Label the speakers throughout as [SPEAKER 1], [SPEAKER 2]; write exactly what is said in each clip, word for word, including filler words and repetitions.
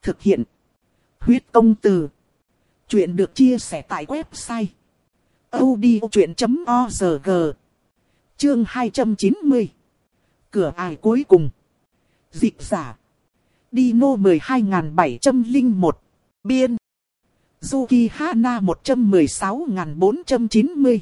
[SPEAKER 1] Thực hiện. Huyết công từ. Chuyện được chia sẻ tại website audiochuyện chấm org. Chương hai trăm chín mươi. Cửa ải cuối cùng. Dịch giả. Dino mười hai nghìn bảy trăm lẻ một. Biên. Yuki Hana một trăm mười sáu nghìn bốn trăm chín mươi.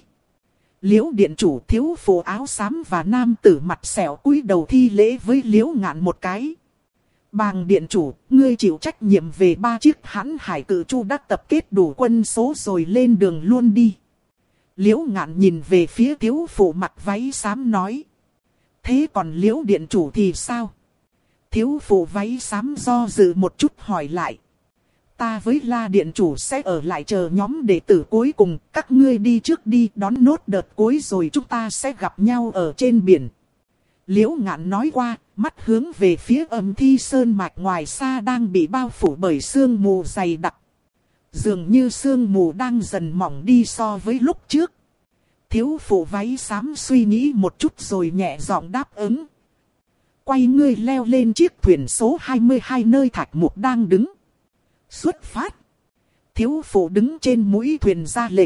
[SPEAKER 1] Liễu điện chủ thiếu phụ áo xám và nam tử mặt sẹo cúi đầu thi lễ với Liễu Ngạn một cái. Bàng điện chủ, ngươi chịu trách nhiệm về ba chiếc hãn hải cự chu đã tập kết đủ quân số rồi lên đường luôn đi. Liễu Ngạn nhìn về phía thiếu phụ mặc váy xám nói. Thế còn Liễu điện chủ thì sao? Thiếu phụ váy xám do dự một chút hỏi lại. Ta với La điện chủ sẽ ở lại chờ nhóm đệ tử cuối cùng, các ngươi đi trước đi đón nốt đợt cuối rồi chúng ta sẽ gặp nhau ở trên biển. Liễu Ngạn nói qua, mắt hướng về phía Âm Thi Sơn mạch ngoài xa đang bị bao phủ bởi sương mù dày đặc. Dường như sương mù đang dần mỏng đi so với lúc trước. Thiếu phụ váy xám suy nghĩ một chút rồi nhẹ giọng đáp ứng. Quay ngươi leo lên chiếc thuyền số hai mươi hai nơi Thạch Mục đang đứng. Xuất phát. Thiếu phụ đứng trên mũi thuyền ra lệnh.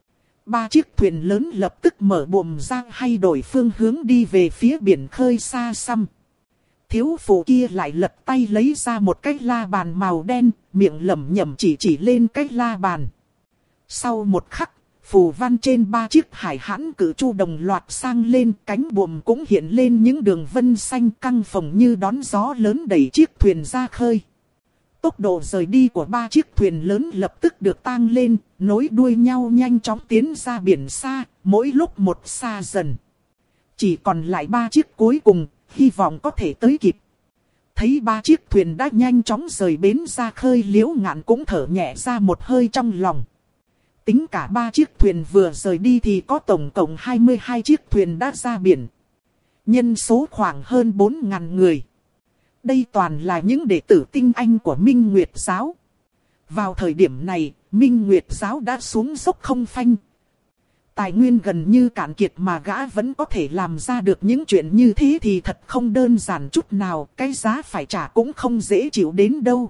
[SPEAKER 1] Ba chiếc thuyền lớn lập tức mở buồm ra hay đổi phương hướng đi về phía biển khơi xa xăm. Thiếu phụ kia lại lật tay lấy ra một cái la bàn màu đen, miệng lẩm nhẩm chỉ chỉ lên cái la bàn. Sau một khắc, phù văn trên ba chiếc hải hãn cự chu đồng loạt sang lên, cánh buồm cũng hiện lên những đường vân xanh căng phồng như đón gió lớn đẩy chiếc thuyền ra khơi. Tốc độ rời đi của ba chiếc thuyền lớn lập tức được tăng lên, nối đuôi nhau nhanh chóng tiến ra biển xa, mỗi lúc một xa dần. Chỉ còn lại ba chiếc cuối cùng, hy vọng có thể tới kịp. Thấy ba chiếc thuyền đã nhanh chóng rời bến ra khơi, Liễu Ngạn cũng thở nhẹ ra một hơi trong lòng. Tính cả ba chiếc thuyền vừa rời đi thì có tổng cộng hai mươi hai chiếc thuyền đã ra biển. Nhân số khoảng hơn bốn nghìn người. Đây toàn là những đệ tử tinh anh của Minh Nguyệt Giáo. Vào thời điểm này, Minh Nguyệt Giáo đã xuống dốc không phanh. Tài nguyên gần như cạn kiệt mà gã vẫn có thể làm ra được những chuyện như thế thì thật không đơn giản chút nào. Cái giá phải trả cũng không dễ chịu đến đâu.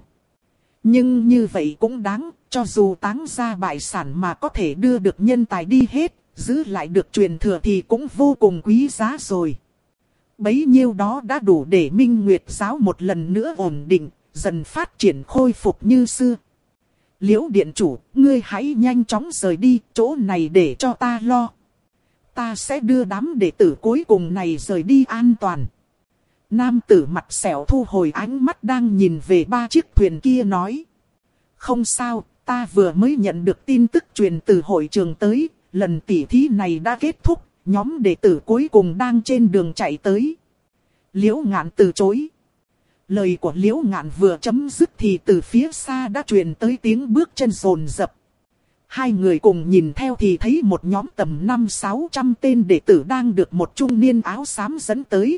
[SPEAKER 1] Nhưng như vậy cũng đáng, cho dù táng ra bại sản mà có thể đưa được nhân tài đi hết, giữ lại được truyền thừa thì cũng vô cùng quý giá rồi. Bấy nhiêu đó đã đủ để Minh Nguyệt Giáo một lần nữa ổn định, dần phát triển khôi phục như xưa. Liễu điện chủ, ngươi hãy nhanh chóng rời đi, chỗ này để cho ta lo. Ta sẽ đưa đám đệ tử cuối cùng này rời đi an toàn. Nam tử mặt sẹo thu hồi ánh mắt đang nhìn về ba chiếc thuyền kia nói. Không sao, ta vừa mới nhận được tin tức truyền từ hội trường tới, lần tỉ thí này đã kết thúc. Nhóm đệ tử cuối cùng đang trên đường chạy tới. Liễu Ngạn từ chối. Lời của Liễu Ngạn vừa chấm dứt thì từ phía xa đã truyền tới tiếng bước chân rồn rập. Hai người cùng nhìn theo thì thấy một nhóm tầm năm sáu trăm tên đệ tử đang được một trung niên áo xám dẫn tới.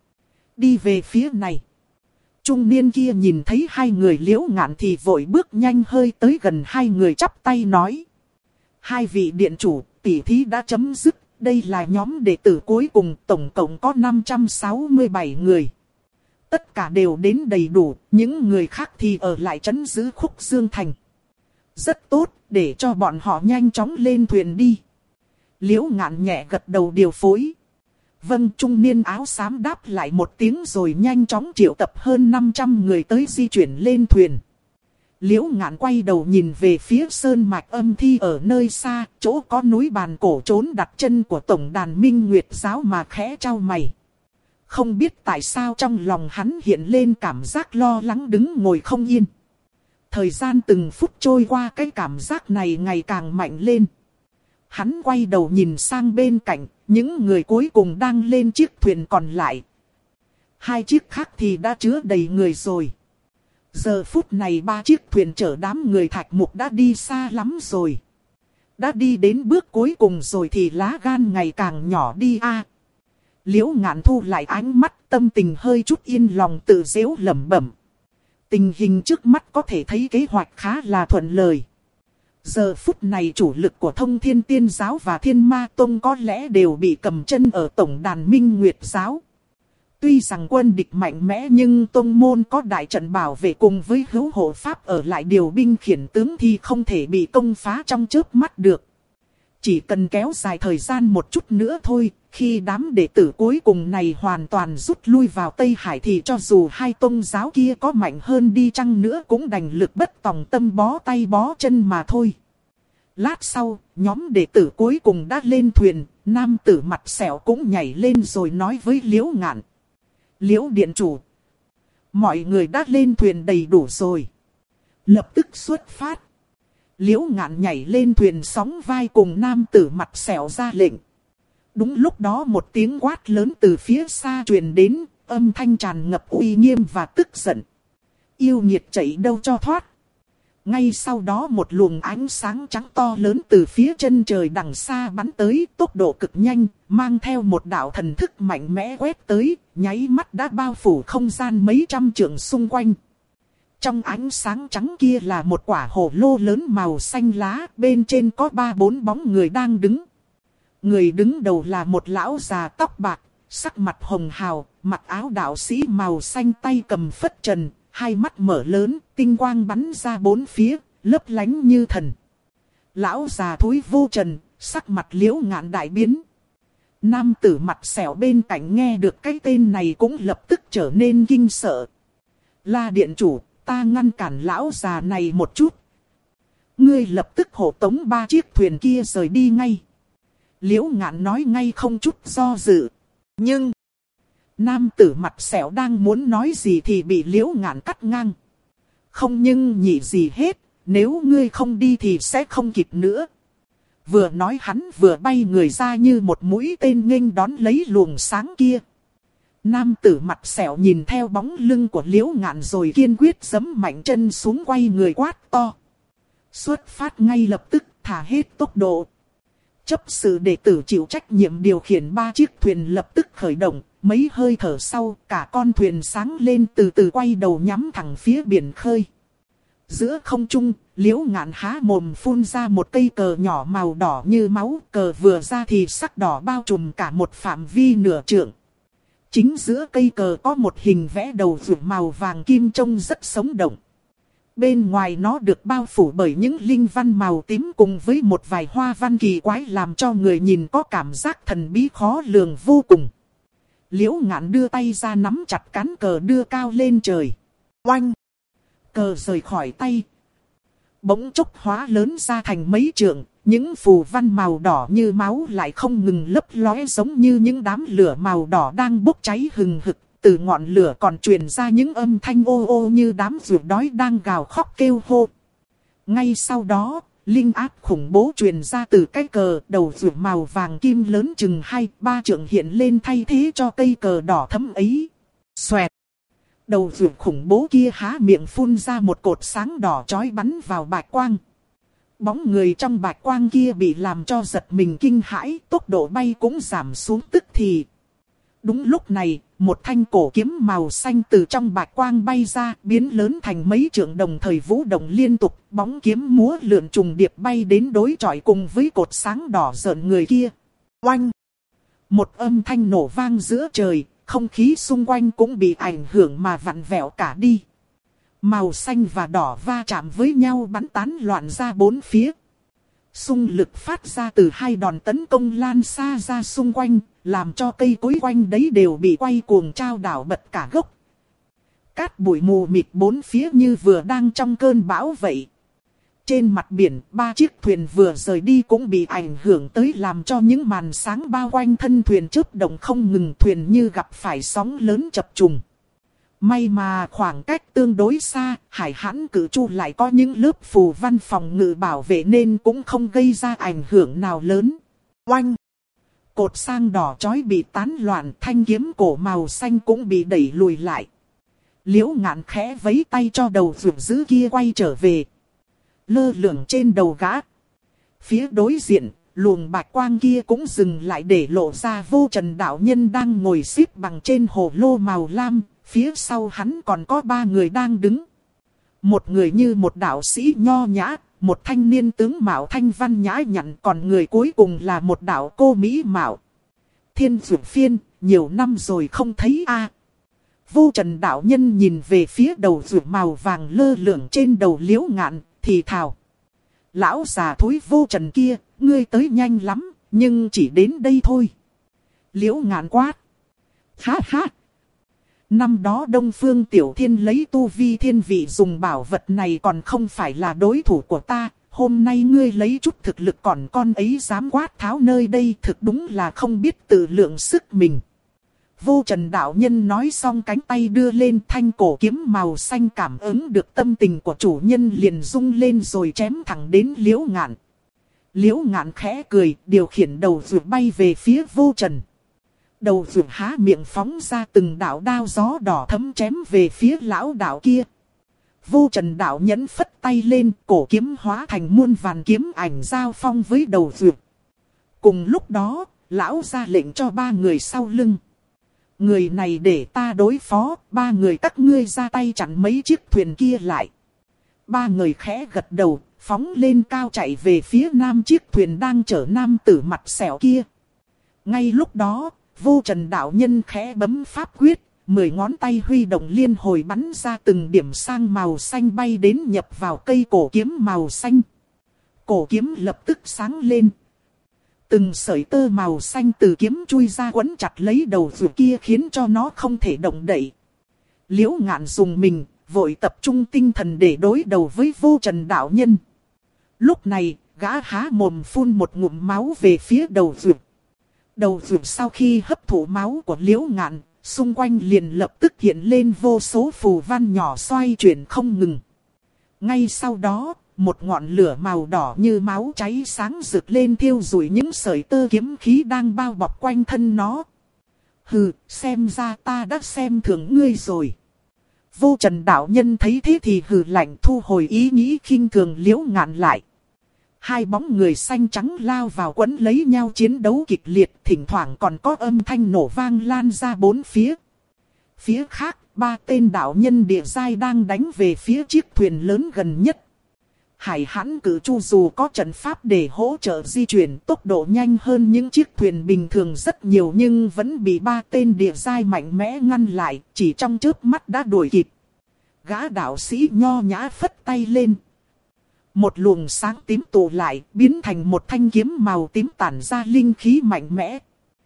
[SPEAKER 1] Đi về phía này. Trung niên kia nhìn thấy hai người Liễu Ngạn thì vội bước nhanh hơi tới gần hai người chắp tay nói. Hai vị điện chủ, tỉ thí đã chấm dứt. Đây là nhóm đệ tử cuối cùng, tổng cộng có năm trăm sáu mươi bảy người. Tất cả đều đến đầy đủ, những người khác thì ở lại trấn giữ Khúc Dương Thành. Rất tốt, để cho bọn họ nhanh chóng lên thuyền đi. Liễu Ngạn nhẹ gật đầu điều phối. Vâng, trung niên áo xám đáp lại một tiếng rồi nhanh chóng triệu tập hơn năm trăm người tới di chuyển lên thuyền. Liễu Ngạn quay đầu nhìn về phía sơn mạch Âm Thi ở nơi xa, chỗ có núi bàn cổ trốn đặt chân của tổng đàn Minh Nguyệt Giáo mà khẽ chau mày. Không biết tại sao trong lòng hắn hiện lên cảm giác lo lắng đứng ngồi không yên. Thời gian từng phút trôi qua, cái cảm giác này ngày càng mạnh lên. Hắn quay đầu nhìn sang bên cạnh, những người cuối cùng đang lên chiếc thuyền còn lại. Hai chiếc khác thì đã chứa đầy người rồi. Giờ phút này ba chiếc thuyền chở đám người Thạch Mục đã đi xa lắm rồi. Đã đi đến bước cuối cùng rồi thì lá gan ngày càng nhỏ đi a. Liễu Ngạn thu lại ánh mắt, tâm tình hơi chút yên lòng, tự giễu lẩm bẩm. Tình hình trước mắt có thể thấy kế hoạch khá là thuận lợi. Giờ phút này chủ lực của Thông Thiên Tiên Giáo và Thiên Ma Tông có lẽ đều bị cầm chân ở tổng đàn Minh Nguyệt Giáo. Tuy rằng quân địch mạnh mẽ nhưng tông môn có đại trận bảo vệ cùng với hữu hộ pháp ở lại điều binh khiển tướng thì không thể bị công phá trong chớp mắt được. Chỉ cần kéo dài thời gian một chút nữa thôi, khi đám đệ tử cuối cùng này hoàn toàn rút lui vào Tây Hải thì cho dù hai tông giáo kia có mạnh hơn đi chăng nữa cũng đành lực bất tòng tâm bó tay bó chân mà thôi. Lát sau, nhóm đệ tử cuối cùng đã lên thuyền, nam tử mặt sẹo cũng nhảy lên rồi nói với Liễu Ngạn. Liễu điện chủ, mọi người đã lên thuyền đầy đủ rồi. Lập tức xuất phát. Liễu Ngạn nhảy lên thuyền sóng vai cùng nam tử mặt sẹo ra lệnh. Đúng lúc đó một tiếng quát lớn từ phía xa truyền đến, âm thanh tràn ngập uy nghiêm và tức giận. Yêu nghiệt chạy đâu cho thoát. Ngay sau đó một luồng ánh sáng trắng to lớn từ phía chân trời đằng xa bắn tới, tốc độ cực nhanh, mang theo một đạo thần thức mạnh mẽ quét tới, nháy mắt đã bao phủ không gian mấy trăm trượng xung quanh. Trong ánh sáng trắng kia là một quả hồ lô lớn màu xanh lá, bên trên có ba bốn bóng người đang đứng. Người đứng đầu là một lão già tóc bạc, sắc mặt hồng hào, mặc áo đạo sĩ màu xanh, tay cầm phất trần, hai mắt mở lớn, tinh quang bắn ra bốn phía, lấp lánh như thần. Lão già thúi vô trần, sắc mặt Liễu Ngạn đại biến. Nam tử mặt sẹo bên cạnh nghe được cái tên này cũng lập tức trở nên kinh sợ. La điện chủ, ta ngăn cản lão già này một chút. Ngươi lập tức hộ tống ba chiếc thuyền kia rời đi ngay. Liễu Ngạn nói ngay không chút do dự. Nhưng, nam tử mặt sẹo đang muốn nói gì thì bị Liễu Ngạn cắt ngang. Không nhưng nhị gì hết, nếu ngươi không đi thì sẽ không kịp nữa. Vừa nói hắn vừa bay người ra như một mũi tên nghênh đón lấy luồng sáng kia. Nam tử mặt sẹo nhìn theo bóng lưng của Liễu Ngạn rồi kiên quyết giẫm mạnh chân xuống, quay người quát to. Xuất phát ngay lập tức, thả hết tốc độ. Chấp sự đệ tử chịu trách nhiệm điều khiển ba chiếc thuyền lập tức khởi động. Mấy hơi thở sau, cả con thuyền sáng lên từ từ quay đầu nhắm thẳng phía biển khơi. Giữa không trung, Liễu Ngạn há mồm phun ra một cây cờ nhỏ màu đỏ như máu. Cờ vừa ra thì sắc đỏ bao trùm cả một phạm vi nửa trượng. Chính giữa cây cờ có một hình vẽ đầu vượt màu vàng kim trông rất sống động. Bên ngoài nó được bao phủ bởi những linh văn màu tím cùng với một vài hoa văn kỳ quái làm cho người nhìn có cảm giác thần bí khó lường vô cùng. Liễu Ngạn đưa tay ra nắm chặt cán cờ đưa cao lên trời. Oanh! Cờ rời khỏi tay. Bỗng chốc hóa lớn ra thành mấy trượng. Những phù văn màu đỏ như máu lại không ngừng lấp lóe giống như những đám lửa màu đỏ đang bốc cháy hừng hực. Từ ngọn lửa còn truyền ra những âm thanh ô ô như đám ruột đói đang gào khóc kêu hô. Ngay sau đó, linh áp khủng bố truyền ra từ cái cờ, đầu ruột màu vàng kim lớn chừng hai ba trượng hiện lên thay thế cho cây cờ đỏ thẫm ấy. Xoẹt! Đầu ruột khủng bố kia há miệng phun ra một cột sáng đỏ chói bắn vào bạch quang. Bóng người trong bạch quang kia bị làm cho giật mình kinh hãi, tốc độ bay cũng giảm xuống tức thì. Đúng lúc này, một thanh cổ kiếm màu xanh từ trong bạch quang bay ra, biến lớn thành mấy trượng đồng thời vũ động liên tục, bóng kiếm múa lượn trùng điệp bay đến đối chọi cùng với cột sáng đỏ rợn người kia. Oanh! Một âm thanh nổ vang giữa trời, không khí xung quanh cũng bị ảnh hưởng mà vặn vẹo cả đi. Màu xanh và đỏ va chạm với nhau bắn tán loạn ra bốn phía. Xung lực phát ra từ hai đòn tấn công lan xa ra xung quanh, làm cho cây cối quanh đấy đều bị quay cuồng trao đảo bật cả gốc. Cát bụi mù mịt bốn phía như vừa đang trong cơn bão vậy. Trên mặt biển, ba chiếc thuyền vừa rời đi cũng bị ảnh hưởng tới làm cho những màn sáng bao quanh thân thuyền chớp động không ngừng, thuyền như gặp phải sóng lớn chập trùng. May mà khoảng cách tương đối xa, Hải Hãn Cử Chu lại có những lớp phù văn phòng ngự bảo vệ nên cũng không gây ra ảnh hưởng nào lớn. Oanh! Cột sang đỏ chói bị tán loạn, thanh kiếm cổ màu xanh cũng bị đẩy lùi lại. Liễu Ngạn khẽ vẫy tay cho đầu vượt dữ kia quay trở về. Lơ lửng trên đầu gã. Phía đối diện, luồng bạch quang kia cũng dừng lại để lộ ra Vô Trần đạo nhân đang ngồi xếp bằng trên hồ lô màu lam. Phía sau hắn còn có ba người đang đứng. Một người như một đạo sĩ nho nhã, một thanh niên tướng mạo thanh văn nhã nhặn, còn người cuối cùng là một đạo cô mỹ mạo. Thiên Dược Phiên, nhiều năm rồi không thấy a. Vô Trần đạo nhân nhìn về phía đầu rượu màu vàng lơ lửng trên đầu Liễu Ngạn, thì thào. Lão già thối Vô Trần kia, ngươi tới nhanh lắm, nhưng chỉ đến đây thôi. Liễu Ngạn quát. Ha ha! Năm đó Đông Phương Tiểu Thiên lấy tu vi thiên vị dùng bảo vật này còn không phải là đối thủ của ta. Hôm nay ngươi lấy chút thực lực còn con ấy dám quát tháo nơi đây, thực đúng là không biết tự lượng sức mình. Vô Trần đạo nhân nói xong cánh tay đưa lên, thanh cổ kiếm màu xanh cảm ứng được tâm tình của chủ nhân liền rung lên rồi chém thẳng đến Liễu Ngạn. Liễu Ngạn khẽ cười, điều khiển đầu vượt bay về phía Vô Trần. Đầu vượt há miệng phóng ra từng đạo đao gió đỏ thấm chém về phía lão đạo kia. Vô Trần đạo nhẫn phất tay lên, cổ kiếm hóa thành muôn vàn kiếm ảnh giao phong với đầu vượt. Cùng lúc đó, lão ra lệnh cho ba người sau lưng. Người này để ta đối phó, ba người các ngươi ra tay chặn mấy chiếc thuyền kia lại. Ba người khẽ gật đầu, phóng lên cao chạy về phía nam chiếc thuyền đang chở nam tử mặt sẹo kia. Ngay lúc đó, Vô Trần đạo nhân khẽ bấm pháp quyết, mười ngón tay huy động liên hồi bắn ra từng điểm sang màu xanh bay đến nhập vào cây cổ kiếm màu xanh. Cổ kiếm lập tức sáng lên. Từng sợi tơ màu xanh từ kiếm chui ra quấn chặt lấy đầu vượt kia khiến cho nó không thể động đậy. Liễu Ngạn dùng mình, vội tập trung tinh thần để đối đầu với Vô Trần đạo nhân. Lúc này, gã há mồm phun một ngụm máu về phía đầu vượt. Đầu vượt sau khi hấp thụ máu của Liễu Ngạn, xung quanh liền lập tức hiện lên vô số phù văn nhỏ xoay chuyển không ngừng. Ngay sau đó, một ngọn lửa màu đỏ như máu cháy sáng rực lên thiêu rụi những sợi tơ kiếm khí đang bao bọc quanh thân nó. Hừ, xem ra ta đã xem thường ngươi rồi. Vô Trần đạo nhân thấy thế thì hừ lạnh thu hồi ý nghĩ khinh thường Liễu Ngạn lại. Hai bóng người xanh trắng lao vào quấn lấy nhau chiến đấu kịch liệt, thỉnh thoảng còn có âm thanh nổ vang lan ra bốn phía. Phía khác, ba tên đạo nhân địa giai đang đánh về phía chiếc thuyền lớn gần nhất. Hải Hãn Cử Chu dù có trận pháp để hỗ trợ di chuyển tốc độ nhanh hơn những chiếc thuyền bình thường rất nhiều nhưng vẫn bị ba tên địa giai mạnh mẽ ngăn lại, chỉ trong chớp mắt đã đuổi kịp. Gã đạo sĩ nho nhã phất tay lên. Một luồng sáng tím tụ lại, biến thành một thanh kiếm màu tím tản ra linh khí mạnh mẽ.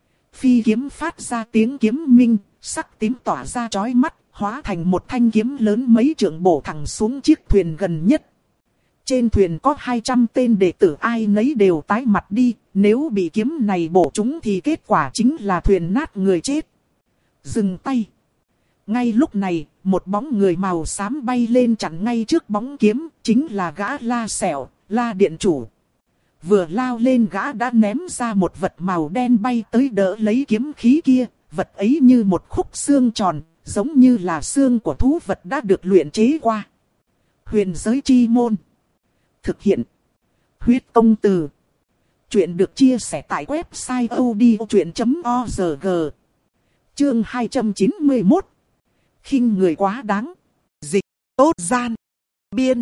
[SPEAKER 1] Phi kiếm phát ra tiếng kiếm minh, sắc tím tỏa ra chói mắt, hóa thành một thanh kiếm lớn mấy trượng bổ thẳng xuống chiếc thuyền gần nhất. Trên thuyền có hai trăm tên đệ tử ai nấy đều tái mặt đi, nếu bị kiếm này bổ trúng thì kết quả chính là thuyền nát người chết. Dừng tay. Ngay lúc này, một bóng người màu xám bay lên chặn ngay trước bóng kiếm, chính là gã La Sẹo, La Điện Chủ. Vừa lao lên gã đã ném ra một vật màu đen bay tới đỡ lấy kiếm khí kia, vật ấy như một khúc xương tròn, giống như là xương của thú vật đã được luyện chế qua. Huyền giới chi môn. Thực hiện. Huyết công từ. Chuyện được chia sẻ tại website odchuyện chấm org. Chương hai trăm chín mươi mốt. Khinh người quá đáng. Dịch. Tốt gian. Biên.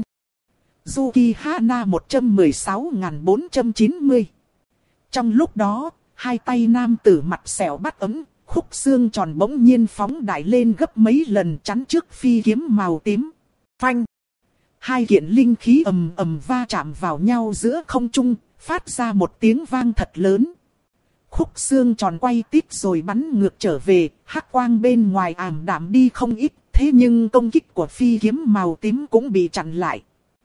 [SPEAKER 1] Yuki Hana một trăm mười sáu nghìn bốn trăm chín mươi. Trong lúc đó, hai tay nam tử mặt sẹo bắt ấm, khúc xương tròn bỗng nhiên phóng đại lên gấp mấy lần chắn trước phi kiếm màu tím. Phanh. Hai kiện linh khí ầm ầm va chạm vào nhau giữa không trung, phát ra một tiếng vang thật lớn. Khúc xương tròn quay tít rồi bắn ngược trở về, hắc quang bên ngoài ảm đạm đi không ít, thế nhưng công kích của phi kiếm màu tím cũng bị chặn lại.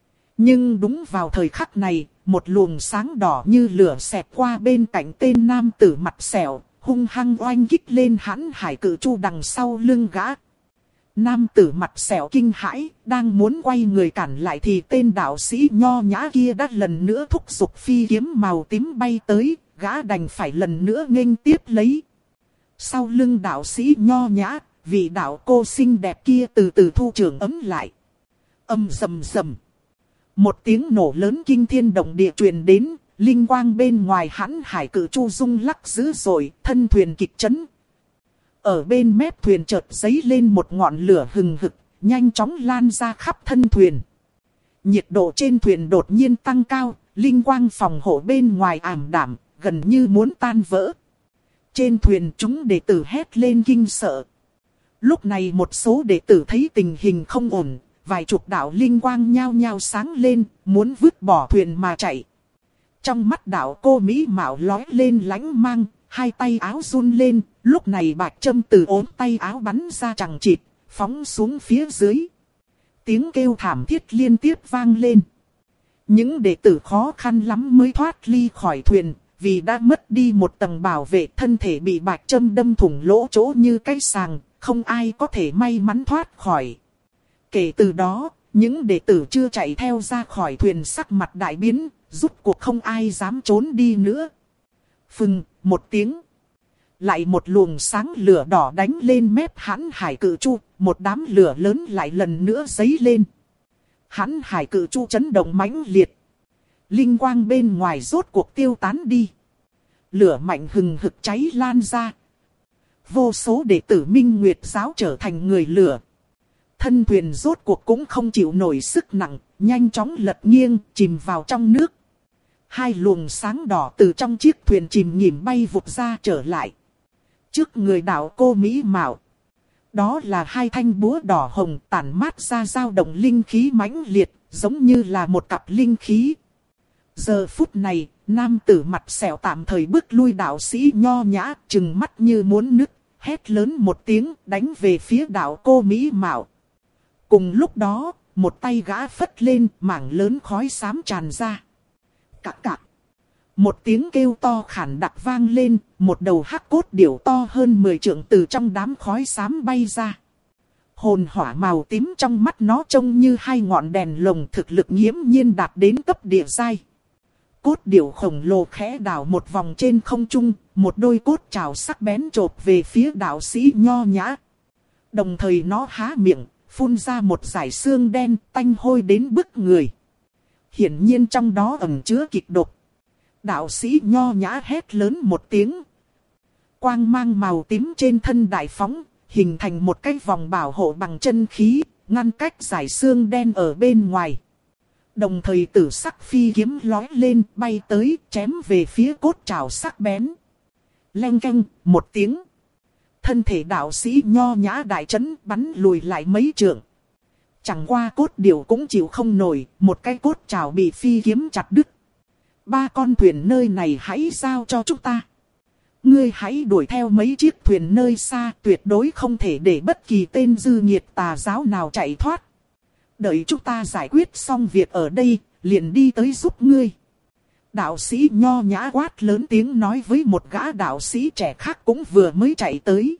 [SPEAKER 1] Nhưng đúng vào thời khắc này, một luồng sáng đỏ như lửa xẹt qua bên cạnh tên nam tử mặt sẹo, hung hăng oanh kích lên Hãn Hải Cử Chu đằng sau lưng gã. Nam tử mặt sẹo kinh hãi, đang muốn quay người cản lại thì tên đạo sĩ nho nhã kia đã lần nữa thúc giục phi kiếm màu tím bay tới, gã đành phải lần nữa nghênh tiếp lấy. Sau lưng đạo sĩ nho nhã, vị đạo cô xinh đẹp kia từ từ thu trường ấm lại. Âm rầm rầm. Một tiếng nổ lớn kinh thiên động địa truyền đến, linh quang bên ngoài Hãn Hải Cử Chu rung lắc dữ dội, thân thuyền kịch chấn. Ở bên mép thuyền chợt giấy lên một ngọn lửa hừng hực, nhanh chóng lan ra khắp thân thuyền. Nhiệt độ trên thuyền đột nhiên tăng cao, linh quang phòng hộ bên ngoài ảm đạm, gần như muốn tan vỡ. Trên thuyền chúng đệ tử hét lên kinh sợ. Lúc này một số đệ tử thấy tình hình không ổn, vài chục đạo linh quang nhao nhao sáng lên, muốn vứt bỏ thuyền mà chạy. Trong mắt đạo cô mỹ mạo lói lên lánh mang, hai tay áo run lên, lúc này bạch châm từ ốm tay áo bắn ra chằng chịt, phóng xuống phía dưới. Tiếng kêu thảm thiết liên tiếp vang lên. Những đệ tử khó khăn lắm mới thoát ly khỏi thuyền, vì đã mất đi một tầng bảo vệ, thân thể bị bạch châm đâm thủng lỗ chỗ như cái sàng, không ai có thể may mắn thoát khỏi. Kể từ đó, những đệ tử chưa chạy theo ra khỏi thuyền sắc mặt đại biến, rút cuộc không ai dám trốn đi nữa. Phừng, một tiếng. Lại một luồng sáng lửa đỏ đánh lên mép Hãn Hải Cự Chu, một đám lửa lớn lại lần nữa dấy lên. Hãn Hải Cự Chu chấn động mãnh liệt. Linh quang bên ngoài rốt cuộc tiêu tán đi. Lửa mạnh hừng hực cháy lan ra. Vô số đệ tử Minh Nguyệt giáo trở thành người lửa. Thân thuyền rốt cuộc cũng không chịu nổi sức nặng, nhanh chóng lật nghiêng, chìm vào trong nước. Hai luồng sáng đỏ từ trong chiếc thuyền chìm nghỉm bay vụt ra trở lại. Trước người đạo cô mỹ mạo. Đó là hai thanh búa đỏ hồng tản mát ra dao động linh khí mãnh liệt, giống như là một cặp linh khí. Giờ phút này, nam tử mặt sẹo tạm thời bước lui đạo sĩ nho nhã, trừng mắt như muốn nứt, hét lớn một tiếng đánh về phía đạo cô mỹ mạo. Cùng lúc đó, một tay gã phất lên, mảng lớn khói xám tràn ra. Cạc cạc. Một tiếng kêu to khản đặc vang lên, một đầu hắc cốt điểu to hơn mười trượng từ trong đám khói xám bay ra. Hồn hỏa màu tím trong mắt nó trông như hai ngọn đèn lồng, thực lực nghiễm nhiên đạt đến cấp địa giai. Cốt điểu khổng lồ khẽ đảo một vòng trên không trung, một đôi cốt trảo sắc bén chộp về phía đạo sĩ nho nhã. Đồng thời nó há miệng, phun ra một dải xương đen tanh hôi đến bức người. Hiển nhiên trong đó ẩn chứa kịch độc. Đạo sĩ nho nhã hét lớn một tiếng. Quang mang màu tím trên thân đại phóng, hình thành một cái vòng bảo hộ bằng chân khí, ngăn cách dải xương đen ở bên ngoài. Đồng thời tử sắc phi kiếm lói lên, bay tới, chém về phía cốt trảo sắc bén. Leng keng, một tiếng. Thân thể đạo sĩ nho nhã đại chấn bắn lùi lại mấy trượng. Chẳng qua cốt điểu cũng chịu không nổi, một cái cốt trảo bị phi kiếm chặt đứt. Ba con thuyền nơi này hãy giao cho chúng ta. Ngươi hãy đuổi theo mấy chiếc thuyền nơi xa, tuyệt đối không thể để bất kỳ tên dư nghiệt tà giáo nào chạy thoát. Đợi chúng ta giải quyết xong việc ở đây, liền đi tới giúp ngươi. Đạo sĩ nho nhã quát lớn tiếng nói với một gã đạo sĩ trẻ khác cũng vừa mới chạy tới.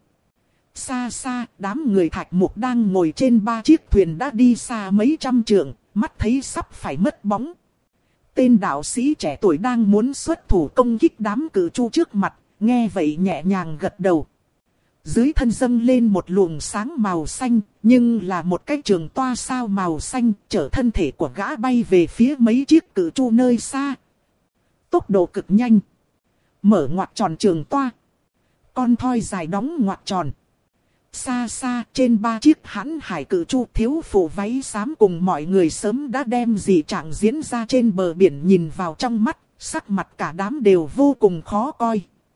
[SPEAKER 1] Xa xa, đám người Thạch Mục đang ngồi trên ba chiếc thuyền đã đi xa mấy trăm trượng, mắt thấy sắp phải mất bóng. Tên đạo sĩ trẻ tuổi đang muốn xuất thủ công kích đám cự chu trước mặt, nghe vậy nhẹ nhàng gật đầu. Dưới thân dâng lên một luồng sáng màu xanh, nhưng là một cái trường toa sao màu xanh, chở thân thể của gã bay về phía mấy chiếc cự chu nơi xa. Tốc độ cực nhanh. Mở ngoặc tròn trường toa. Con thoi dài đóng ngoặc tròn. Xa xa trên ba chiếc Hãn Hải Cự Chu, thiếu phụ váy xám cùng mọi người sớm đã đem dị trạng diễn ra trên bờ biển nhìn vào trong mắt, sắc mặt cả đám đều vô cùng khó coi.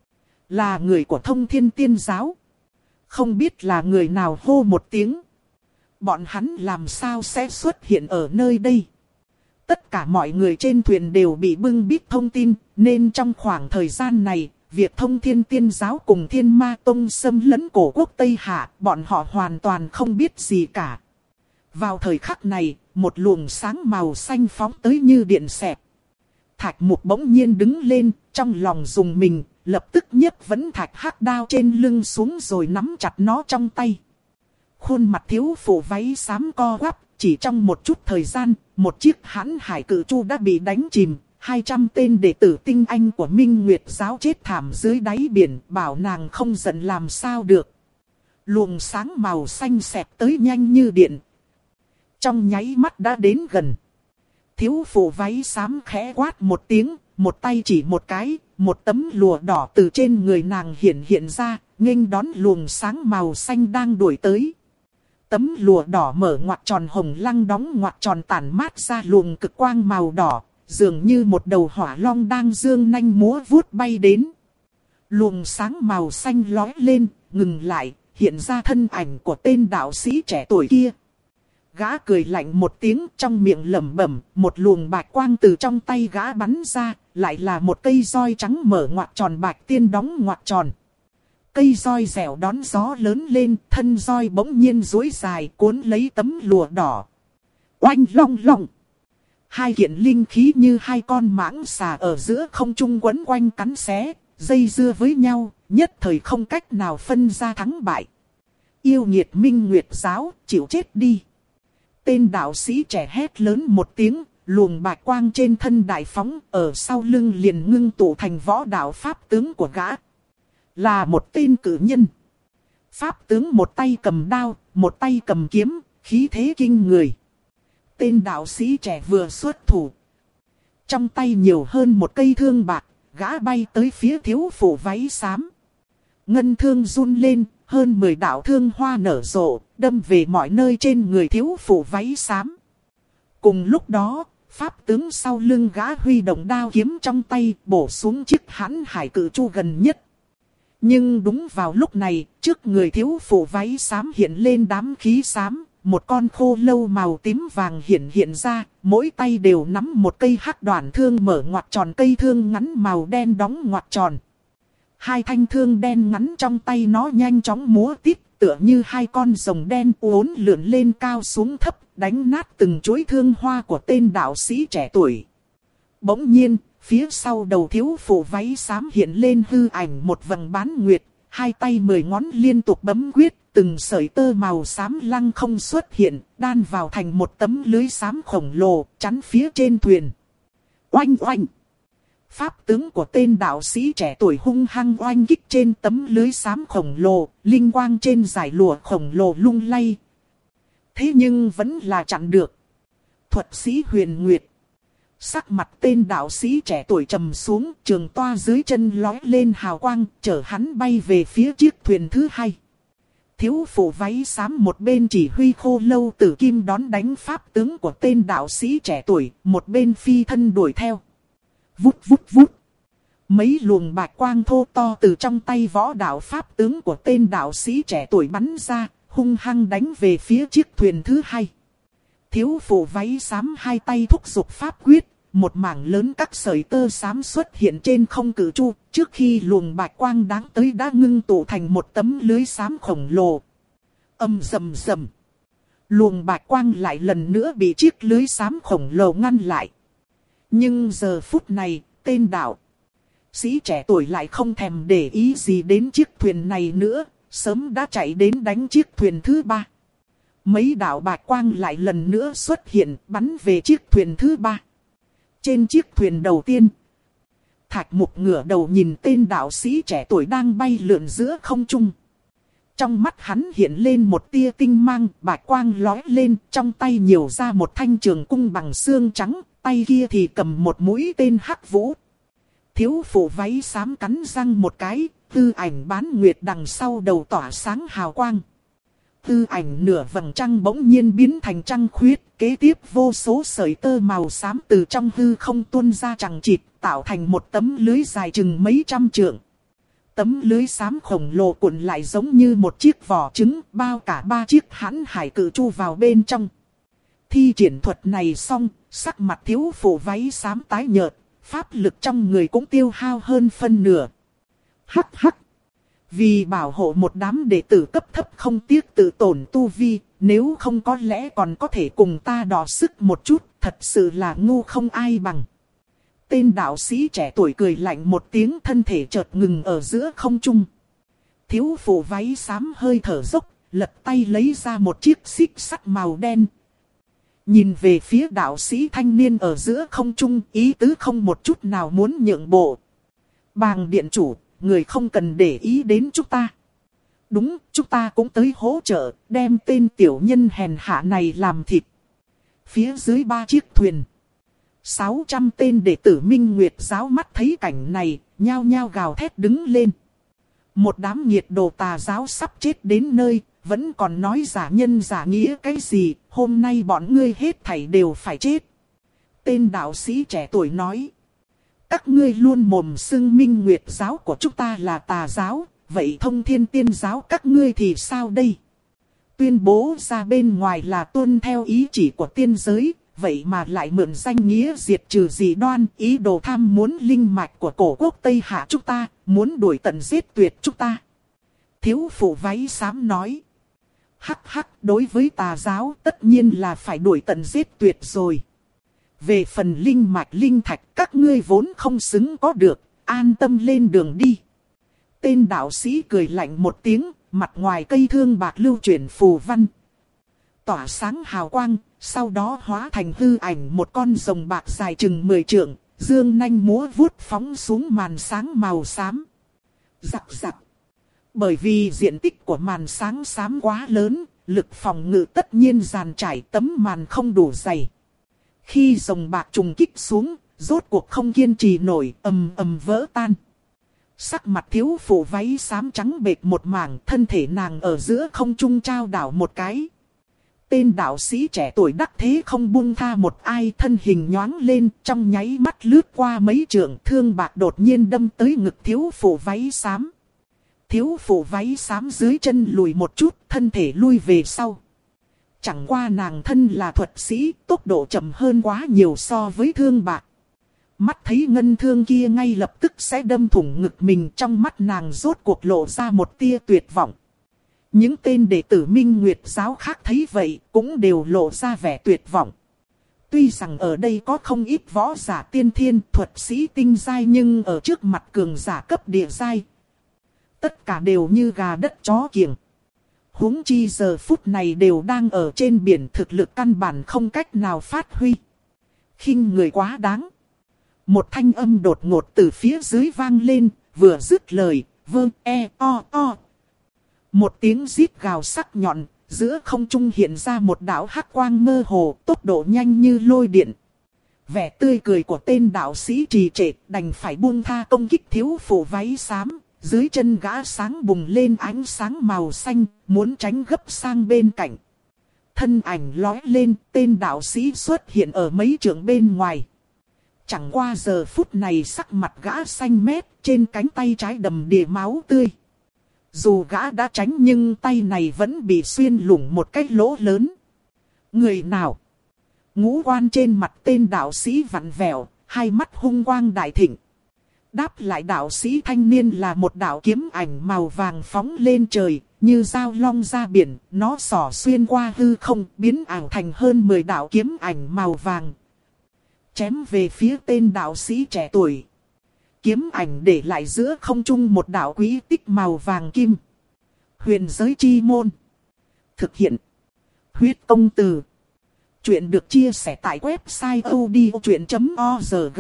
[SPEAKER 1] Là người của Thông Thiên Tiên Giáo. Không biết là người nào hô một tiếng. Bọn hắn làm sao sẽ xuất hiện ở nơi đây? Tất cả mọi người trên thuyền đều bị bưng bít thông tin, nên trong khoảng thời gian này, việc Thông Thiên Tiên Giáo cùng Thiên Ma Tông xâm lấn cổ quốc Tây Hạ, bọn họ hoàn toàn không biết gì cả. Vào thời khắc này, một luồng sáng màu xanh phóng tới như điện xẹt. Thạch Mục bỗng nhiên đứng lên, trong lòng rùng mình, lập tức nhấc vấn thạch hắc đao trên lưng xuống rồi nắm chặt nó trong tay. Khuôn mặt thiếu phụ váy xám co quắp, chỉ trong một chút thời gian, một chiếc Hãn Hải Cự Chu đã bị đánh chìm. Hai trăm tên đệ tử tinh anh của Minh Nguyệt giáo chết thảm dưới đáy biển, bảo nàng không giận làm sao được. Luồng sáng màu xanh xẹt tới nhanh như điện. Trong nháy mắt đã đến gần. Thiếu phụ váy xám khẽ quát một tiếng, một tay chỉ một cái, một tấm lụa đỏ từ trên người nàng hiện hiện ra, nghênh đón luồng sáng màu xanh đang đuổi tới. Tấm lụa đỏ mở ngoặc tròn hồng lăng đóng ngoặc tròn tản mát ra luồng cực quang màu đỏ. Dường như một đầu hỏa long đang dương nanh múa vuốt bay đến. Luồng sáng màu xanh lóe lên, ngừng lại, hiện ra thân ảnh của tên đạo sĩ trẻ tuổi kia. Gã cười lạnh một tiếng, trong miệng lẩm bẩm, một luồng bạch quang từ trong tay gã bắn ra, lại là một cây roi trắng mở ngoặc tròn, bạch tiên đóng ngoặc tròn. Cây roi dẻo đón gió lớn lên, thân roi bỗng nhiên duỗi dài cuốn lấy tấm lụa đỏ. Oanh long long. Hai kiện linh khí như hai con mãng xà ở giữa không trung quấn quanh cắn xé, dây dưa với nhau, nhất thời không cách nào phân ra thắng bại. Yêu nghiệt Minh Nguyệt giáo, chịu chết đi. Tên đạo sĩ trẻ hét lớn một tiếng, luồng bạch quang trên thân đại phóng, ở sau lưng liền ngưng tụ thành võ đạo pháp tướng của gã. Là một tên cử nhân. Pháp tướng một tay cầm đao, một tay cầm kiếm, khí thế kinh người. Tên đạo sĩ trẻ vừa xuất thủ. Trong tay nhiều hơn một cây thương bạc, gã bay tới phía thiếu phụ váy xám. Ngân thương run lên, hơn mười đạo thương hoa nở rộ, đâm về mọi nơi trên người thiếu phụ váy xám. Cùng lúc đó, pháp tướng sau lưng gã huy động đao kiếm trong tay, bổ xuống chiếc hãn hải cự chu gần nhất. Nhưng đúng vào lúc này, trước người thiếu phụ váy xám hiện lên đám khí xám, một con khô lâu màu tím vàng hiện hiện ra, mỗi tay đều nắm một cây hắc đoạn thương mở ngoặc tròn, cây thương ngắn màu đen đóng ngoặc tròn. Hai thanh thương đen ngắn trong tay nó nhanh chóng múa tít, tựa như hai con rồng đen uốn lượn lên cao xuống thấp, đánh nát từng chuỗi thương hoa của tên đạo sĩ trẻ tuổi. Bỗng nhiên, phía sau đầu thiếu phụ váy xám hiện lên hư ảnh một vầng bán nguyệt, hai tay mười ngón liên tục bấm quyết, từng sợi tơ màu xám lăng không xuất hiện, đan vào thành một tấm lưới xám khổng lồ, chắn phía trên thuyền. Oanh oanh! Pháp tướng của tên đạo sĩ trẻ tuổi hung hăng oanh kích trên tấm lưới xám khổng lồ, linh quang trên dải lụa khổng lồ lung lay. Thế nhưng vẫn là chặn được. Thuật sĩ Huyền Nguyệt. Sắc mặt tên đạo sĩ trẻ tuổi trầm xuống, trường toa dưới chân lói lên hào quang, chở hắn bay về phía chiếc thuyền thứ hai. Thiếu phụ váy xám một bên chỉ huy khô lâu tử kim đón đánh pháp tướng của tên đạo sĩ trẻ tuổi, một bên phi thân đuổi theo. Vút vút vút. Mấy luồng bạch quang thô to từ trong tay võ đạo pháp tướng của tên đạo sĩ trẻ tuổi bắn ra, hung hăng đánh về phía chiếc thuyền thứ hai. Thiếu phụ váy xám hai tay thúc giục pháp quyết, một mảng lớn các sợi tơ xám xuất hiện trên không cử chu, trước khi luồng bạch quang đáng tới đã ngưng tụ thành một tấm lưới xám khổng lồ. Âm rầm rầm. Luồng bạch quang lại lần nữa bị chiếc lưới xám khổng lồ ngăn lại. Nhưng giờ phút này, tên đạo sĩ trẻ tuổi lại không thèm để ý gì đến chiếc thuyền này nữa, sớm đã chạy đến đánh chiếc thuyền thứ ba. Mấy đạo bạch quang lại lần nữa xuất hiện, bắn về chiếc thuyền thứ ba. Trên chiếc thuyền đầu tiên, Thạch Mục ngửa đầu nhìn tên đạo sĩ trẻ tuổi đang bay lượn giữa không trung. Trong mắt hắn hiện lên một tia tinh mang, bạch quang lóe lên, trong tay nhiều ra một thanh trường cung bằng xương trắng, tay kia thì cầm một mũi tên hắc vũ. Thiếu phụ váy xám cắn răng một cái, tư ảnh bán nguyệt đằng sau đầu tỏa sáng hào quang. Tư ảnh nửa vầng trăng bỗng nhiên biến thành trăng khuyết, kế tiếp vô số sợi tơ màu xám từ trong hư không tuôn ra chằng chịt, tạo thành một tấm lưới dài chừng mấy trăm trượng. Tấm lưới xám khổng lồ cuộn lại giống như một chiếc vỏ trứng, bao cả ba chiếc hãn hải cự chu vào bên trong. Thi triển thuật này xong, sắc mặt thiếu phụ váy xám tái nhợt, pháp lực trong người cũng tiêu hao hơn phân nửa. Hắc hắc! Vì bảo hộ một đám đệ tử cấp thấp không tiếc tự tổn tu vi, nếu không có lẽ còn có thể cùng ta đọ sức một chút, thật sự là ngu không ai bằng. Tên đạo sĩ trẻ tuổi cười lạnh một tiếng, thân thể chợt ngừng ở giữa không trung. Thiếu phụ váy xám hơi thở dốc, lật tay lấy ra một chiếc xích sắt màu đen. Nhìn về phía đạo sĩ thanh niên ở giữa không trung, ý tứ không một chút nào muốn nhượng bộ. Bàng điện chủ, người không cần để ý đến chúng ta. Đúng, chúng ta cũng tới hỗ trợ, đem tên tiểu nhân hèn hạ này làm thịt. Phía dưới ba chiếc thuyền, sáu trăm tên đệ tử Minh Nguyệt giáo mắt thấy cảnh này, nhao nhao gào thét đứng lên. Một đám nghiệt đồ tà giáo sắp chết đến nơi, vẫn còn nói giả nhân giả nghĩa cái gì, hôm nay bọn ngươi hết thảy đều phải chết. Tên đạo sĩ trẻ tuổi nói. Các ngươi luôn mồm xưng Minh Nguyệt giáo của chúng ta là tà giáo, vậy Thông Thiên Tiên giáo các ngươi thì sao đây? Tuyên bố ra bên ngoài là tuân theo ý chỉ của tiên giới, vậy mà lại mượn danh nghĩa diệt trừ dị đoan, ý đồ tham muốn linh mạch của cổ quốc Tây Hạ chúng ta, muốn đuổi tận giết tuyệt chúng ta. Thiếu phụ váy xám nói. Hắc hắc, đối với tà giáo tất nhiên là phải đuổi tận giết tuyệt rồi. Về phần linh mạch linh thạch các ngươi vốn không xứng có được, an tâm lên đường đi. Tên đạo sĩ cười lạnh một tiếng, mặt ngoài cây thương bạc lưu chuyển phù văn. Tỏa sáng hào quang, sau đó hóa thành hư ảnh một con rồng bạc dài chừng mười trượng, dương nanh múa vuốt phóng xuống màn sáng màu xám. Rắc rắc. Bởi vì diện tích của màn sáng xám quá lớn, lực phòng ngự tất nhiên dàn trải tấm màn không đủ dày. Khi rồng bạc trùng kích xuống, rốt cuộc không kiên trì nổi, ầm ầm vỡ tan. Sắc mặt thiếu phụ váy xám trắng bệch một mảng, thân thể nàng ở giữa không trung trao đảo một cái. Tên đạo sĩ trẻ tuổi đắc thế không buông tha một ai, thân hình nhoáng lên, trong nháy mắt lướt qua mấy trượng, thương bạc đột nhiên đâm tới ngực thiếu phụ váy xám. Thiếu phụ váy xám dưới chân lùi một chút, thân thể lui về sau. Chẳng qua nàng thân là thuật sĩ, tốc độ chậm hơn quá nhiều so với thương bạc. Mắt thấy ngân thương kia ngay lập tức sẽ đâm thủng ngực mình, trong mắt nàng rốt cuộc lộ ra một tia tuyệt vọng. Những tên đệ tử Minh Nguyệt giáo khác thấy vậy cũng đều lộ ra vẻ tuyệt vọng. Tuy rằng ở đây có không ít võ giả tiên thiên thuật sĩ tinh giai, nhưng ở trước mặt cường giả cấp địa giai, tất cả đều như gà đất chó kiểng. Huống chi giờ phút này đều đang ở trên biển, thực lực căn bản không cách nào phát huy. Khinh người quá đáng. Một thanh âm đột ngột từ phía dưới vang lên, vừa dứt lời, vơ e o o. Một tiếng rít gào sắc nhọn, giữa không trung hiện ra một đạo hắc quang mơ hồ, tốc độ nhanh như lôi điện. Vẻ tươi cười của tên đạo sĩ trì trệ, đành phải buông tha công kích thiếu phụ váy xám. Dưới chân gã sáng bùng lên ánh sáng màu xanh, muốn tránh gấp sang bên cạnh. Thân ảnh lói lên, tên đạo sĩ xuất hiện ở mấy trượng bên ngoài. Chẳng qua giờ phút này sắc mặt gã xanh mét, trên cánh tay trái đầm đìa máu tươi. Dù gã đã tránh nhưng tay này vẫn bị xuyên lủng một cái lỗ lớn. Người nào? Ngũ quan trên mặt tên đạo sĩ vặn vẹo, hai mắt hung quang đại thịnh. Đáp lại đạo sĩ thanh niên là một đạo kiếm ảnh màu vàng phóng lên trời, như dao long ra biển, nó xỏ xuyên qua hư không, biến ảo thành hơn mười đạo kiếm ảnh màu vàng. Chém về phía tên đạo sĩ trẻ tuổi. Kiếm ảnh để lại giữa không trung một đạo quý tích màu vàng kim. Huyền giới chi môn. Thực hiện. Huyết công từ. Chuyện được chia sẻ tại website a u d i o chuyện chấm org.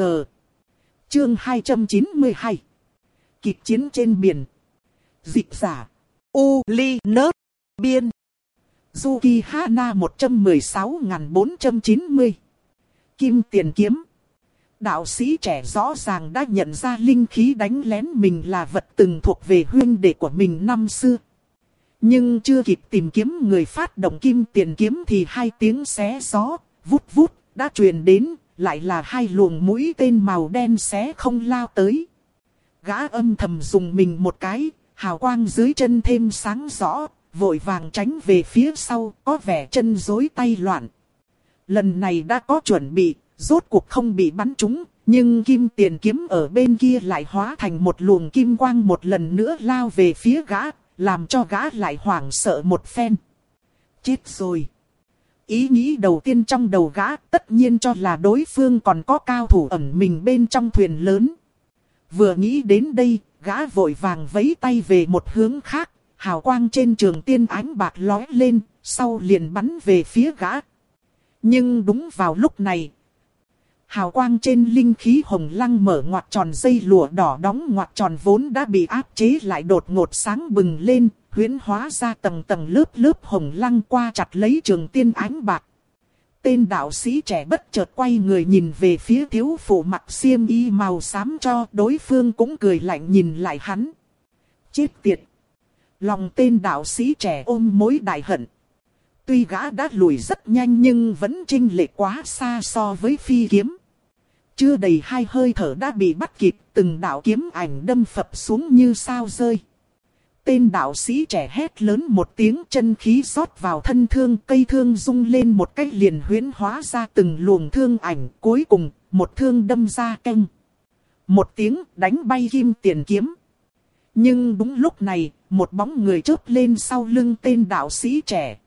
[SPEAKER 1] Chương hai trăm chín mươi hai. Kịch chiến trên biển. Dịch giả. U Ly Nớt. Biên. Zuki Hana một trăm mười sáu nghìn bốn trăm chín mươi. Kim tiền kiếm. Đạo sĩ trẻ rõ ràng đã nhận ra linh khí đánh lén mình là vật từng thuộc về huynh đệ của mình năm xưa. Nhưng chưa kịp tìm kiếm người phát động kim tiền kiếm thì hai tiếng xé gió, vút vút, đã truyền đến, lại là hai luồng mũi tên màu đen xé không lao tới. Gã âm thầm dùng mình một cái, hào quang dưới chân thêm sáng rõ, vội vàng tránh về phía sau, có vẻ chân rối tay loạn. Lần này đã có chuẩn bị, rốt cuộc không bị bắn trúng, nhưng kim tiền kiếm ở bên kia lại hóa thành một luồng kim quang một lần nữa lao về phía gã, làm cho gã lại hoảng sợ một phen. Chết rồi. Ý nghĩ đầu tiên trong đầu gã tất nhiên cho là đối phương còn có cao thủ ẩn mình bên trong thuyền lớn. Vừa nghĩ đến đây, gã vội vàng vẫy tay về một hướng khác, hào quang trên trường tiên ánh bạc lóe lên, sau liền bắn về phía gã. Nhưng đúng vào lúc này, hào quang trên linh khí hồng lăng mở ngoặt tròn, dây lụa đỏ đóng ngoặt tròn vốn đã bị áp chế lại đột ngột sáng bừng lên, huyễn hóa ra tầng tầng lớp lớp hồng lăng qua chặt lấy trường tiên ánh bạc. Tên đạo sĩ trẻ bất chợt quay người nhìn về phía thiếu phụ mặc xiêm y màu xám, cho đối phương cũng cười lạnh nhìn lại hắn. Chết tiệt! Lòng tên đạo sĩ trẻ ôm mối đại hận. Tuy gã đã lùi rất nhanh nhưng vẫn chênh lệch quá xa so với phi kiếm. Chưa đầy hai hơi thở đã bị bắt kịp, từng đạo kiếm ảnh đâm phập xuống như sao rơi. Tên đạo sĩ trẻ hét lớn một tiếng, chân khí rót vào thân thương, cây thương rung lên một cách liền huyễn hóa ra từng luồng thương ảnh, cuối cùng, một thương đâm ra canh. Một tiếng đánh bay kim tiền kiếm. Nhưng đúng lúc này, một bóng người chớp lên sau lưng tên đạo sĩ trẻ.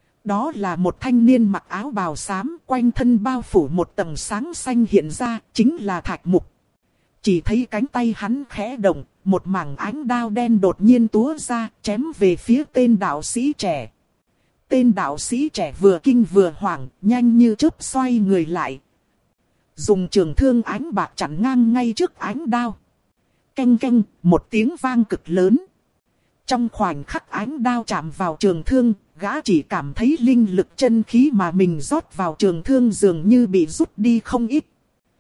[SPEAKER 1] Đó là một thanh niên mặc áo bào xám, quanh thân bao phủ một tầng sáng xanh hiện ra, chính là Thạch Mục. Chỉ thấy cánh tay hắn khẽ động, một mảng ánh đao đen đột nhiên túa ra, chém về phía tên đạo sĩ trẻ. Tên đạo sĩ trẻ vừa kinh vừa hoảng, nhanh như chớp xoay người lại. Dùng trường thương ánh bạc chặn ngang ngay trước ánh đao. Canh canh, một tiếng vang cực lớn. Trong khoảnh khắc ánh đao chạm vào trường thương, gã chỉ cảm thấy linh lực chân khí mà mình rót vào trường thương dường như bị rút đi không ít.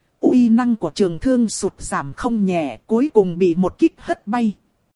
[SPEAKER 1] Uy năng của trường thương sụt giảm không nhẹ, cuối cùng bị một kích hất bay.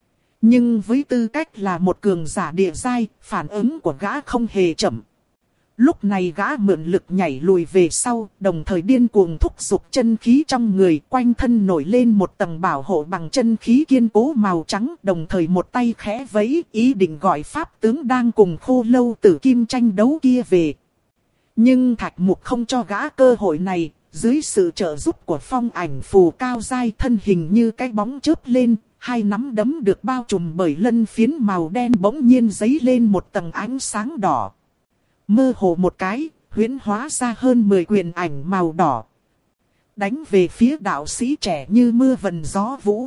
[SPEAKER 1] Nhưng với tư cách là một cường giả địa giai, phản ứng của gã không hề chậm. Lúc này gã mượn lực nhảy lùi về sau, đồng thời điên cuồng thúc giục chân khí trong người, quanh thân nổi lên một tầng bảo hộ bằng chân khí kiên cố màu trắng, đồng thời một tay khẽ vẫy, ý định gọi pháp tướng đang cùng Khô Lâu Tử Kim tranh đấu kia về. Nhưng Thạch Mục không cho gã cơ hội này, dưới sự trợ giúp của phong ảnh phù cao giai, thân hình như cái bóng chớp lên, hai nắm đấm được bao trùm bởi lân phiến màu đen bỗng nhiên giấy lên một tầng ánh sáng đỏ. Mơ hồ một cái, huyễn hóa ra hơn mười quyền ảnh màu đỏ. Đánh về phía đạo sĩ trẻ như mưa vần gió vũ.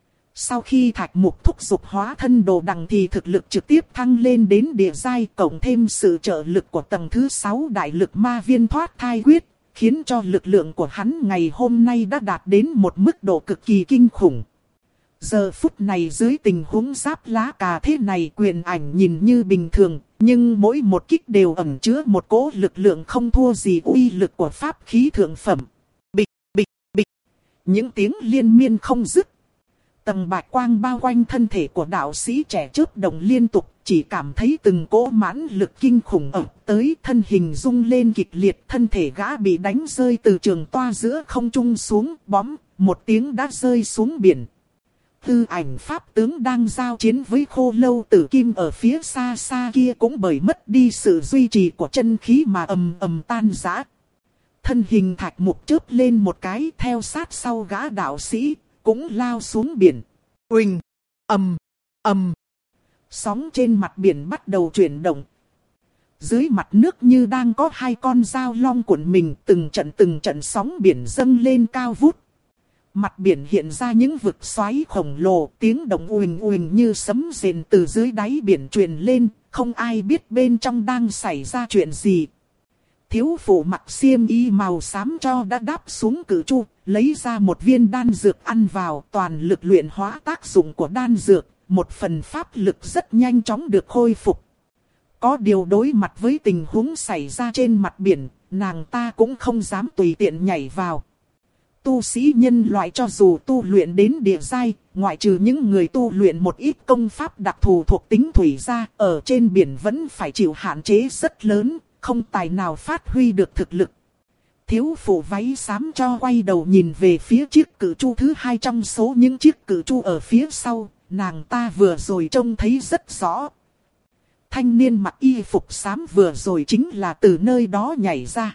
[SPEAKER 1] Sau khi Thạch Mục thúc giục hóa thân đồ đằng thì thực lực trực tiếp thăng lên đến địa giai, cộng thêm sự trợ lực của tầng thứ sáu đại lực ma viên thoát thai quyết, khiến cho lực lượng của hắn ngày hôm nay đã đạt đến một mức độ cực kỳ kinh khủng. Giờ phút này dưới tình huống giáp lá cà thế này, quyền ảnh nhìn như bình thường, nhưng mỗi một kích đều ẩn chứa một cỗ lực lượng không thua gì uy lực của pháp khí thượng phẩm. Bịch, bịch, bịch. Những tiếng liên miên không dứt. Tầng bạch quang bao quanh thân thể của đạo sĩ trẻ chớp động liên tục, chỉ cảm thấy từng cỗ mãn lực kinh khủng ập tới, thân hình rung lên kịch liệt, thân thể gã bị đánh rơi từ trường toa giữa không trung xuống, bóm, một tiếng đã rơi xuống biển. Tư ảnh pháp tướng đang giao chiến với Khô Lâu Tử Kim ở phía xa xa kia cũng bởi mất đi sự duy trì của chân khí mà ầm ầm tan rã. Thân hình Thạch Mục chớp lên một cái, theo sát sau gã đạo sĩ, cũng lao xuống biển. Uỳnh, ầm, ầm. Sóng trên mặt biển bắt đầu chuyển động. Dưới mặt nước như đang có hai con dao long cuộn mình, từng trận từng trận sóng biển dâng lên cao vút. Mặt biển hiện ra những vực xoáy khổng lồ, tiếng động uỳnh uỳnh như sấm rền từ dưới đáy biển truyền lên, không ai biết bên trong đang xảy ra chuyện gì. Thiếu phụ mặc xiêm y màu xám cho đã đáp xuống cự chu, lấy ra một viên đan dược ăn vào, toàn lực luyện hóa tác dụng của đan dược, một phần pháp lực rất nhanh chóng được khôi phục. Có điều đối mặt với tình huống xảy ra trên mặt biển, nàng ta cũng không dám tùy tiện nhảy vào. Tu sĩ nhân loại cho dù tu luyện đến địa giai, ngoại trừ những người tu luyện một ít công pháp đặc thù thuộc tính thủy ra, ở trên biển vẫn phải chịu hạn chế rất lớn, không tài nào phát huy được thực lực. Thiếu phụ váy xám cho quay đầu nhìn về phía chiếc cự chu thứ hai trong số những chiếc cự chu ở phía sau, nàng ta vừa rồi trông thấy rất rõ. Thanh niên mặc y phục xám vừa rồi chính là từ nơi đó nhảy ra.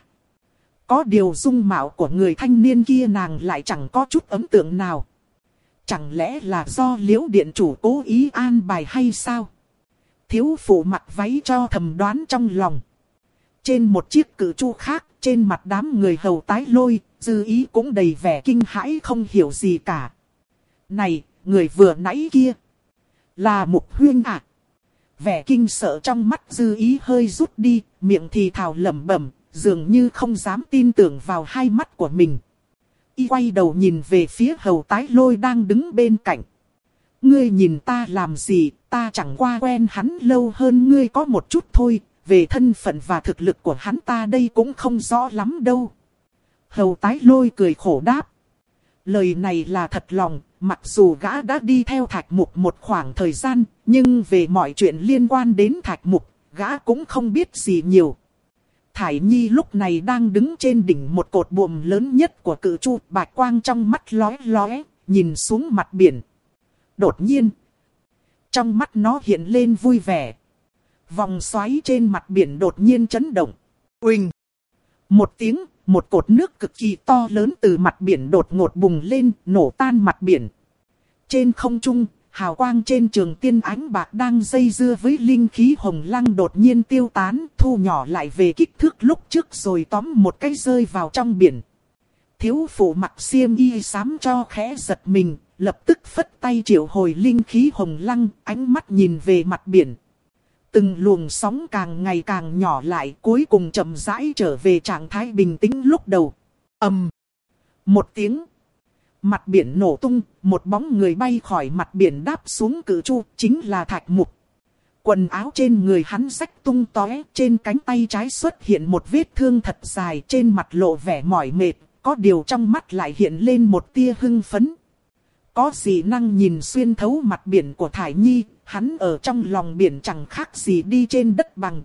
[SPEAKER 1] Có điều dung mạo của người thanh niên kia nàng lại chẳng có chút ấn tượng nào. Chẳng lẽ là do Liễu điện chủ cố ý an bài hay sao? Thiếu phụ mặc váy cho thầm đoán trong lòng. Trên một chiếc cự chu khác, trên mặt đám người hầu tái lôi, dư ý cũng đầy vẻ kinh hãi không hiểu gì cả. Này, người vừa nãy kia, là Mục Huyên à? Vẻ kinh sợ trong mắt dư ý hơi rút đi, miệng thì thào lẩm bẩm, dường như không dám tin tưởng vào hai mắt của mình. Y quay đầu nhìn về phía hầu tái lôi đang đứng bên cạnh. Ngươi nhìn ta làm gì, ta chẳng qua quen hắn lâu hơn ngươi có một chút thôi, về thân phận và thực lực của hắn ta đây cũng không rõ lắm đâu. Hầu tái lôi cười khổ đáp. Lời này là thật lòng, mặc dù gã đã đi theo Thạch Mục một khoảng thời gian, nhưng về mọi chuyện liên quan đến Thạch Mục, gã cũng không biết gì nhiều. Thải Nhi lúc này đang đứng trên đỉnh một cột buồm lớn nhất của cự chu, bạch quang trong mắt lóe lóe, nhìn xuống mặt biển. Đột nhiên, trong mắt nó hiện lên vui vẻ. Vòng xoáy trên mặt biển đột nhiên chấn động. Uỳnh! Một tiếng, một cột nước cực kỳ to lớn từ mặt biển đột ngột bùng lên, nổ tan mặt biển. Trên không trung, hào quang trên trường tiên ánh bạc đang dây dưa với linh khí hồng lăng đột nhiên tiêu tán, thu nhỏ lại về kích thước lúc trước rồi tóm một cái rơi vào trong biển. Thiếu phụ mặc xiêm y xám cho khẽ giật mình, lập tức phất tay triệu hồi linh khí hồng lăng, ánh mắt nhìn về mặt biển. Từng luồng sóng càng ngày càng nhỏ lại, cuối cùng chậm rãi trở về trạng thái bình tĩnh lúc đầu. Ầm! Một tiếng. Mặt biển nổ tung, một bóng người bay khỏi mặt biển đáp xuống cự chu, chính là Thạch Mục. Quần áo trên người hắn rách tung tóe, trên cánh tay trái xuất hiện một vết thương thật dài, trên mặt lộ vẻ mỏi mệt, có điều trong mắt lại hiện lên một tia hưng phấn. Có dị năng nhìn xuyên thấu mặt biển của Thải Nhi, hắn ở trong lòng biển chẳng khác gì đi trên đất bằng.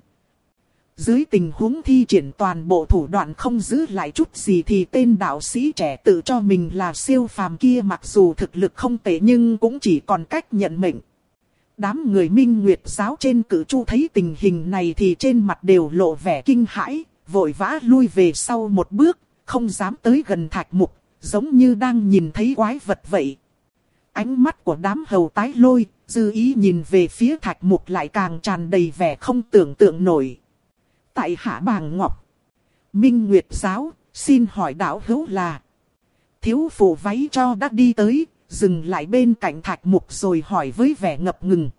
[SPEAKER 1] Dưới tình huống thi triển toàn bộ thủ đoạn không giữ lại chút gì thì tên đạo sĩ trẻ tự cho mình là siêu phàm kia mặc dù thực lực không tệ nhưng cũng chỉ còn cách nhận mệnh. Đám người Minh Nguyệt giáo trên cự chu thấy tình hình này thì trên mặt đều lộ vẻ kinh hãi, vội vã lui về sau một bước, không dám tới gần Thạch Mục, giống như đang nhìn thấy quái vật vậy. Ánh mắt của đám hầu tái lôi, dư ý nhìn về phía Thạch Mục lại càng tràn đầy vẻ không tưởng tượng nổi. Tại hạ Bàng Ngọc, Minh Nguyệt giáo, xin hỏi đạo hữu là... Thiếu phụ váy cho đã đi tới, dừng lại bên cạnh Thạch Mục rồi hỏi với vẻ ngập ngừng.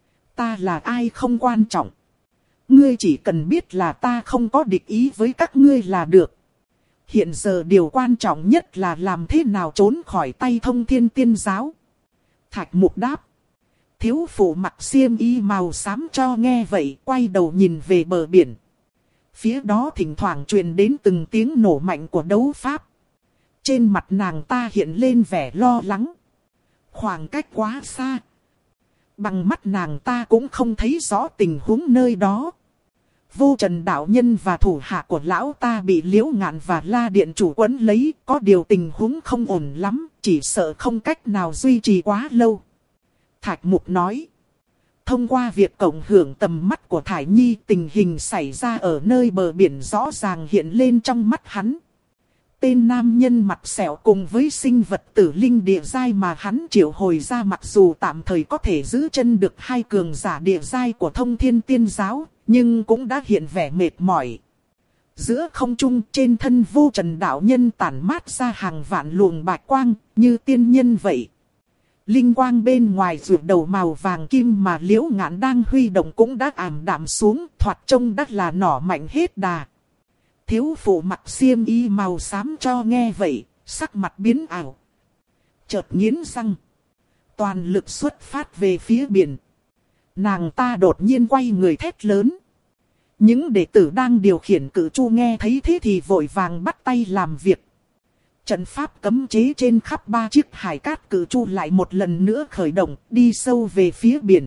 [SPEAKER 1] Ta là ai không quan trọng. Ngươi chỉ cần biết là ta không có địch ý với các ngươi là được. Hiện giờ điều quan trọng nhất là làm thế nào trốn khỏi tay Thông Thiên Tiên giáo. Thạch Mục đáp. Thiếu phụ mặc xiêm y màu xám cho nghe vậy, quay đầu nhìn về bờ biển. Phía đó thỉnh thoảng truyền đến từng tiếng nổ mạnh của đấu pháp. Trên mặt nàng ta hiện lên vẻ lo lắng. Khoảng cách quá xa. Bằng mắt nàng ta cũng không thấy rõ tình huống nơi đó. Vô Trần đạo nhân và thủ hạ của lão ta bị Liễu Ngạn và La Điện chủ quấn lấy. Có điều tình huống không ổn lắm, chỉ sợ không cách nào duy trì quá lâu. Thạch Mục nói. Thông qua việc cộng hưởng tầm mắt của Thải Nhi, tình hình xảy ra ở nơi bờ biển rõ ràng hiện lên trong mắt hắn. Tên nam nhân mặt sẹo cùng với sinh vật tử linh địa giai mà hắn triệu hồi ra mặc dù tạm thời có thể giữ chân được hai cường giả địa giai của Thông Thiên Tiên giáo, nhưng cũng đã hiện vẻ mệt mỏi. Giữa không trung trên thân Vô Trần đạo nhân tản mát ra hàng vạn luồng bạch quang, như tiên nhân vậy. Linh quang bên ngoài ruột đầu màu vàng kim mà Liễu Ngạn đang huy động cũng đã ảm đạm xuống, thoạt trông đắt là nỏ mạnh hết đà. Thiếu phụ mặc xiêm y màu xám cho nghe vậy, sắc mặt biến ảo. Chợt nghiến răng. Toàn lực xuất phát về phía biển. Nàng ta đột nhiên quay người thét lớn. Những đệ tử đang điều khiển cự chu nghe thấy thế thì vội vàng bắt tay làm việc. Trận pháp cấm chế trên khắp ba chiếc hải cát cự chu lại một lần nữa khởi động, đi sâu về phía biển.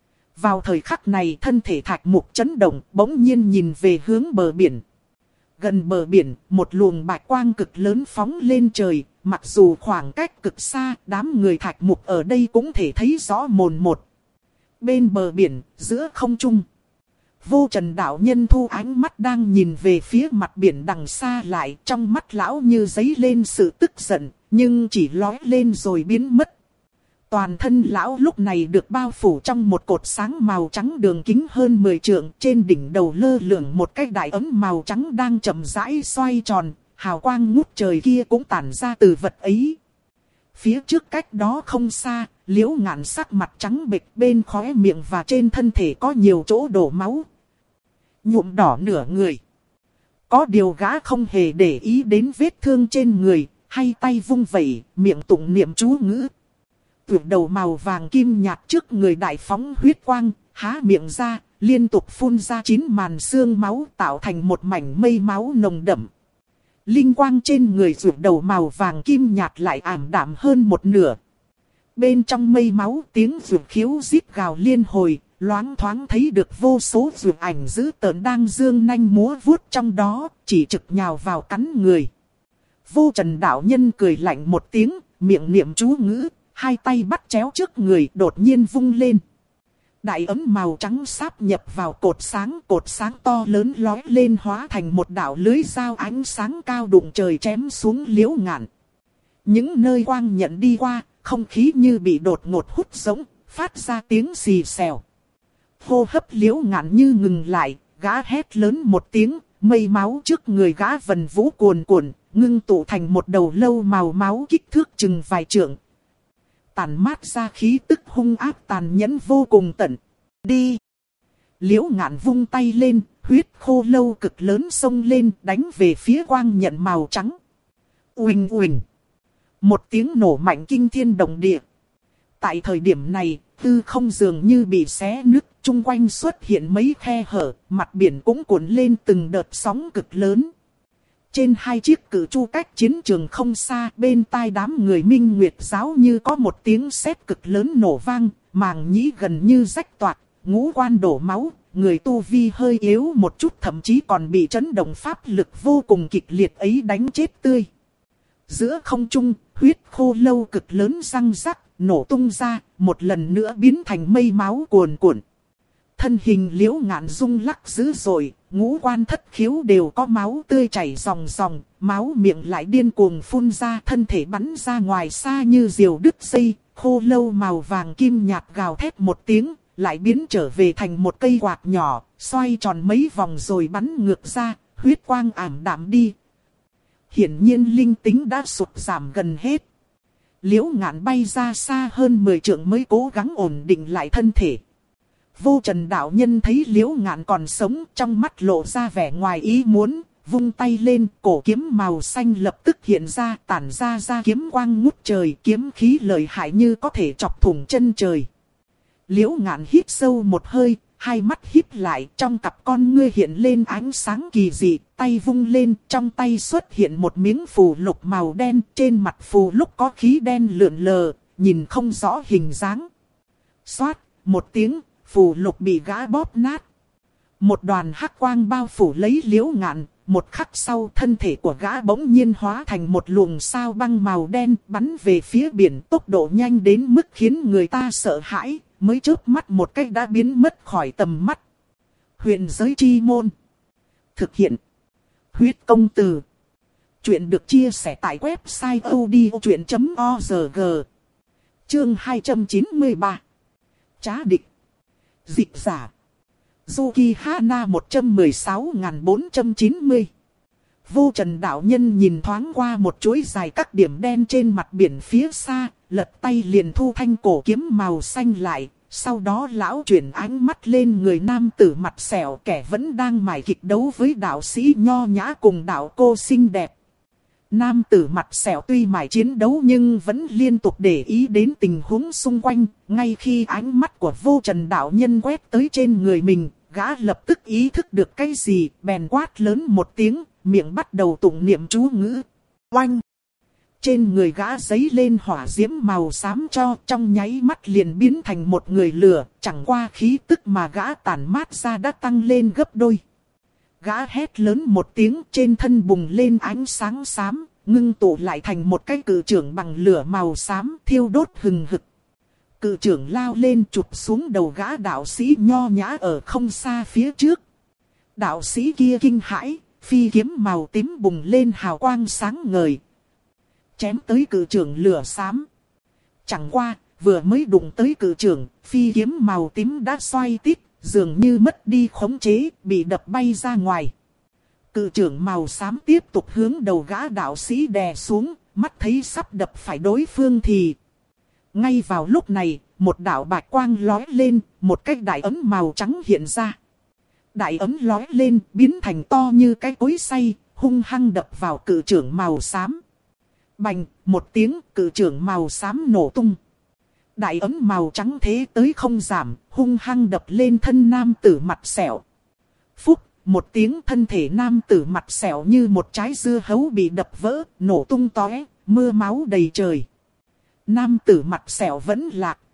[SPEAKER 1] Vào thời khắc này thân thể Thạch Mục chấn động, bỗng nhiên nhìn về hướng bờ biển. Gần bờ biển, một luồng bạch quang cực lớn phóng lên trời, mặc dù khoảng cách cực xa, đám người Thạch Mục ở đây cũng thể thấy rõ mồn một. Bên bờ biển, giữa không trung, Vô Trần đạo nhân thu ánh mắt đang nhìn về phía mặt biển đằng xa lại, trong mắt lão như giấy lên sự tức giận, nhưng chỉ lóe lên rồi biến mất. Toàn thân lão lúc này được bao phủ trong một cột sáng màu trắng đường kính hơn mười trượng, trên đỉnh đầu lơ lửng một cái đại ấm màu trắng đang chậm rãi xoay tròn, hào quang ngút trời kia cũng tản ra từ vật ấy. Phía trước cách đó không xa, Liễu Ngạn sắc mặt trắng bệch, bên khóe miệng và trên thân thể có nhiều chỗ đổ máu, nhuộm đỏ nửa người. Có điều gã không hề để ý đến vết thương trên người, hay tay vung vẩy, miệng tụng niệm chú ngữ. Tuyệt đầu màu vàng kim nhạt trước người đại phóng huyết quang, há miệng ra, liên tục phun ra chín màn xương máu tạo thành một mảnh mây máu nồng đậm. Linh quang trên người tuyệt đầu màu vàng kim nhạt lại ảm đạm hơn một nửa. Bên trong mây máu tiếng tuyệt khiếu rít gào liên hồi, loáng thoáng thấy được vô số dược ảnh dữ tợn đang dương nanh múa vuốt trong đó, chỉ trực nhào vào cắn người. Vô Trần đạo nhân cười lạnh một tiếng, miệng niệm chú ngữ, hai tay bắt chéo trước người đột nhiên vung lên. Đại ấm màu trắng sáp nhập vào cột sáng, cột sáng to lớn lói lên hóa thành một đạo lưới dao ánh sáng cao đụng trời chém xuống Liễu Ngạn. Những nơi quang nhận đi qua, không khí như bị đột ngột hút sống, phát ra tiếng xì xèo. Hô hấp Liễu Ngạn như ngừng lại, gã hét lớn một tiếng, mây máu trước người gã vần vũ cuồn cuộn, ngưng tụ thành một đầu lâu màu máu kích thước chừng vài trượng. Tàn mát ra khí tức hung ác tàn nhẫn vô cùng tận. Đi! Liễu Ngạn vung tay lên, huyết khô lâu cực lớn xông lên đánh về phía quang nhận màu trắng. Uỳnh uỳnh! Một tiếng nổ mạnh kinh thiên động địa. Tại thời điểm này, tư không dường như bị xé nứt, chung quanh xuất hiện mấy khe hở, mặt biển cũng cuộn lên từng đợt sóng cực lớn. Trên hai chiếc cự chu cách chiến trường không xa, bên tai đám người Minh Nguyệt giáo như có một tiếng sét cực lớn nổ vang, màng nhĩ gần như rách toạc, ngũ quan đổ máu, người tu vi hơi yếu một chút thậm chí còn bị chấn động pháp lực vô cùng kịch liệt ấy đánh chết tươi. Giữa không trung, huyết khô lâu cực lớn răng rắc, nổ tung ra, một lần nữa biến thành mây máu cuồn cuộn. Thân hình Liễu Ngạn rung lắc dữ dội, ngũ quan thất khiếu đều có máu tươi chảy ròng ròng, máu miệng lại điên cuồng phun ra, thân thể bắn ra ngoài xa như diều đứt dây, khô lâu màu vàng kim nhạt gào thét một tiếng, lại biến trở về thành một cây quạt nhỏ, xoay tròn mấy vòng rồi bắn ngược ra, huyết quang ảm đạm đi. Hiển nhiên linh tính đã sụt giảm gần hết. Liễu Ngạn bay ra xa hơn mười trượng mới cố gắng ổn định lại thân thể. Vô Trần đạo nhân thấy Liễu Ngạn còn sống, trong mắt lộ ra vẻ ngoài ý muốn, vung tay lên, cổ kiếm màu xanh lập tức hiện ra, tản ra ra kiếm quang ngút trời, kiếm khí lợi hại như có thể chọc thủng chân trời. Liễu Ngạn hít sâu một hơi, hai mắt híp lại, trong cặp con ngươi hiện lên ánh sáng kỳ dị, tay vung lên, trong tay xuất hiện một miếng phù lục màu đen, trên mặt phù lục có khí đen lượn lờ, nhìn không rõ hình dáng. Xoát, một tiếng, phù lục bị gã bóp nát. Một đoàn hắc quang bao phủ lấy Liễu Ngạn, một khắc sau thân thể của gã bỗng nhiên hóa thành một luồng sao băng màu đen bắn về phía biển, tốc độ nhanh đến mức khiến người ta sợ hãi, mới chớp mắt một cách đã biến mất khỏi tầm mắt. Huyền giới chi môn. Thực hiện. Huyết công từ. Chuyện được chia sẻ tại website odchuyện chấm org. Chương hai trăm chín mươi ba. Trá địch. Dịch giả. Zuki Hana một trăm mười sáu nghìn bốn trăm chín mươi. Vô Trần đạo nhân nhìn thoáng qua một chuỗi dài các điểm đen trên mặt biển phía xa, lật tay liền thu thanh cổ kiếm màu xanh lại. Sau đó lão chuyển ánh mắt lên người nam tử mặt sẹo, kẻ vẫn đang mải kịch đấu với đạo sĩ nho nhã cùng đạo cô xinh đẹp. Nam tử mặt sẹo tuy mải chiến đấu nhưng vẫn liên tục để ý đến tình huống xung quanh. Ngay khi ánh mắt của Vô Trần đạo nhân quét tới trên người mình, gã lập tức ý thức được cái gì, bèn quát lớn một tiếng, miệng bắt đầu tụng niệm chú ngữ. Oanh! Trên người gã giấy lên hỏa diễm màu xám cho, trong nháy mắt liền biến thành một người lửa, chẳng qua khí tức mà gã tản mát ra đã tăng lên gấp đôi. Gã hét lớn một tiếng, trên thân bùng lên ánh sáng xám, ngưng tụ lại thành một cái cự chưởng bằng lửa màu xám thiêu đốt hừng hực. Cự chưởng lao lên chụp xuống đầu gã đạo sĩ nho nhã ở không xa phía trước. Đạo sĩ kia kinh hãi, phi kiếm màu tím bùng lên hào quang sáng ngời. Chém tới cự chưởng lửa xám. Chẳng qua, vừa mới đụng tới cự chưởng, phi kiếm màu tím đã xoay tít, dường như mất đi khống chế, bị đập bay ra ngoài. Cự chưởng màu xám tiếp tục hướng đầu gã đạo sĩ đè xuống, mắt thấy sắp đập phải đối phương thì... Ngay vào lúc này, một đạo bạch quang lói lên, một cái đại ấm màu trắng hiện ra. Đại ấm lói lên, biến thành to như cái cối xay, hung hăng đập vào cự chưởng màu xám. Bành, một tiếng, cự chưởng màu xám nổ tung. Đại ấm màu trắng thế tới không giảm, hung hăng đập lên thân nam tử mặt sẹo. Phúc, một tiếng, thân thể nam tử mặt sẹo như một trái dưa hấu bị đập vỡ, nổ tung tóe, mưa máu đầy trời. Nam tử mặt sẹo vẫn lạc,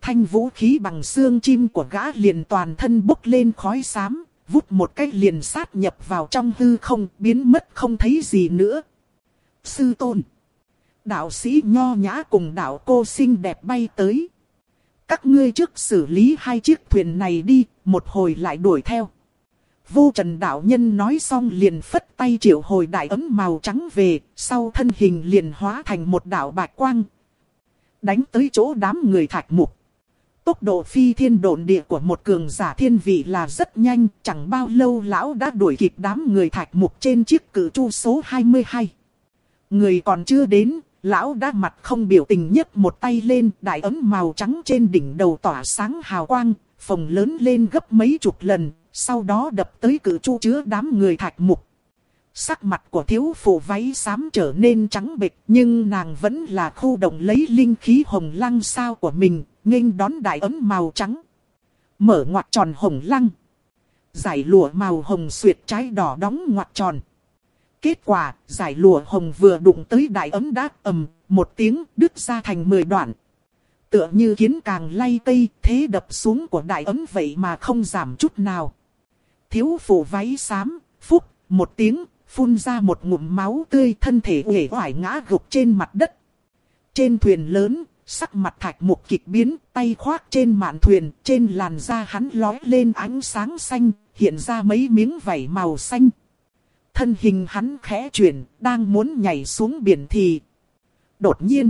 [SPEAKER 1] thanh vũ khí bằng xương chim của gã liền toàn thân bốc lên khói xám, vút một cách liền sát nhập vào trong hư không, biến mất không thấy gì nữa. Sư tôn. Đạo sĩ nho nhã cùng đạo cô xinh đẹp bay tới. Các ngươi trước xử lý hai chiếc thuyền này đi, một hồi lại đuổi theo. Vô Trần đạo nhân nói xong liền phất tay triệu hồi đại ấm màu trắng về, sau thân hình liền hóa thành một đạo bạch quang. Đánh tới chỗ đám người Thạch Mục. Tốc độ phi thiên độn địa của một cường giả thiên vị là rất nhanh, chẳng bao lâu lão đã đuổi kịp đám người Thạch Mục trên chiếc cự tru số hai mươi hai. Người còn chưa đến, lão đã mặt không biểu tình nhấc một tay lên, đại ấm màu trắng trên đỉnh đầu tỏa sáng hào quang, phồng lớn lên gấp mấy chục lần, sau đó đập tới cự tru chứa đám người Thạch Mục. Sắc mặt của thiếu phụ váy xám trở nên trắng bệch, nhưng nàng vẫn là khu động lấy linh khí hồng lăng sao của mình, nghênh đón đại ấm màu trắng. Mở ngoặc tròn hồng lăng. Giải lụa màu hồng xuyệt trái đỏ đóng ngoặc tròn. Kết quả, giải lụa hồng vừa đụng tới đại ấm đã ầm, một tiếng đứt ra thành mười đoạn. Tựa như kiến càng lay cây, thế đập xuống của đại ấm vậy mà không giảm chút nào. Thiếu phụ váy xám, phúc, một tiếng, phun ra một ngụm máu tươi, thân thể uể oải ngã gục trên mặt đất. Trên thuyền lớn, sắc mặt Thạch Mục kịch biến, tay khoác trên mạn thuyền, trên làn da hắn lói lên ánh sáng xanh, hiện ra mấy miếng vảy màu xanh. Thân hình hắn khẽ chuyển, đang muốn nhảy xuống biển thì... Đột nhiên,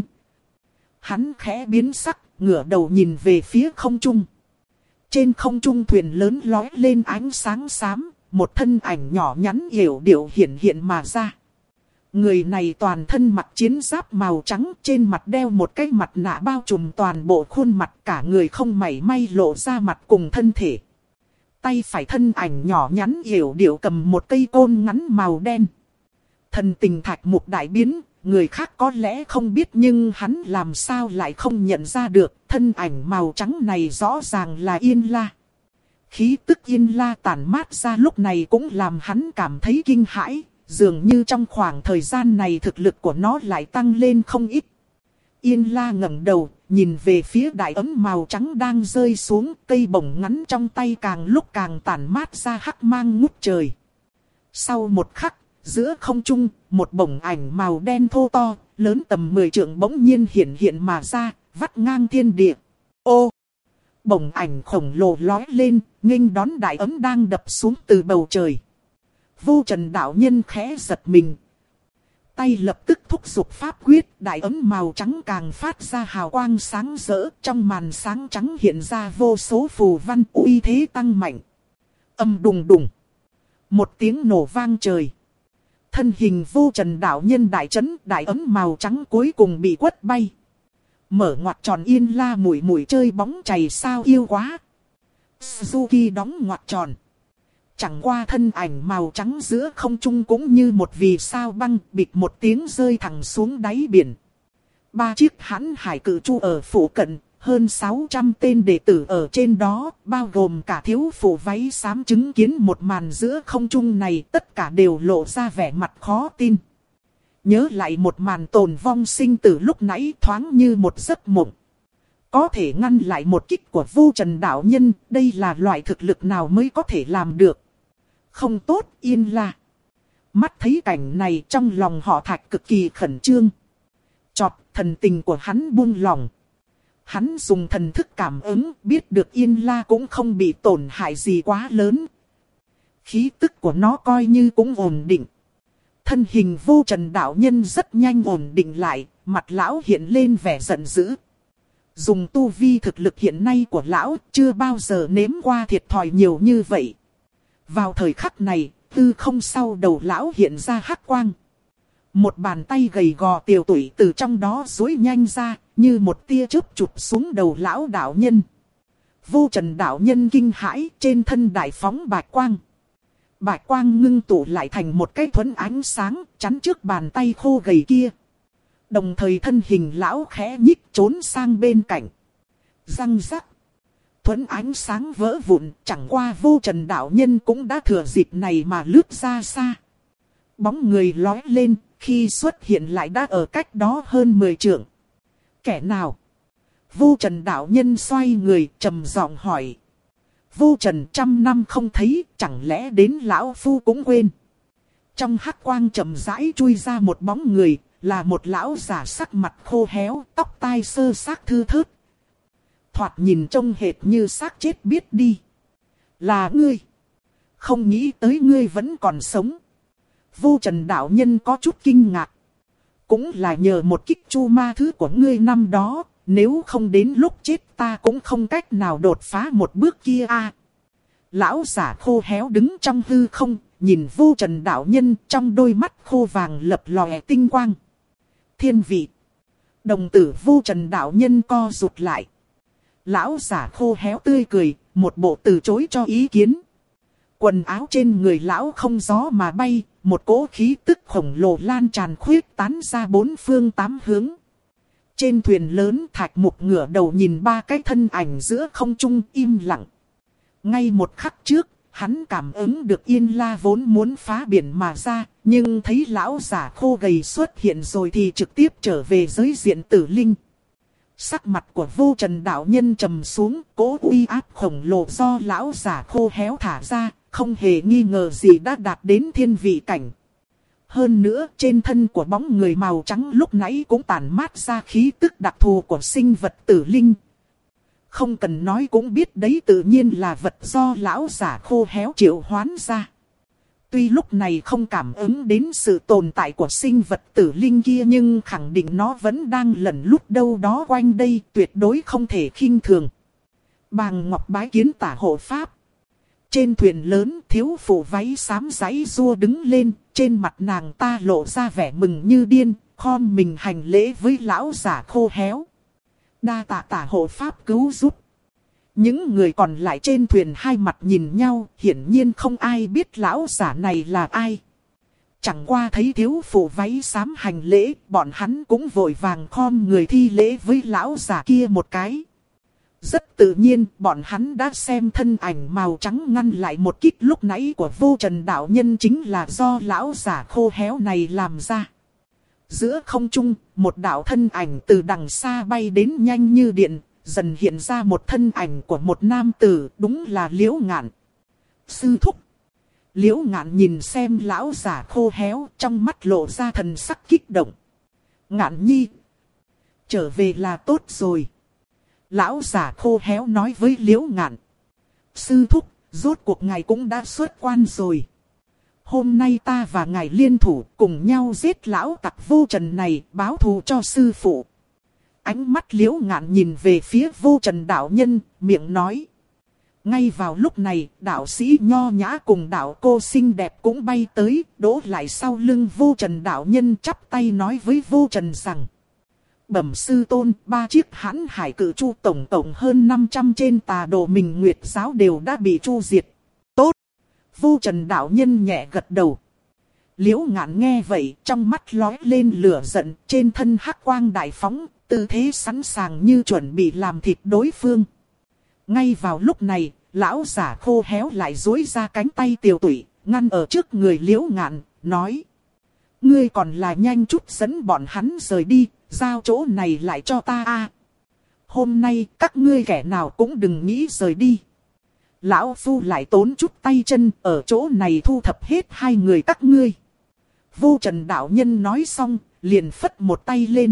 [SPEAKER 1] hắn khẽ biến sắc, ngửa đầu nhìn về phía không trung. Trên không trung thuyền lớn lói lên ánh sáng xám, một thân ảnh nhỏ nhắn yểu điệu hiện hiện mà ra. Người này toàn thân mặc chiến giáp màu trắng, trên mặt đeo một cái mặt nạ bao trùm toàn bộ khuôn mặt, cả người không mảy may lộ ra mặt cùng thân thể. Tay phải thân ảnh nhỏ nhắn yểu điệu cầm một cây côn ngắn màu đen. Thần tình Thạch Mục đại biến, người khác có lẽ không biết nhưng hắn làm sao lại không nhận ra được, thân ảnh màu trắng này rõ ràng là Yên La. Khí tức Yên La tản mát ra lúc này cũng làm hắn cảm thấy kinh hãi, dường như trong khoảng thời gian này thực lực của nó lại tăng lên không ít. Yên La ngẩng đầu, nhìn về phía đại ấm màu trắng đang rơi xuống, cây bổng ngắn trong tay càng lúc càng tản mát ra hắc mang ngút trời. Sau một khắc, giữa không trung, một bổng ảnh màu đen thô to, lớn tầm mười trượng bỗng nhiên hiện hiện mà ra, vắt ngang thiên địa. Ô! Bổng ảnh khổng lồ lói lên, nghênh đón đại ấm đang đập xuống từ bầu trời. Vô Trần đạo nhân khẽ giật mình. Tay lập tức thúc giục pháp quyết, đại ấm màu trắng càng phát ra hào quang sáng rỡ, trong màn sáng trắng hiện ra vô số phù văn, uy thế tăng mạnh. Âm đùng đùng. Một tiếng nổ vang trời. Thân hình Vô Trần đạo nhân đại chấn, đại ấm màu trắng cuối cùng bị quất bay. Mở ngoặc tròn Yên La mùi mùi chơi bóng chày sao yêu quá. Suzuki đóng ngoặc tròn. Chẳng qua thân ảnh màu trắng giữa không trung cũng như một vì sao băng, bịch một tiếng rơi thẳng xuống đáy biển. Ba chiếc hãn hải cự tru ở phủ cận, hơn sáu trăm tên đệ tử ở trên đó, bao gồm cả thiếu phụ váy xám chứng kiến một màn giữa không trung này, tất cả đều lộ ra vẻ mặt khó tin. Nhớ lại một màn tồn vong sinh tử lúc nãy thoáng như một giấc mộng. Có thể ngăn lại một kích của Vô Trần đạo nhân, đây là loại thực lực nào mới có thể làm được. Không tốt, Yên La. Mắt thấy cảnh này trong lòng họ Thạch cực kỳ khẩn trương. Chọt, thần tình của hắn buông lòng. Hắn dùng thần thức cảm ứng, biết được Yên La cũng không bị tổn hại gì quá lớn. Khí tức của nó coi như cũng ổn định. Thân hình Vô Trần đạo nhân rất nhanh ổn định lại, mặt lão hiện lên vẻ giận dữ. Dùng tu vi thực lực hiện nay của lão, chưa bao giờ nếm qua thiệt thòi nhiều như vậy. Vào thời khắc này, tư không sau đầu lão hiện ra hắc quang. Một bàn tay gầy gò tiều tụy từ trong đó duỗi nhanh ra, như một tia chớp chụp xuống đầu lão đạo nhân. Vô Trần đạo nhân kinh hãi, trên thân đại phóng bạch quang. Bạch quang ngưng tụ lại thành một cái thuẫn ánh sáng, chắn trước bàn tay khô gầy kia. Đồng thời thân hình lão khẽ nhích trốn sang bên cạnh. Răng rắc. Thuẫn ánh sáng vỡ vụn, chẳng qua Vô Trần đạo nhân cũng đã thừa dịp này mà lướt ra xa. Bóng người lói lên, khi xuất hiện lại đã ở cách đó hơn mười trượng. Kẻ nào? Vô Trần đạo nhân xoay người trầm giọng hỏi. Vô Trần trăm năm không thấy, chẳng lẽ đến lão phu cũng quên. Trong hắc quang chậm rãi chui ra một bóng người, là một lão giả sắc mặt khô héo, tóc tai sơ xác thưa thớt. Thoạt nhìn trông hệt như xác chết biết đi. Là ngươi. Không nghĩ tới ngươi vẫn còn sống. Vô Trần đạo nhân có chút kinh ngạc. Cũng là nhờ một kích chu ma thứ của ngươi năm đó, nếu không đến lúc chết ta cũng không cách nào đột phá một bước kia a. Lão giả khô héo đứng trong hư không, nhìn Vô Trần đạo nhân trong đôi mắt khô vàng lập lòe tinh quang. Thiên vị. Đồng tử Vô Trần đạo nhân co rụt lại. Lão giả khô héo tươi cười, một bộ từ chối cho ý kiến. Quần áo trên người lão không gió mà bay, một cỗ khí tức khổng lồ lan tràn khuyết tán ra bốn phương tám hướng. Trên thuyền lớn Thạch Mục ngửa đầu nhìn ba cái thân ảnh giữa không trung im lặng. Ngay một khắc trước, hắn cảm ứng được Yên La vốn muốn phá biển mà ra, nhưng thấy lão giả khô gầy xuất hiện rồi thì trực tiếp trở về giới diện tử linh. Sắc mặt của Vô Trần đạo nhân trầm xuống, cỗ uy áp khổng lồ do lão giả khô héo thả ra, không hề nghi ngờ gì đã đạt đến thiên vị cảnh. Hơn nữa, trên thân của bóng người màu trắng lúc nãy cũng tản mát ra khí tức đặc thù của sinh vật tử linh. Không cần nói cũng biết đấy, tự nhiên là vật do lão giả khô héo triệu hoán ra. Tuy lúc này không cảm ứng đến sự tồn tại của sinh vật tử linh kia, nhưng khẳng định nó vẫn đang lẩn lút đâu đó quanh đây, tuyệt đối không thể khinh thường. Bàng Ngọc bái kiến tả hộ pháp. Trên thuyền lớn, thiếu phụ váy xám giãy giụa đứng lên, trên mặt nàng ta lộ ra vẻ mừng như điên, khom mình hành lễ với lão giả khô héo. Đa tạ tả hộ pháp cứu giúp. Những người còn lại trên thuyền hai mặt nhìn nhau, hiển nhiên không ai biết lão giả này là ai. Chẳng qua thấy thiếu phụ váy xám hành lễ, bọn hắn cũng vội vàng khom người thi lễ với lão giả kia một cái. Rất tự nhiên, bọn hắn đã xem thân ảnh màu trắng ngăn lại một kích lúc nãy của Vô Trần đạo nhân chính là do lão giả khô héo này làm ra. Giữa không trung, một đạo thân ảnh từ đằng xa bay đến nhanh như điện, dần hiện ra một thân ảnh của một nam tử, đúng là Liễu Ngạn. Sư thúc. Liễu Ngạn nhìn xem lão giả khô héo, trong mắt lộ ra thần sắc kích động. Ngạn nhi, trở về là tốt rồi. Lão giả khô héo nói với Liễu Ngạn. Sư thúc, rốt cuộc ngài cũng đã xuất quan rồi. Hôm nay ta và ngài liên thủ cùng nhau giết lão tặc Vô Trần này, báo thù cho sư phụ. Ánh mắt Liễu Ngạn nhìn về phía Vô Trần đạo nhân, miệng nói. Ngay vào lúc này, đạo sĩ nho nhã cùng đạo cô xinh đẹp cũng bay tới, đổ lại sau lưng Vô Trần đạo nhân, chắp tay nói với Vô Trần rằng. Bẩm sư tôn, ba chiếc hãn hải cự chu tổng tổng hơn năm trăm trên tà đồ Minh Nguyệt giáo đều đã bị chu diệt. Tốt! Vô Trần đạo nhân nhẹ gật đầu. Liễu Ngạn nghe vậy, trong mắt lóe lên lửa giận, trên thân hắc quang đại phóng, tư thế sẵn sàng như chuẩn bị làm thịt đối phương. Ngay vào lúc này, lão giả khô héo lại duỗi ra cánh tay tiều tụy, ngăn ở trước người Liễu Ngạn, nói. Ngươi còn là nhanh chút dẫn bọn hắn rời đi, giao chỗ này lại cho ta a. Hôm nay các ngươi kẻ nào cũng đừng nghĩ rời đi. Lão phu lại tốn chút tay chân ở chỗ này thu thập hết hai người các ngươi. Vô Trần đạo nhân nói xong, liền phất một tay lên.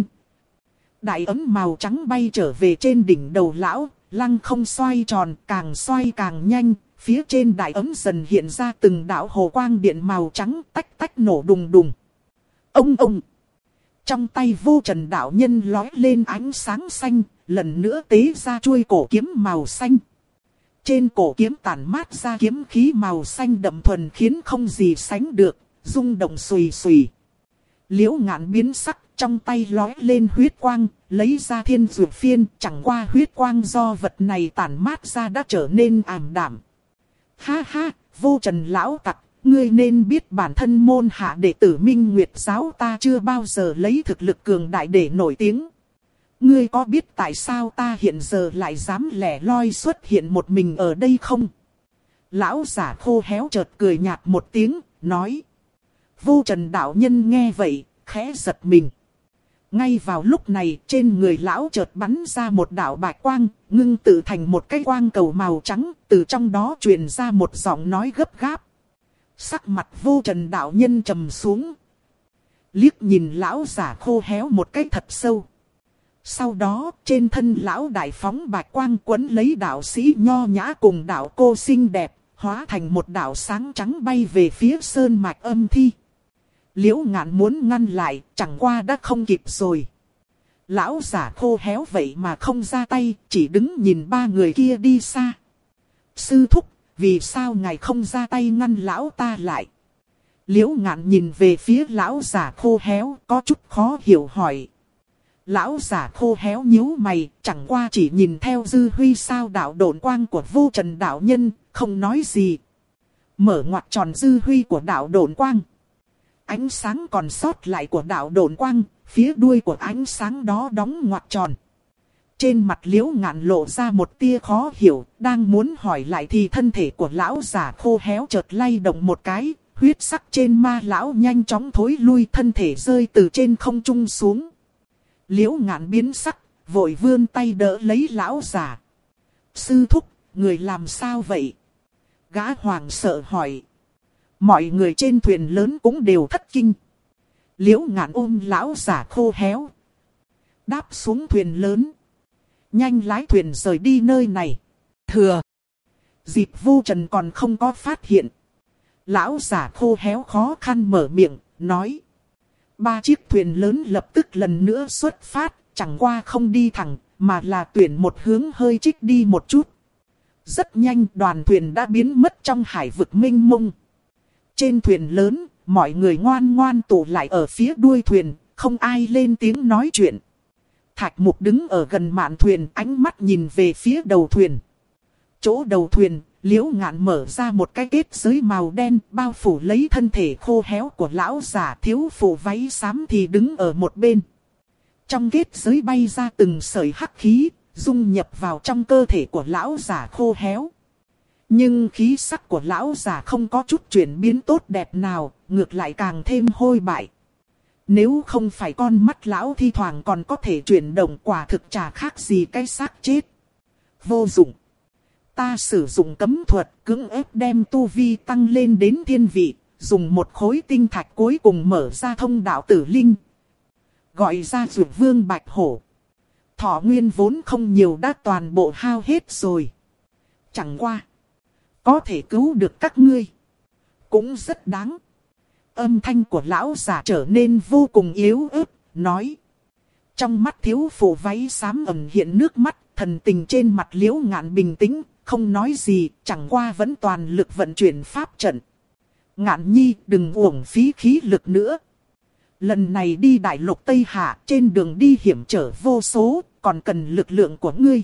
[SPEAKER 1] Đại ấm màu trắng bay trở về trên đỉnh đầu lão, lăng không xoay tròn, càng xoay càng nhanh. Phía trên đại ấm dần hiện ra từng đạo hồ quang điện màu trắng tách tách nổ đùng đùng. Ông ông! Trong tay Vô Trần đạo nhân lói lên ánh sáng xanh, lần nữa tế ra chuôi cổ kiếm màu xanh. Trên cổ kiếm tản mát ra kiếm khí màu xanh đậm thuần khiến không gì sánh được, rung động xùy xùy. Liễu Ngạn biến sắc, trong tay lói lên huyết quang, lấy ra thiên dược phiên, chẳng qua huyết quang do vật này tản mát ra đã trở nên ảm đạm. Ha ha, Vô Trần lão tặc, ngươi nên biết bản thân môn hạ đệ tử Minh Nguyệt giáo ta chưa bao giờ lấy thực lực cường đại để nổi tiếng. Ngươi có biết tại sao ta hiện giờ lại dám lẻ loi xuất hiện một mình ở đây không? Lão giả khô héo chợt cười nhạt một tiếng, nói. Vô Trần đạo nhân nghe vậy, khẽ giật mình. Ngay vào lúc này, trên người lão chợt bắn ra một đạo bạch quang, ngưng tự thành một cái quang cầu màu trắng, từ trong đó truyền ra một giọng nói gấp gáp. Sắc mặt Vô Trần đạo nhân trầm xuống. Liếc nhìn lão giả khô héo một cái thật sâu. Sau đó, trên thân lão đại phóng bạch quang quấn lấy đạo sĩ nho nhã cùng đạo cô xinh đẹp, hóa thành một đạo sáng trắng bay về phía sơn mạch âm thi. Liễu Ngạn muốn ngăn lại, chẳng qua đã không kịp rồi. Lão giả khô héo vậy mà không ra tay, chỉ đứng nhìn ba người kia đi xa. Sư thúc, vì sao ngài không ra tay ngăn lão ta lại? Liễu Ngạn nhìn về phía lão giả khô héo, có chút khó hiểu hỏi. Lão giả khô héo nhíu mày, chẳng qua chỉ nhìn theo dư huy sao đạo độn quang của Vô Trần đạo nhân, không nói gì. Mở ngoặc tròn dư huy của đạo độn quang. Ánh sáng còn sót lại của đạo độn quang, phía đuôi của ánh sáng đó đóng ngoặc tròn. Trên mặt Liễu Ngạn lộ ra một tia khó hiểu, đang muốn hỏi lại thì thân thể của lão giả khô héo chợt lay động một cái, huyết sắc trên ma lão nhanh chóng thối lui, thân thể rơi từ trên không trung xuống. Liễu Ngạn biến sắc, vội vươn tay đỡ lấy lão giả. Sư thúc, người làm sao vậy? Gã hoàng sợ hỏi. Mọi người trên thuyền lớn cũng đều thất kinh. Liễu Ngạn ôm lão giả khô héo, đáp xuống thuyền lớn, nhanh lái thuyền rời đi nơi này. Thừa dịp Vô Trần còn không có phát hiện, lão giả khô héo khó khăn mở miệng, nói. Ba chiếc thuyền lớn lập tức lần nữa xuất phát, chẳng qua không đi thẳng, mà là tuyển một hướng hơi trích đi một chút. Rất nhanh đoàn thuyền đã biến mất trong hải vực mênh mông. Trên thuyền lớn, mọi người ngoan ngoan tụ lại ở phía đuôi thuyền, không ai lên tiếng nói chuyện. Thạch Mục đứng ở gần mạn thuyền, ánh mắt nhìn về phía đầu thuyền. Chỗ đầu thuyền, Liễu Ngạn mở ra một cái kết giới màu đen, bao phủ lấy thân thể khô héo của lão giả. Thiếu phụ váy xám thì đứng ở một bên. Trong kết giới bay ra từng sợi hắc khí, dung nhập vào trong cơ thể của lão giả khô héo. Nhưng khí sắc của lão giả không có chút chuyển biến tốt đẹp nào, ngược lại càng thêm hôi bại. Nếu không phải con mắt lão thi thoảng còn có thể chuyển động, quả thực chả khác gì cái xác chết. Vô dụng. Ta sử dụng cấm thuật cưỡng ép đem tu vi tăng lên đến thiên vị, dùng một khối tinh thạch cuối cùng mở ra thông đạo tử linh. Gọi ra Dược Vương Bạch Hổ. Thọ nguyên vốn không nhiều đã toàn bộ hao hết rồi. Chẳng qua có thể cứu được các ngươi cũng rất đáng. Âm thanh của lão giả trở nên vô cùng yếu ớt, nói. Trong mắt thiếu phụ váy xám ẩn hiện nước mắt, thần tình trên mặt Liễu Ngạn bình tĩnh, không nói gì, chẳng qua vẫn toàn lực vận chuyển pháp trận. Ngạn nhi, đừng uổng phí khí lực nữa. Lần này đi đại lục Tây Hạ, trên đường đi hiểm trở vô số, còn cần lực lượng của ngươi.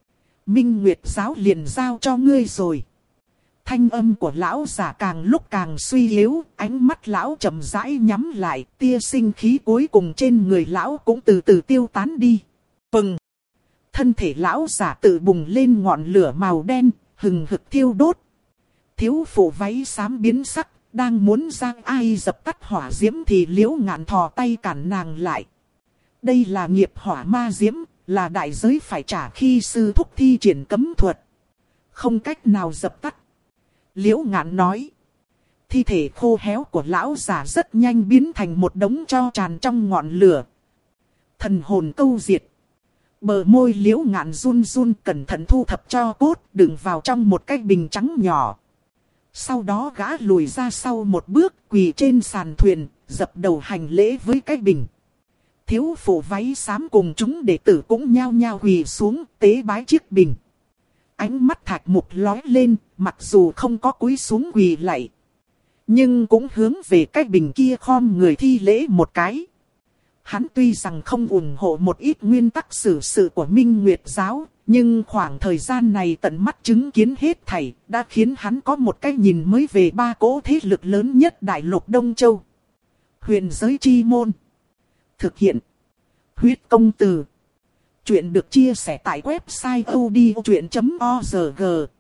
[SPEAKER 1] Minh Nguyệt giáo liền giao cho ngươi rồi. Thanh âm của lão giả càng lúc càng suy yếu, ánh mắt lão chậm rãi nhắm lại, tia sinh khí cuối cùng trên người lão cũng từ từ tiêu tán đi. Phừng! Thân thể lão giả tự bùng lên ngọn lửa màu đen, hừng hực thiêu đốt. Thiếu phụ váy xám biến sắc, đang muốn giang ai dập tắt hỏa diễm thì Liễu Ngạn thò tay cản nàng lại. Đây là nghiệp hỏa ma diễm, là đại giới phải trả khi sư thúc thi triển cấm thuật. Không cách nào dập tắt. Liễu Ngạn nói. Thi thể khô héo của lão giả rất nhanh biến thành một đống tro tràn trong ngọn lửa. Thần hồn câu diệt. Bờ môi Liễu Ngạn run run, cẩn thận thu thập tro cốt, đựng vào trong một cái bình trắng nhỏ. Sau đó gã lùi ra sau một bước, quỳ trên sàn thuyền, dập đầu hành lễ với cái bình. Thiếu phụ váy xám cùng chúng đệ tử cũng nhao nhao quỳ xuống, tế bái chiếc bình. Ánh mắt Thạch Mục lóe lên, mặc dù không có cúi xuống quỳ lạy, nhưng cũng hướng về cái bình kia khom người thi lễ một cái. Hắn tuy rằng không ủng hộ một ít nguyên tắc xử sự của Minh Nguyệt giáo, nhưng khoảng thời gian này tận mắt chứng kiến hết thảy, đã khiến hắn có một cái nhìn mới về ba cỗ thế lực lớn nhất đại lục Đông Châu. Huyền giới chi môn. Thực hiện. Huyết công từ. Chuyện được chia sẻ tại website a u d i o chuyện chấm org.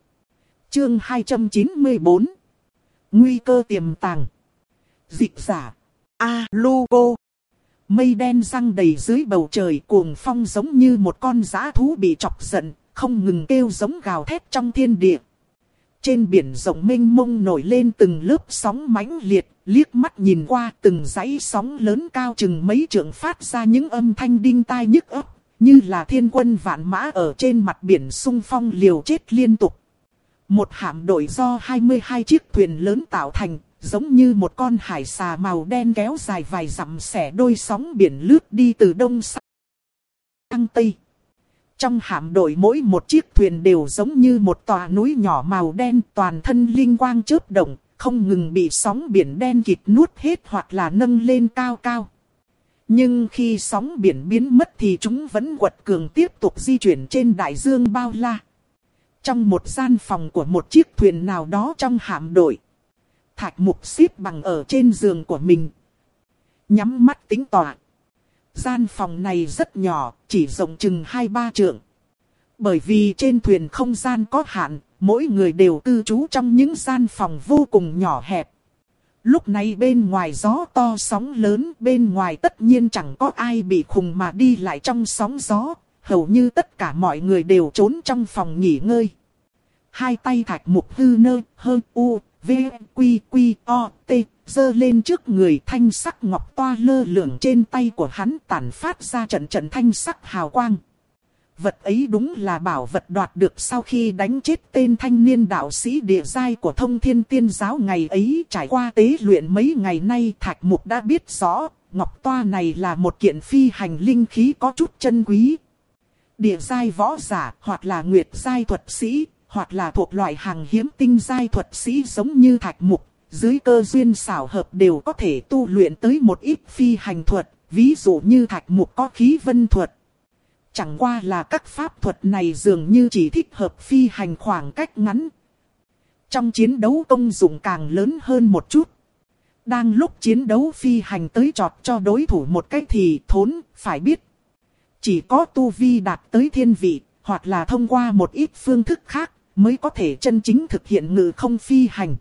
[SPEAKER 1] Chương hai trăm chín mươi bốn. Nguy cơ tiềm tàng. Dịch giả. A-lu-cô. Mây đen giăng đầy dưới bầu trời, cuồng phong giống như một con dã thú bị chọc giận, không ngừng kêu giống gào thét trong thiên địa. Trên biển rộng mênh mông nổi lên từng lớp sóng mãnh liệt, liếc mắt nhìn qua từng dãy sóng lớn cao chừng mấy trượng phát ra những âm thanh đinh tai nhức óc, như là thiên quân vạn mã ở trên mặt biển xung phong liều chết liên tục. Một hạm đội do hai mươi hai chiếc thuyền lớn tạo thành, giống như một con hải xà màu đen kéo dài vài dặm xẻ đôi sóng biển lướt đi từ đông sang tây. Trong hạm đội mỗi một chiếc thuyền đều giống như một tòa núi nhỏ màu đen, toàn thân linh quang chớp động, không ngừng bị sóng biển đen kịt nuốt hết hoặc là nâng lên cao cao. Nhưng khi sóng biển biến mất thì chúng vẫn quật cường tiếp tục di chuyển trên đại dương bao la. Trong một gian phòng của một chiếc thuyền nào đó trong hạm đội, Thạch Mục xếp bằng ở trên giường của mình, nhắm mắt tính tọa. Gian phòng này rất nhỏ, chỉ rộng chừng hai ba trượng. Bởi vì trên thuyền không gian có hạn, mỗi người đều cư trú trong những gian phòng vô cùng nhỏ hẹp. Lúc này bên ngoài gió to sóng lớn, bên ngoài tất nhiên chẳng có ai bị khùng mà đi lại trong sóng gió. Hầu như tất cả mọi người đều trốn trong phòng nghỉ ngơi. Hai tay Thạch Mục hư nơ, hơ, u, v, quy, quy, o, t, giơ lên trước người, thanh sắc ngọc toa lơ lửng trên tay của hắn tản phát ra trận trận thanh sắc hào quang. Vật ấy đúng là bảo vật đoạt được sau khi đánh chết tên thanh niên đạo sĩ địa giai của Thông Thiên Tiên Giáo ngày ấy. Trải qua tế luyện mấy ngày nay, Thạch Mục đã biết rõ, ngọc toa này là một kiện phi hành linh khí có chút chân quý. Địa giai võ giả, hoặc là nguyệt giai thuật sĩ, hoặc là thuộc loại hàng hiếm tinh giai thuật sĩ giống như Thạch Mục, dưới cơ duyên xảo hợp đều có thể tu luyện tới một ít phi hành thuật, ví dụ như Thạch Mục có khí vân thuật. Chẳng qua là các pháp thuật này dường như chỉ thích hợp phi hành khoảng cách ngắn. Trong chiến đấu công dụng càng lớn hơn một chút. Đang lúc chiến đấu phi hành tới chọt cho đối thủ một cách thì thốn, phải biết. Chỉ có tu vi đạt tới thiên vị, hoặc là thông qua một ít phương thức khác, mới có thể chân chính thực hiện ngự không phi hành.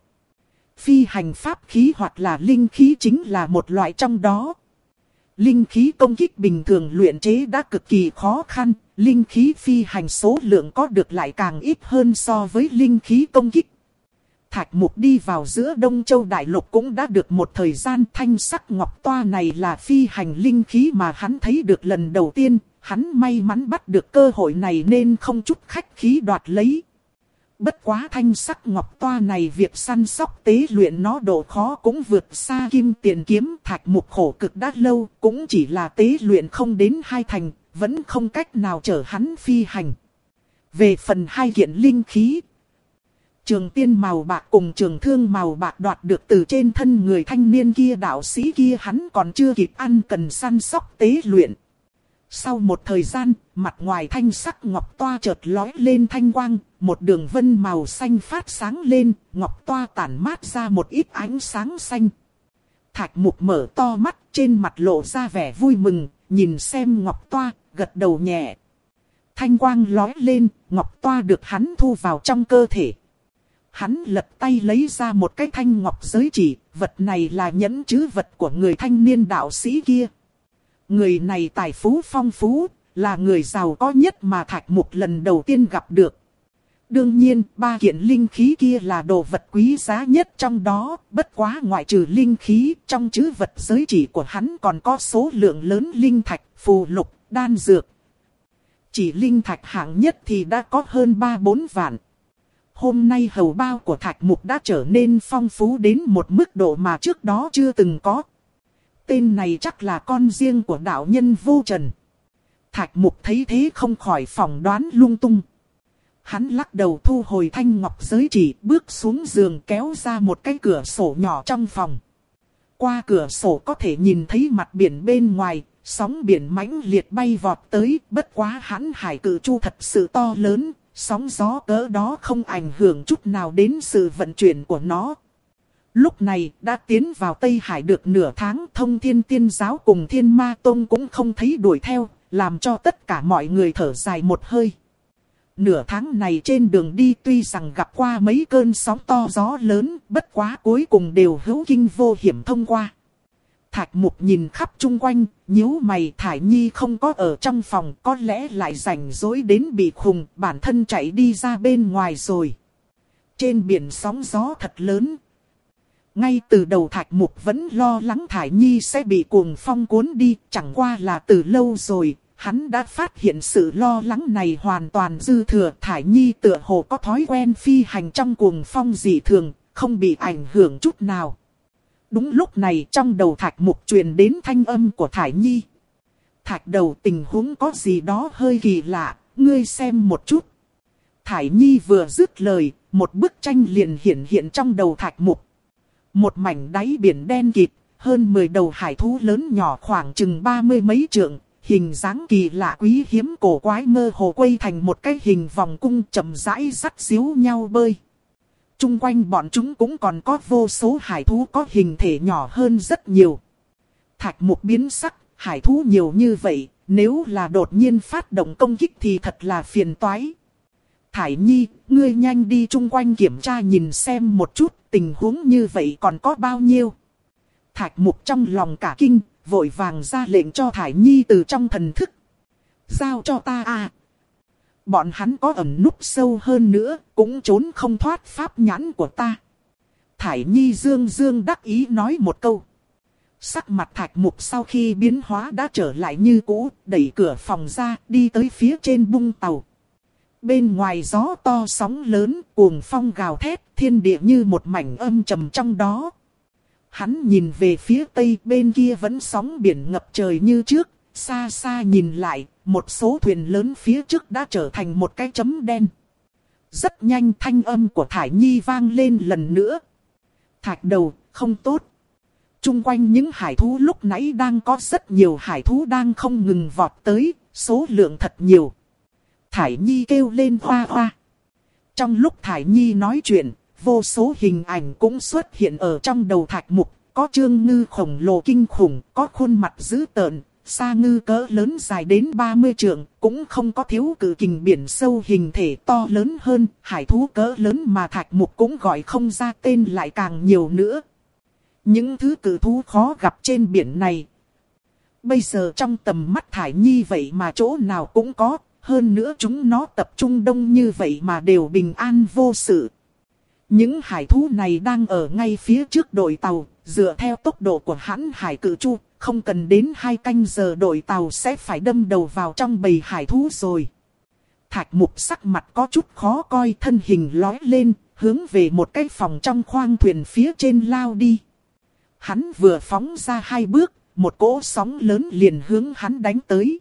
[SPEAKER 1] Phi hành pháp khí hoặc là linh khí chính là một loại trong đó. Linh khí công kích bình thường luyện chế đã cực kỳ khó khăn, linh khí phi hành số lượng có được lại càng ít hơn so với linh khí công kích. Thạch Mục đi vào giữa Đông Châu Đại Lục cũng đã được một thời gian, thanh sắc ngọc toa này là phi hành linh khí mà hắn thấy được lần đầu tiên, hắn may mắn bắt được cơ hội này nên không chút khách khí đoạt lấy. Bất quá thanh sắc ngọc toa này việc săn sóc tế luyện nó độ khó cũng vượt xa kim tiền kiếm. Thạch Mục khổ cực đã lâu cũng chỉ là tế luyện không đến hai thành, vẫn không cách nào chở hắn phi hành. Về phần hai kiện linh khí, trường tiên màu bạc cùng trường thương màu bạc đoạt được từ trên thân người thanh niên kia đạo sĩ kia, hắn còn chưa kịp ăn cần săn sóc tế luyện. Sau một thời gian, mặt ngoài thanh sắc ngọc toa chợt lói lên thanh quang, một đường vân màu xanh phát sáng lên, ngọc toa tản mát ra một ít ánh sáng xanh. Thạch Mục mở to mắt, trên mặt lộ ra vẻ vui mừng, nhìn xem ngọc toa, gật đầu nhẹ. Thanh quang lói lên, ngọc toa được hắn thu vào trong cơ thể. Hắn lật tay lấy ra một cái thanh ngọc giới chỉ, vật này là nhẫn trữ vật của người thanh niên đạo sĩ kia. Người này tài phú phong phú, là người giàu có nhất mà Thạch Mục lần đầu tiên gặp được. Đương nhiên, ba kiện linh khí kia là đồ vật quý giá nhất trong đó, bất quá ngoại trừ linh khí, trong trữ vật giới chỉ của hắn còn có số lượng lớn linh thạch, phù lục, đan dược. Chỉ linh thạch hạng nhất thì đã có hơn ba bốn vạn. Hôm nay hầu bao của Thạch Mục đã trở nên phong phú đến một mức độ mà trước đó chưa từng có. Tên này chắc là con riêng của đạo nhân Vô Trần. Thạch Mục thấy thế không khỏi phỏng đoán lung tung. Hắn lắc đầu thu hồi thanh ngọc giới chỉ, bước xuống giường kéo ra một cái cửa sổ nhỏ trong phòng. Qua cửa sổ có thể nhìn thấy mặt biển bên ngoài, sóng biển mãnh liệt bay vọt tới, bất quá hắn hải cự chu thật sự to lớn, sóng gió cỡ đó không ảnh hưởng chút nào đến sự vận chuyển của nó. Lúc này đã tiến vào Tây Hải được nửa tháng, Thông Thiên Tiên Giáo cùng Thiên Ma Tông cũng không thấy đuổi theo, làm cho tất cả mọi người thở dài một hơi. Nửa tháng này trên đường đi tuy rằng gặp qua mấy cơn sóng to gió lớn, bất quá cuối cùng đều hữu kinh vô hiểm thông qua. Thạch Mục nhìn khắp chung quanh, nhíu mày. Thải Nhi không có ở trong phòng, có lẽ lại rảnh rỗi đến bị khùng, bản thân chạy đi ra bên ngoài rồi. Trên biển sóng gió thật lớn. Ngay từ đầu Thạch Mục vẫn lo lắng Thải Nhi sẽ bị cuồng phong cuốn đi, chẳng qua là từ lâu rồi, hắn đã phát hiện sự lo lắng này hoàn toàn dư thừa. Thải Nhi tựa hồ có thói quen phi hành trong cuồng phong dị thường, không bị ảnh hưởng chút nào. Đúng lúc này trong đầu Thạch Mục truyền đến thanh âm của Thải Nhi. Thạch đầu, tình huống có gì đó hơi kỳ lạ, ngươi xem một chút. Thải Nhi vừa dứt lời, một bức tranh liền hiện hiện trong đầu Thạch Mục. Một mảnh đáy biển đen kịt, hơn mười đầu hải thú lớn nhỏ khoảng chừng ba mươi mấy trượng, hình dáng kỳ lạ quý hiếm cổ quái mơ hồ quay thành một cái hình vòng cung chậm rãi dắt díu nhau bơi. Trung quanh bọn chúng cũng còn có vô số hải thú có hình thể nhỏ hơn rất nhiều. Thạch Mục biến sắc, hải thú nhiều như vậy, nếu là đột nhiên phát động công kích thì thật là phiền toái. Thải Nhi, ngươi nhanh đi chung quanh kiểm tra nhìn xem một chút, tình huống như vậy còn có bao nhiêu. Thạch Mục trong lòng cả kinh, vội vàng ra lệnh cho Thải Nhi từ trong thần thức. Giao cho ta à. Bọn hắn có ẩn núp sâu hơn nữa, cũng trốn không thoát pháp nhãn của ta. Thải Nhi dương dương đắc ý nói một câu. Sắc mặt Thạch Mục sau khi biến hóa đã trở lại như cũ, đẩy cửa phòng ra, đi tới phía trên bung tàu. Bên ngoài gió to sóng lớn, cuồng phong gào thét, thiên địa như một mảnh âm trầm trong đó. Hắn nhìn về phía tây, bên kia vẫn sóng biển ngập trời như trước, xa xa nhìn lại, một số thuyền lớn phía trước đã trở thành một cái chấm đen. Rất nhanh thanh âm của Thải Nhi vang lên lần nữa. Thạch đầu, không tốt. Trung quanh những hải thú lúc nãy đang có rất nhiều hải thú đang không ngừng vọt tới, số lượng thật nhiều. Thải Nhi kêu lên hoa hoa. Trong lúc Thải Nhi nói chuyện, vô số hình ảnh cũng xuất hiện ở trong đầu Thạch Mục. Có trương ngư khổng lồ kinh khủng, có khuôn mặt dữ tợn, sa ngư cỡ lớn dài đến ba mươi trượng, cũng không có thiếu cự kình biển sâu hình thể to lớn hơn, hải thú cỡ lớn mà Thạch Mục cũng gọi không ra tên lại càng nhiều nữa. Những thứ cự thú khó gặp trên biển này, bây giờ trong tầm mắt Thải Nhi vậy mà chỗ nào cũng có, hơn nữa chúng nó tập trung đông như vậy mà đều bình an vô sự. Những hải thú này đang ở ngay phía trước đội tàu, dựa theo tốc độ của hãn hải cự chu, không cần đến hai canh giờ đội tàu sẽ phải đâm đầu vào trong bầy hải thú rồi. Thạch Mục sắc mặt có chút khó coi, thân hình lói lên, hướng về một cái phòng trong khoang thuyền phía trên lao đi. Hắn vừa phóng ra hai bước, một cỗ sóng lớn liền hướng hắn đánh tới.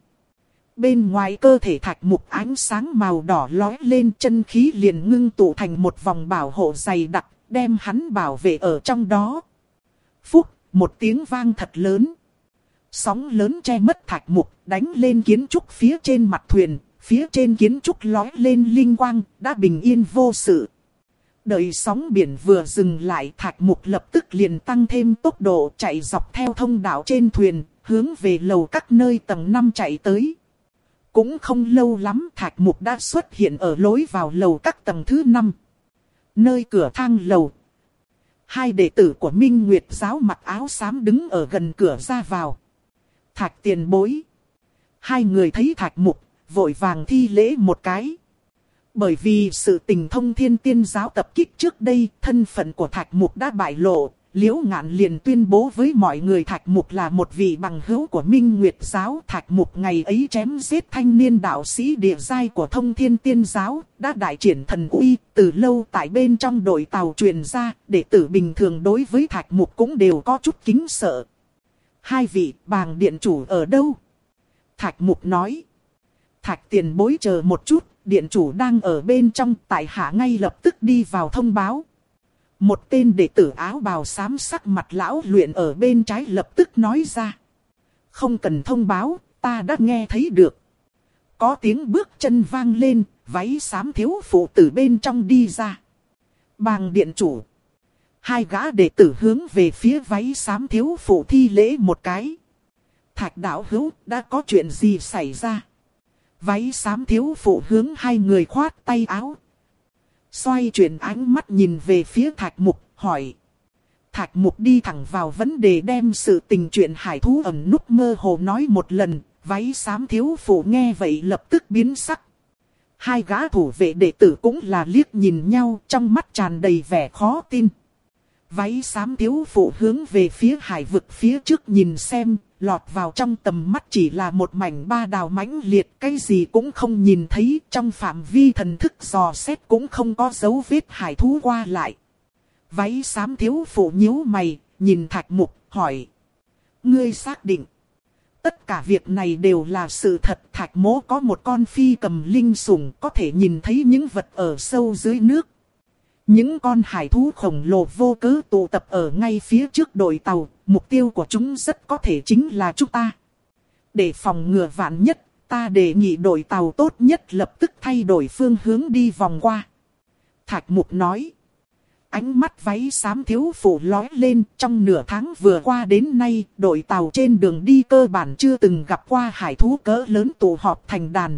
[SPEAKER 1] Bên ngoài cơ thể Thạch Mục ánh sáng màu đỏ lói lên, chân khí liền ngưng tụ thành một vòng bảo hộ dày đặc, đem hắn bảo vệ ở trong đó. Phúc, một tiếng vang thật lớn. Sóng lớn che mất Thạch Mục, đánh lên kiến trúc phía trên mặt thuyền, phía trên kiến trúc lói lên linh quang, đã bình yên vô sự. Đợi sóng biển vừa dừng lại, Thạch Mục lập tức liền tăng thêm tốc độ chạy dọc theo thông đạo trên thuyền, hướng về lầu các nơi tầng năm chạy tới. Cũng không lâu lắm Thạch Mục đã xuất hiện ở lối vào lầu các tầng thứ năm. Nơi cửa thang lầu, hai đệ tử của Minh Nguyệt giáo mặc áo xám đứng ở gần cửa ra vào. Thạch tiền bối. Hai người thấy Thạch Mục, vội vàng thi lễ một cái. Bởi vì sự tình Thông Thiên Tiên giáo tập kích trước đây, thân phận của Thạch Mục đã bại lộ. Liễu Ngạn liền tuyên bố với mọi người Thạch Mục là một vị bằng hữu của Minh Nguyệt giáo. Thạch Mục ngày ấy chém giết thanh niên đạo sĩ địa giai của Thông Thiên Tiên giáo, đã đại triển thần uy, từ lâu tại bên trong đội tàu truyền ra, đệ tử bình thường đối với Thạch Mục cũng đều có chút kính sợ. Hai vị Bàng điện chủ ở đâu? Thạch Mục nói. Thạch tiền bối chờ một chút, điện chủ đang ở bên trong, tại hạ ngay lập tức đi vào thông báo. Một tên đệ tử áo bào xám sắc mặt lão luyện ở bên trái lập tức nói ra. Không cần thông báo, ta đã nghe thấy được. Có tiếng bước chân vang lên, váy xám thiếu phụ từ bên trong đi ra. Bàng điện chủ. Hai gã đệ tử hướng về phía váy xám thiếu phụ thi lễ một cái. Thạch đạo hữu, đã có chuyện gì xảy ra? Váy xám thiếu phụ hướng hai người khoát tay áo. Xoay chuyển ánh mắt nhìn về phía Thạch Mục, hỏi. Thạch Mục đi thẳng vào vấn đề, đem sự tình chuyện hải thú ẩn núp mơ hồ nói một lần. Váy xám thiếu phụ nghe vậy lập tức biến sắc. Hai gã thủ vệ đệ tử cũng là liếc nhìn nhau, trong mắt tràn đầy vẻ khó tin. Váy xám thiếu phụ hướng về phía hải vực phía trước nhìn xem, lọt vào trong tầm mắt chỉ là một mảnh ba đào mãnh liệt, cái gì cũng không nhìn thấy, trong phạm vi thần thức dò xét cũng không có dấu vết hải thú qua lại. Váy xám thiếu phụ nhíu mày, nhìn Thạch Mục, hỏi. Ngươi xác định tất cả việc này đều là sự thật? Thạch Mỗ có một con phi cầm linh sủng, có thể nhìn thấy những vật ở sâu dưới nước. Những con hải thú khổng lồ vô cớ tụ tập ở ngay phía trước đội tàu, mục tiêu của chúng rất có thể chính là chúng ta. Để phòng ngừa vạn nhất, ta đề nghị đội tàu tốt nhất lập tức thay đổi phương hướng đi vòng qua. Thạch Mục nói. Ánh mắt váy xám thiếu phụ lóe lên, trong nửa tháng vừa qua đến nay, đội tàu trên đường đi cơ bản chưa từng gặp qua hải thú cỡ lớn tụ họp thành đàn.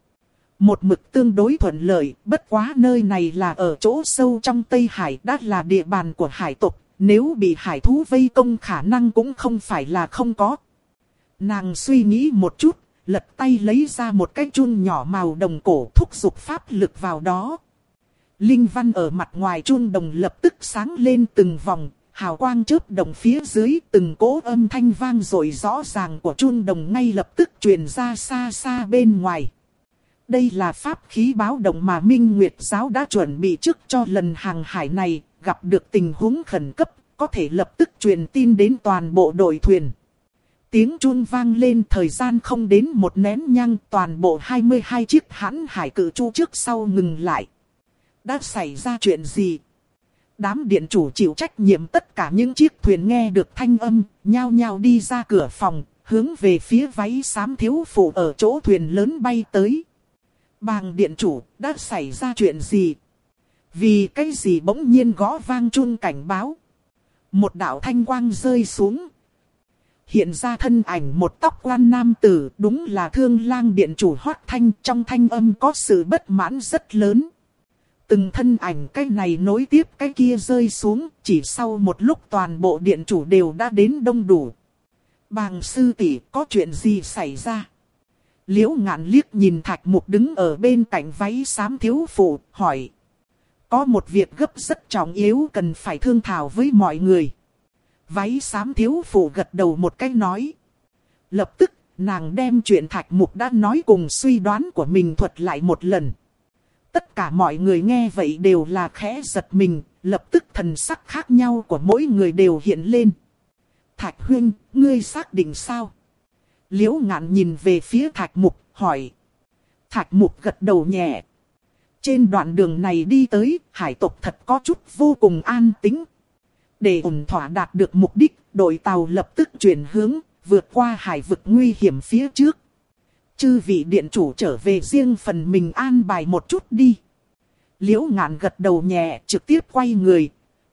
[SPEAKER 1] Một mực tương đối thuận lợi, bất quá nơi này là ở chỗ sâu trong Tây Hải, đã là địa bàn của hải tộc, nếu bị hải thú vây công khả năng cũng không phải là không có. Nàng suy nghĩ một chút, lật tay lấy ra một cái chun nhỏ màu đồng cổ, thúc giục pháp lực vào đó. Linh văn ở mặt ngoài chun đồng lập tức sáng lên từng vòng, hào quang chớp đồng phía dưới, từng cỗ âm thanh vang dội rõ ràng của chun đồng ngay lập tức truyền ra xa xa bên ngoài. Đây là pháp khí báo động mà Minh Nguyệt Giáo đã chuẩn bị trước cho lần hàng hải này, gặp được tình huống khẩn cấp, có thể lập tức truyền tin đến toàn bộ đội thuyền. Tiếng chun vang lên, thời gian không đến một nén nhang, toàn bộ hai mươi hai chiếc hãn hải cự chu trước sau ngừng lại. Đã xảy ra chuyện gì? Đám điện chủ chịu trách nhiệm tất cả những chiếc thuyền nghe được thanh âm, nhao nhao đi ra cửa phòng, hướng về phía váy xám thiếu phụ ở chỗ thuyền lớn bay tới. Bàng điện chủ, đã xảy ra chuyện gì? Vì cái gì bỗng nhiên gõ vang chun cảnh báo? Một đạo thanh quang rơi xuống. Hiện ra thân ảnh một tóc quan nam tử, đúng là Thương Lang điện chủ Hoắc Thanh, trong thanh âm có sự bất mãn rất lớn. Từng thân ảnh cái này nối tiếp cái kia rơi xuống, chỉ sau một lúc toàn bộ điện chủ đều đã đến đông đủ. Bàng sư tỷ, có chuyện gì xảy ra? Liễu Ngạn liếc nhìn Thạch Mục đứng ở bên cạnh váy xám thiếu phụ, hỏi. Có một việc gấp rất trọng yếu cần phải thương thảo với mọi người. Váy xám thiếu phụ gật đầu một cái nói. Lập tức, nàng đem chuyện Thạch Mục đã nói cùng suy đoán của mình thuật lại một lần. Tất cả mọi người nghe vậy đều là khẽ giật mình, lập tức thần sắc khác nhau của mỗi người đều hiện lên. Thạch huynh, ngươi xác định sao? Liễu Ngạn nhìn về phía Thạch Mục, hỏi. Thạch Mục gật đầu nhẹ. Trên đoạn đường này đi tới, hải tộc thật có chút vô cùng an tĩnh. Để ổn thỏa đạt được mục đích, đội tàu lập tức chuyển hướng, vượt qua hải vực nguy hiểm phía trước. Chư vị điện chủ trở về riêng phần mình an bài một chút đi. Liễu Ngạn gật đầu nhẹ, trực tiếp quay người.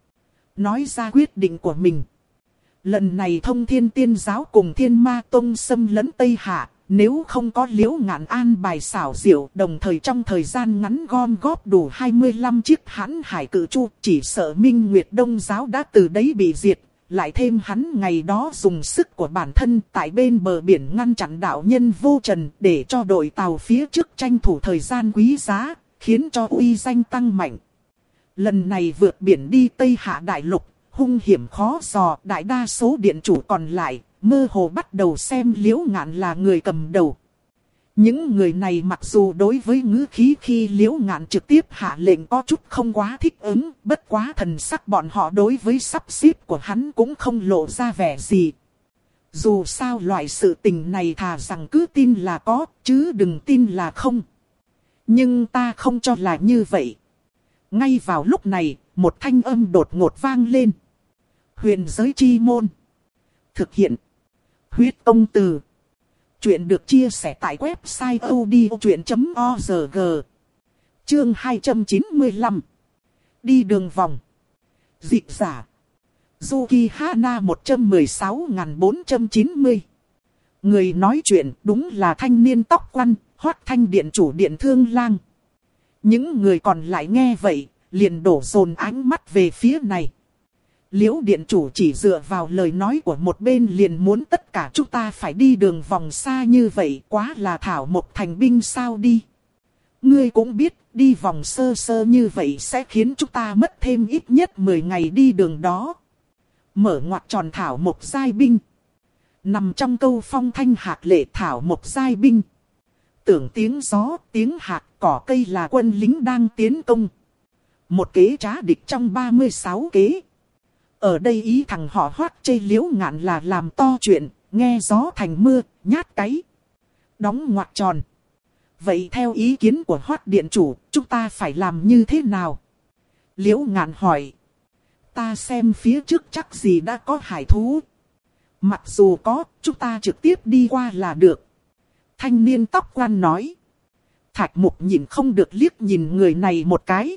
[SPEAKER 1] Nói ra quyết định của mình. Lần này Thông Thiên Tiên Giáo cùng Thiên Ma Tông xâm lấn Tây Hạ, nếu không có Liễu Ngạn an bài xảo diệu, đồng thời trong thời gian ngắn gom góp đủ hai mươi lăm chiếc hãn hải cự chu, chỉ sợ Minh Nguyệt Đông Giáo đã từ đấy bị diệt. Lại thêm hắn ngày đó dùng sức của bản thân tại bên bờ biển ngăn chặn đạo nhân vô trần, để cho đội tàu phía trước tranh thủ thời gian quý giá, khiến cho uy danh tăng mạnh. Lần này vượt biển đi Tây Hạ Đại Lục, hung hiểm khó dò, đại đa số điện chủ còn lại, mơ hồ bắt đầu xem Liễu Ngạn là người cầm đầu. Những người này mặc dù đối với ngữ khí khi Liễu Ngạn trực tiếp hạ lệnh có chút không quá thích ứng, bất quá thần sắc bọn họ đối với sắp xếp của hắn cũng không lộ ra vẻ gì. Dù sao loại sự tình này thà rằng cứ tin là có, chứ đừng tin là không. Nhưng ta không cho là như vậy. Ngay vào lúc này, một thanh âm đột ngột vang lên. Huyền giới chi môn. Thực hiện. Huyết công từ. Chuyện được chia sẻ tại website odchuyện chấm org. Chương hai trăm chín mươi lăm. Đi đường vòng. Dịch giả. Yuki Hana một trăm mười sáu nghìn bốn trăm chín mươi. Người nói chuyện đúng là thanh niên tóc quăn, Hoắc Thanh điện chủ điện Thương Lang. Những người còn lại nghe vậy, liền đổ dồn ánh mắt về phía này. Liễu điện chủ chỉ dựa vào lời nói của một bên liền muốn tất cả chúng ta phải đi đường vòng xa như vậy, quá là thảo một thành binh sao đi. Ngươi cũng biết, đi vòng sơ sơ như vậy sẽ khiến chúng ta mất thêm ít nhất mười ngày đi đường đó. Mở ngoặc tròn thảo một giai binh. Nằm trong câu phong thanh hạc lệ thảo một giai binh. Tưởng tiếng gió, tiếng hạc, cỏ cây là quân lính đang tiến công. Một kế trá địch trong ba mươi sáu kế. Ở đây ý thằng họ Hoắc chê Liễu Ngạn là làm to chuyện, nghe gió thành mưa, nhát cái. Đóng ngoặc tròn. Vậy theo ý kiến của Hoắc điện chủ, chúng ta phải làm như thế nào? Liễu Ngạn hỏi. Ta xem phía trước chắc gì đã có hải thú. Mặc dù có, chúng ta trực tiếp đi qua là được. Thanh niên tóc quan nói. Thạch Mục nhìn không được liếc nhìn người này một cái.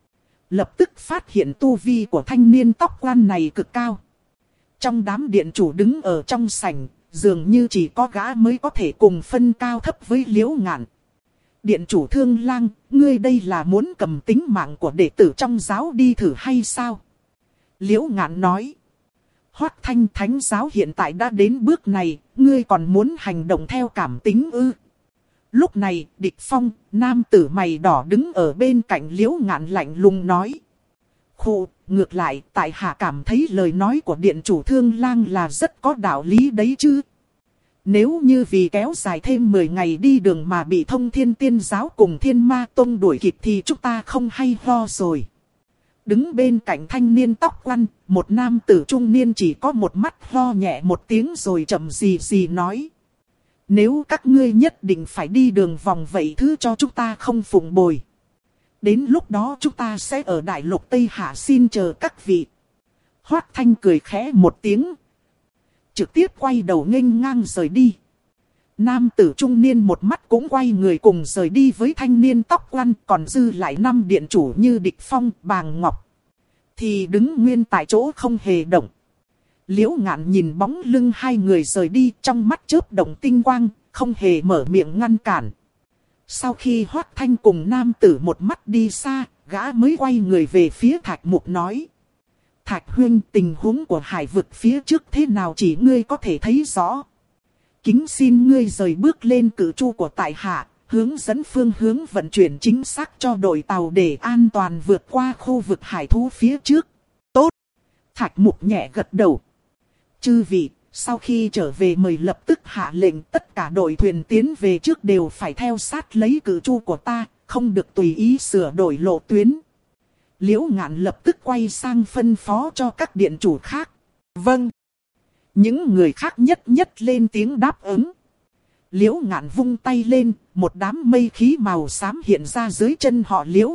[SPEAKER 1] Lập tức phát hiện tu vi của thanh niên tóc quan này cực cao. Trong đám điện chủ đứng ở trong sảnh, dường như chỉ có gã mới có thể cùng phân cao thấp với Liễu Ngạn. Điện chủ Thương Lang, ngươi đây là muốn cầm tính mạng của đệ tử trong giáo đi thử hay sao? Liễu Ngạn nói. Hoắc Thanh thánh giáo hiện tại đã đến bước này, ngươi còn muốn hành động theo cảm tính ư? Lúc này, Địch Phong, nam tử mày đỏ đứng ở bên cạnh Liễu Ngạn lạnh lùng nói. Khụ, ngược lại, tại hạ cảm thấy lời nói của điện chủ Thương Lang là rất có đạo lý đấy chứ. Nếu như vì kéo dài thêm mười ngày đi đường mà bị Thông Thiên Tiên giáo cùng Thiên Ma Tông đuổi kịp thì chúng ta không hay ho rồi. Đứng bên cạnh thanh niên tóc quăn, một nam tử trung niên chỉ có một mắt ho nhẹ một tiếng rồi chậm gì gì nói. Nếu các ngươi nhất định phải đi đường vòng vậy thứ cho chúng ta không phụng bồi. Đến lúc đó chúng ta sẽ ở đại lục Tây Hạ xin chờ các vị. Hoắc Thanh cười khẽ một tiếng. Trực tiếp quay đầu nghênh ngang rời đi. Nam tử trung niên một mắt cũng quay người cùng rời đi với thanh niên tóc quăn. Còn dư lại năm điện chủ như Địch Phong, Bàng Ngọc. Thì đứng nguyên tại chỗ không hề động. Liễu Ngạn nhìn bóng lưng hai người rời đi trong mắt chớp động tinh quang, không hề mở miệng ngăn cản. Sau khi Hoắc Thanh cùng nam tử một mắt đi xa, gã mới quay người về phía Thạch Mục nói. Thạch huynh, tình huống của hải vực phía trước thế nào chỉ ngươi có thể thấy rõ. Kính xin ngươi rời bước lên cử chu của tại hạ, hướng dẫn phương hướng vận chuyển chính xác cho đội tàu để an toàn vượt qua khu vực hải thú phía trước. Tốt! Thạch Mục nhẹ gật đầu. Chư vị, sau khi trở về mời lập tức hạ lệnh tất cả đội thuyền tiến về trước đều phải theo sát lấy cử chu của ta, không được tùy ý sửa đổi lộ tuyến. Liễu Ngạn lập tức quay sang phân phó cho các điện chủ khác. Vâng. Những người khác nhất nhất lên tiếng đáp ứng. Liễu Ngạn vung tay lên, một đám mây khí màu xám hiện ra dưới chân họ Liễu.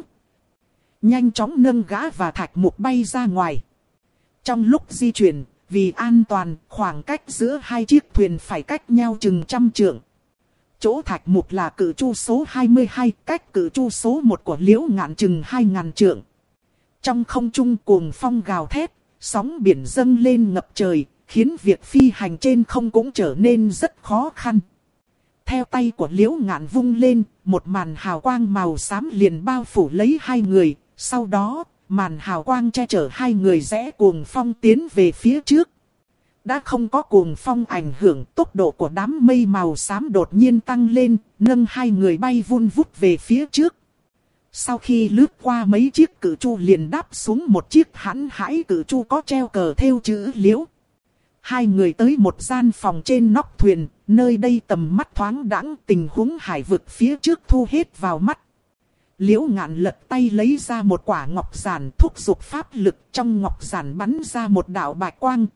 [SPEAKER 1] Nhanh chóng nâng gã và Thạch Mục bay ra ngoài. Trong lúc di chuyển, vì an toàn, khoảng cách giữa hai chiếc thuyền phải cách nhau chừng trăm trượng. Chỗ Thạch Mục là cự chu số hai mươi hai, cách cự chu số một của Liễu Ngạn chừng hai ngàn trượng. Trong không trung cuồng phong gào thét, sóng biển dâng lên ngập trời, khiến việc phi hành trên không cũng trở nên rất khó khăn. Theo tay của Liễu Ngạn vung lên, một màn hào quang màu xám liền bao phủ lấy hai người, sau đó màn hào quang che chở hai người rẽ cuồng phong tiến về phía trước. Đã không có cuồng phong ảnh hưởng, tốc độ của đám mây màu xám đột nhiên tăng lên, nâng hai người bay vun vút về phía trước. Sau khi lướt qua mấy chiếc cự chu liền đáp xuống một chiếc hãn hãi cự chu có treo cờ thêu chữ Liễu. Hai người tới một gian phòng trên nóc thuyền, nơi đây tầm mắt thoáng đãng, tình huống hải vực phía trước thu hết vào mắt. Liễu Ngạn lật tay lấy ra một quả ngọc giản thúc giục pháp lực, trong ngọc giản bắn ra một đạo bạch quang.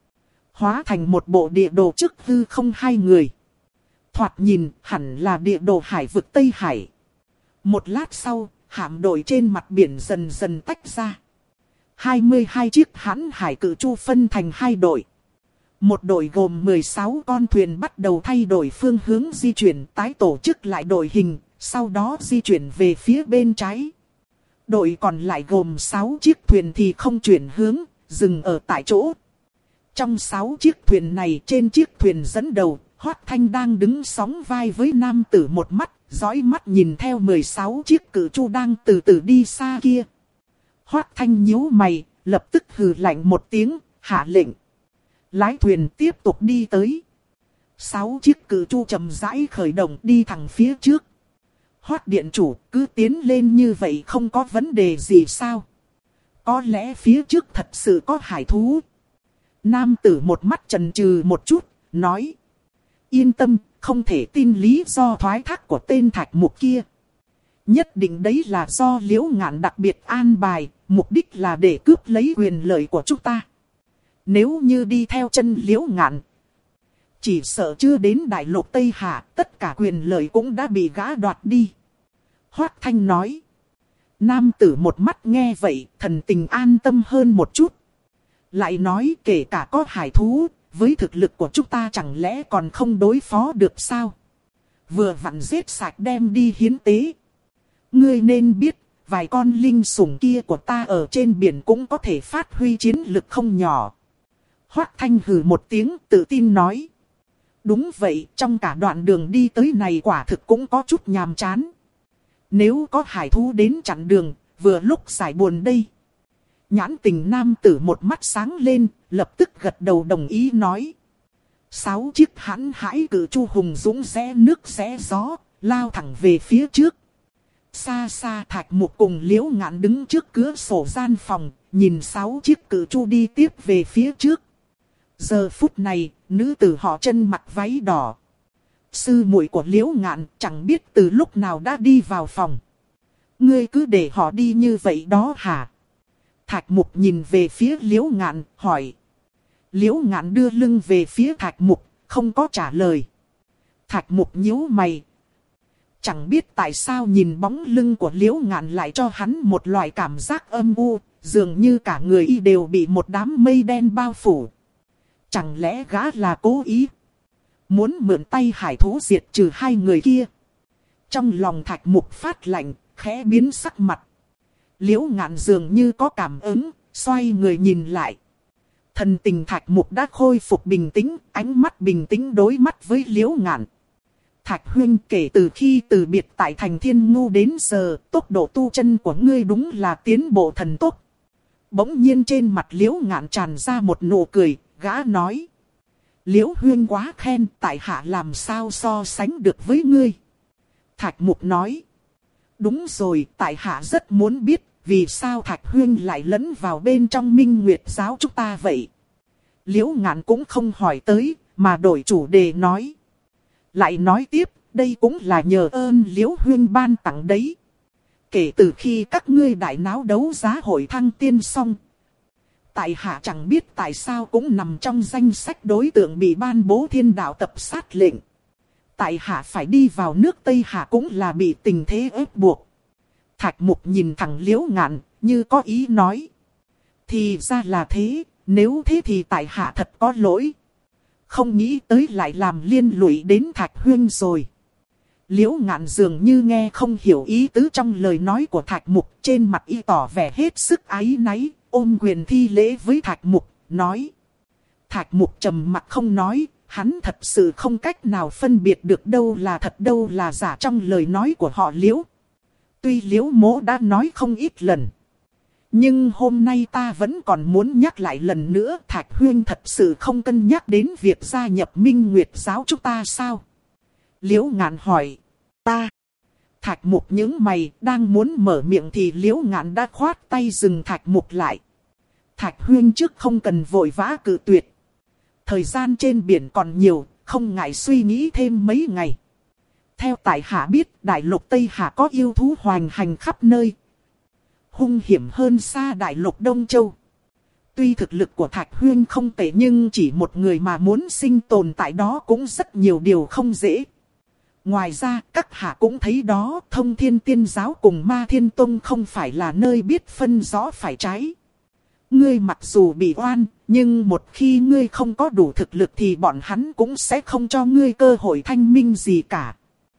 [SPEAKER 1] Hóa thành một bộ địa đồ trước hư không hai người. Thoạt nhìn hẳn là địa đồ hải vực Tây Hải. Một lát sau, hạm đội trên mặt biển dần dần tách ra. hai mươi hai chiếc hãn hải cự chu phân thành hai đội. Một đội gồm mười sáu con thuyền bắt đầu thay đổi phương hướng di chuyển, tái tổ chức lại đội hình, sau đó di chuyển về phía bên trái. Đội còn lại gồm sáu chiếc thuyền thì không chuyển hướng, dừng ở tại chỗ. Trong sáu chiếc thuyền này, trên chiếc thuyền dẫn đầu, Hoắc Thanh đang đứng sóng vai với nam tử một mắt, dõi mắt nhìn theo mười sáu chiếc cự chu đang từ từ đi xa kia. Hoắc Thanh nhíu mày, lập tức hừ lạnh một tiếng, hạ lệnh. Lái thuyền tiếp tục đi tới. Sáu chiếc cự chu chậm rãi khởi động đi thẳng phía trước. Hoát điện chủ cứ tiến lên như vậy không có vấn đề gì sao? Có lẽ phía trước thật sự có hải thú. Nam tử một mắt chần chừ một chút, nói. Yên tâm, không thể tin lý do thoái thác của tên Thạch Mục kia. Nhất định đấy là do Liễu Ngạn đặc biệt an bài, mục đích là để cướp lấy quyền lợi của chúng ta. Nếu như đi theo chân Liễu Ngạn, chỉ sợ chưa đến đại lục Tây Hạ, tất cả quyền lợi cũng đã bị gã đoạt đi. Hoát Thanh nói. Nam tử một mắt nghe vậy, thần tình an tâm hơn một chút. Lại nói kể cả có hải thú, với thực lực của chúng ta chẳng lẽ còn không đối phó được sao? Vừa vặn giết sạch đem đi hiến tế. Ngươi nên biết, vài con linh sủng kia của ta ở trên biển cũng có thể phát huy chiến lực không nhỏ. Hoát Thanh hừ một tiếng tự tin nói. Đúng vậy, trong cả đoạn đường đi tới này quả thực cũng có chút nhàm chán. Nếu có hải thú đến chặn đường, vừa lúc giải buồn đây. Nhãn tình nam tử một mắt sáng lên, lập tức gật đầu đồng ý nói. Sáu chiếc hãn hãi cự chu hùng dũng rẽ nước rẽ gió, lao thẳng về phía trước. Xa xa Thạch Mục cùng Liễu Ngạn đứng trước cửa sổ gian phòng, nhìn sáu chiếc cự chu đi tiếp về phía trước. Giờ phút này, nữ tử họ chân mặc váy đỏ. Sư muội của Liễu Ngạn chẳng biết từ lúc nào đã đi vào phòng. Ngươi cứ để họ đi như vậy đó hả? Thạch Mục nhìn về phía Liễu Ngạn, hỏi. Liễu Ngạn đưa lưng về phía Thạch Mục, không có trả lời. Thạch Mục nhíu mày. Chẳng biết tại sao nhìn bóng lưng của Liễu Ngạn lại cho hắn một loại cảm giác âm u, dường như cả người y đều bị một đám mây đen bao phủ. Chẳng lẽ gã là cố ý? Muốn mượn tay hải thú diệt trừ hai người kia. Trong lòng Thạch Mục phát lạnh, khẽ biến sắc mặt. Liễu Ngạn dường như có cảm ứng, xoay người nhìn lại. Thần tình Thạch Mục đã khôi phục bình tĩnh, ánh mắt bình tĩnh đối mắt với Liễu Ngạn. Thạch huynh, kể từ khi từ biệt tại thành Thiên Ngu đến giờ, tốc độ tu chân của ngươi đúng là tiến bộ thần tốc. Bỗng nhiên trên mặt Liễu Ngạn tràn ra một nụ cười, gã nói. Liễu huynh quá khen, tại hạ làm sao so sánh được với ngươi. Thạch Mục nói. Đúng rồi, tại hạ rất muốn biết, vì sao Thạch huynh lại lẫn vào bên trong Minh Nguyệt giáo chúng ta vậy. Liễu Ngạn cũng không hỏi tới, mà đổi chủ đề nói. Lại nói tiếp, đây cũng là nhờ ơn Liễu huynh ban tặng đấy. Kể từ khi các ngươi đại náo đấu giá hội thăng tiên xong, tại hạ chẳng biết tại sao cũng nằm trong danh sách đối tượng bị ban bố thiên đạo tập sát lệnh. Tại hạ phải đi vào nước Tây Hạ cũng là bị tình thế ép buộc. Thạch Mục nhìn thẳng Liễu Ngạn, như có ý nói. Thì ra là thế, nếu thế thì tại hạ thật có lỗi. Không nghĩ tới lại làm liên lụy đến Thạch huynh rồi. Liễu Ngạn dường như nghe không hiểu ý tứ trong lời nói của Thạch Mục, trên mặt y tỏ vẻ hết sức áy náy, ôm quyền thi lễ với Thạch Mục, nói. Thạch Mục trầm mặt không nói, hắn thật sự không cách nào phân biệt được đâu là thật đâu là giả trong lời nói của họ Liễu. Tuy Liễu mỗ đã nói không ít lần, nhưng hôm nay ta vẫn còn muốn nhắc lại lần nữa. Thạch huynh thật sự không cân nhắc đến việc gia nhập Minh Nguyệt giáo chúng ta sao? Liễu Ngạn hỏi. Ta. Thạch Mục nhướng mày, đang muốn mở miệng thì Liễu Ngạn đã khoát tay dừng Thạch Mục lại. Thạch huynh trước không cần vội vã cự tuyệt. Thời gian trên biển còn nhiều, không ngại suy nghĩ thêm mấy ngày. Theo tại hạ biết, đại lục Tây Hạ có yêu thú hoành hành khắp nơi, hung hiểm hơn xa đại lục Đông Châu. Tuy thực lực của Thạch huynh không tệ nhưng chỉ một người mà muốn sinh tồn tại đó cũng rất nhiều điều không dễ. Ngoài ra, các hạ cũng thấy đó, Thông Thiên Tiên Giáo cùng Ma Thiên Tông không phải là nơi biết phân rõ phải trái. Ngươi mặc dù bị oan, nhưng một khi ngươi không có đủ thực lực thì bọn hắn cũng sẽ không cho ngươi cơ hội thanh minh gì cả.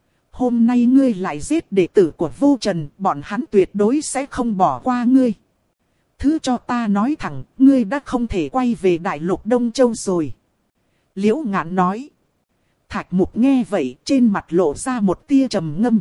[SPEAKER 1] Hôm nay ngươi lại giết đệ tử của Vô Trần, bọn hắn tuyệt đối sẽ không bỏ qua ngươi. Thứ cho ta nói thẳng, ngươi đã không thể quay về đại lục Đông Châu rồi. Liễu Ngạn nói. Thạch Mục nghe vậy, trên mặt lộ ra một tia trầm ngâm.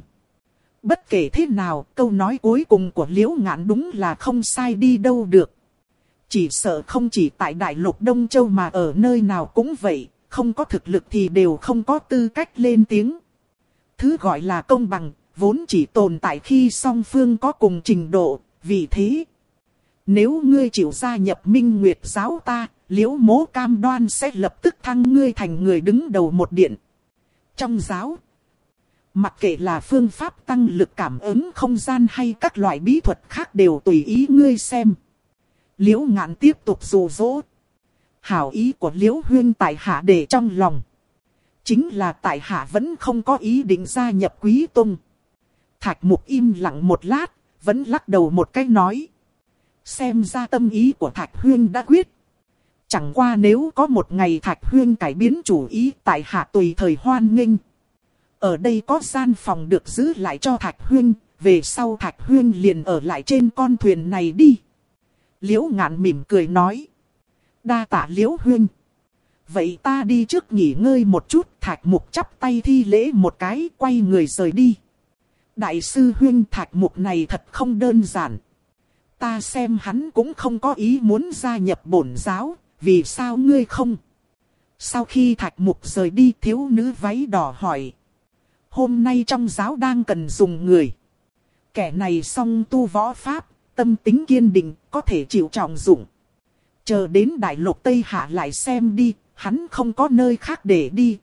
[SPEAKER 1] Bất kể thế nào, câu nói cuối cùng của Liễu Ngạn đúng là không sai đi đâu được. Chỉ sợ không chỉ tại Đại Lục Đông Châu mà ở nơi nào cũng vậy, không có thực lực thì đều không có tư cách lên tiếng. Thứ gọi là công bằng, vốn chỉ tồn tại khi song phương có cùng trình độ, vì thế. Nếu ngươi chịu gia nhập Minh Nguyệt giáo ta, Liễu Mỗ cam đoan sẽ lập tức thăng ngươi thành người đứng đầu một điện. Trong giáo, mặc kệ là phương pháp tăng lực cảm ứng không gian hay các loại bí thuật khác đều tùy ý ngươi xem. Liễu Ngạn tiếp tục dụ dỗ. Hảo ý của Liễu Huyên tại hạ để trong lòng. Chính là tại hạ vẫn không có ý định gia nhập Quý Tông. Thạch Mục im lặng một lát, vẫn lắc đầu một cái nói. Xem ra tâm ý của Thạch Huyên đã quyết. Chẳng qua nếu có một ngày Thạch Huyên cải biến chủ ý, tại hạ tùy thời hoan nghênh. Ở đây có gian phòng được giữ lại cho Thạch Huyên, về sau Thạch Huyên liền ở lại trên con thuyền này đi. Liễu Ngạn mỉm cười nói. Đa tạ Liễu Huyên. Vậy ta đi trước nghỉ ngơi một chút. Thạch Mục chắp tay thi lễ một cái, quay người rời đi. Đại sư Huyên, Thạch Mục này thật không đơn giản. Ta xem hắn cũng không có ý muốn gia nhập bổn giáo, vì sao ngươi không? Sau khi Thạch Mục rời đi, thiếu nữ váy đỏ hỏi. Hôm nay trong giáo đang cần dùng người. Kẻ này song tu võ pháp, tâm tính kiên định, có thể chịu trọng dụng. Chờ đến Đại Lục Tây Hạ lại xem đi, hắn không có nơi khác để đi.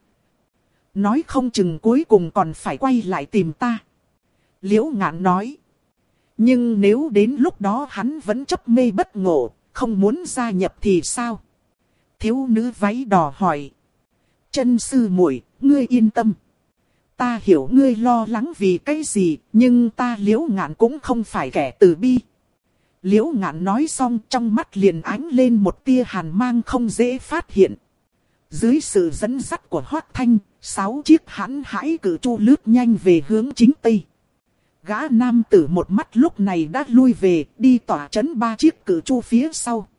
[SPEAKER 1] Nói không chừng cuối cùng còn phải quay lại tìm ta. Liễu Ngạn nói. Nhưng nếu đến lúc đó hắn vẫn chấp mê bất ngộ, không muốn gia nhập thì sao? Thiếu nữ váy đỏ hỏi. Chân sư muội, ngươi yên tâm. Ta hiểu ngươi lo lắng vì cái gì, nhưng ta Liễu Ngạn cũng không phải kẻ từ bi. Liễu Ngạn nói xong, trong mắt liền ánh lên một tia hàn mang không dễ phát hiện. Dưới sự dẫn dắt của Hoắc Thanh, sáu chiếc hãn hãi cử chu lướt nhanh về hướng chính tây. Gã nam tử một mắt lúc này đã lui về, đi tỏa trấn ba chiếc cử chu phía sau.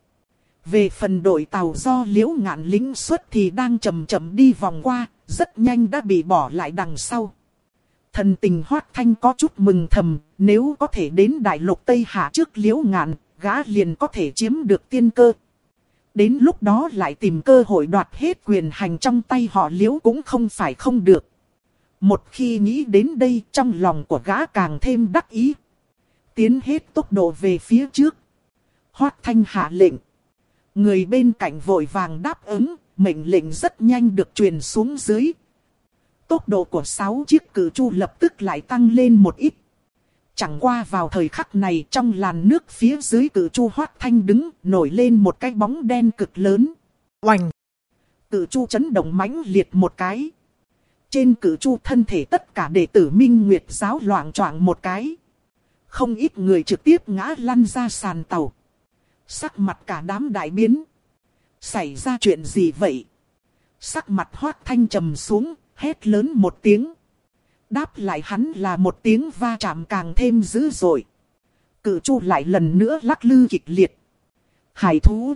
[SPEAKER 1] Về phần đội tàu do Liễu Ngạn lĩnh xuất thì đang chậm chậm đi vòng qua, rất nhanh đã bị bỏ lại đằng sau. Thần tình Hoắc Thanh có chút mừng thầm, nếu có thể đến Đại Lục Tây Hạ trước Liễu Ngạn, gã liền có thể chiếm được tiên cơ. Đến lúc đó lại tìm cơ hội đoạt hết quyền hành trong tay họ Liễu cũng không phải không được. Một khi nghĩ đến đây, trong lòng của gã càng thêm đắc ý. Tiến hết tốc độ về phía trước. Hoắc Thanh hạ lệnh. Người bên cạnh vội vàng đáp ứng, mệnh lệnh rất nhanh được truyền xuống dưới. Tốc độ của sáu chiếc cử chu lập tức lại tăng lên một ít. Chẳng qua vào thời khắc này, trong làn nước phía dưới cử chu Hoắc Thanh đứng, nổi lên một cái bóng đen cực lớn. Oành! Cử chu chấn động mãnh liệt một cái. Trên cử chu thân thể tất cả đệ tử Minh Nguyệt giáo loạng choạng một cái. Không ít người trực tiếp ngã lăn ra sàn tàu. Sắc mặt cả đám đại biến. Xảy ra chuyện gì vậy? Sắc mặt Hoắc Thanh trầm xuống, hét lớn một tiếng. Đáp lại hắn là một tiếng va chạm càng thêm dữ dội. Cử chu lại lần nữa lắc lư kịch liệt. Hải thú.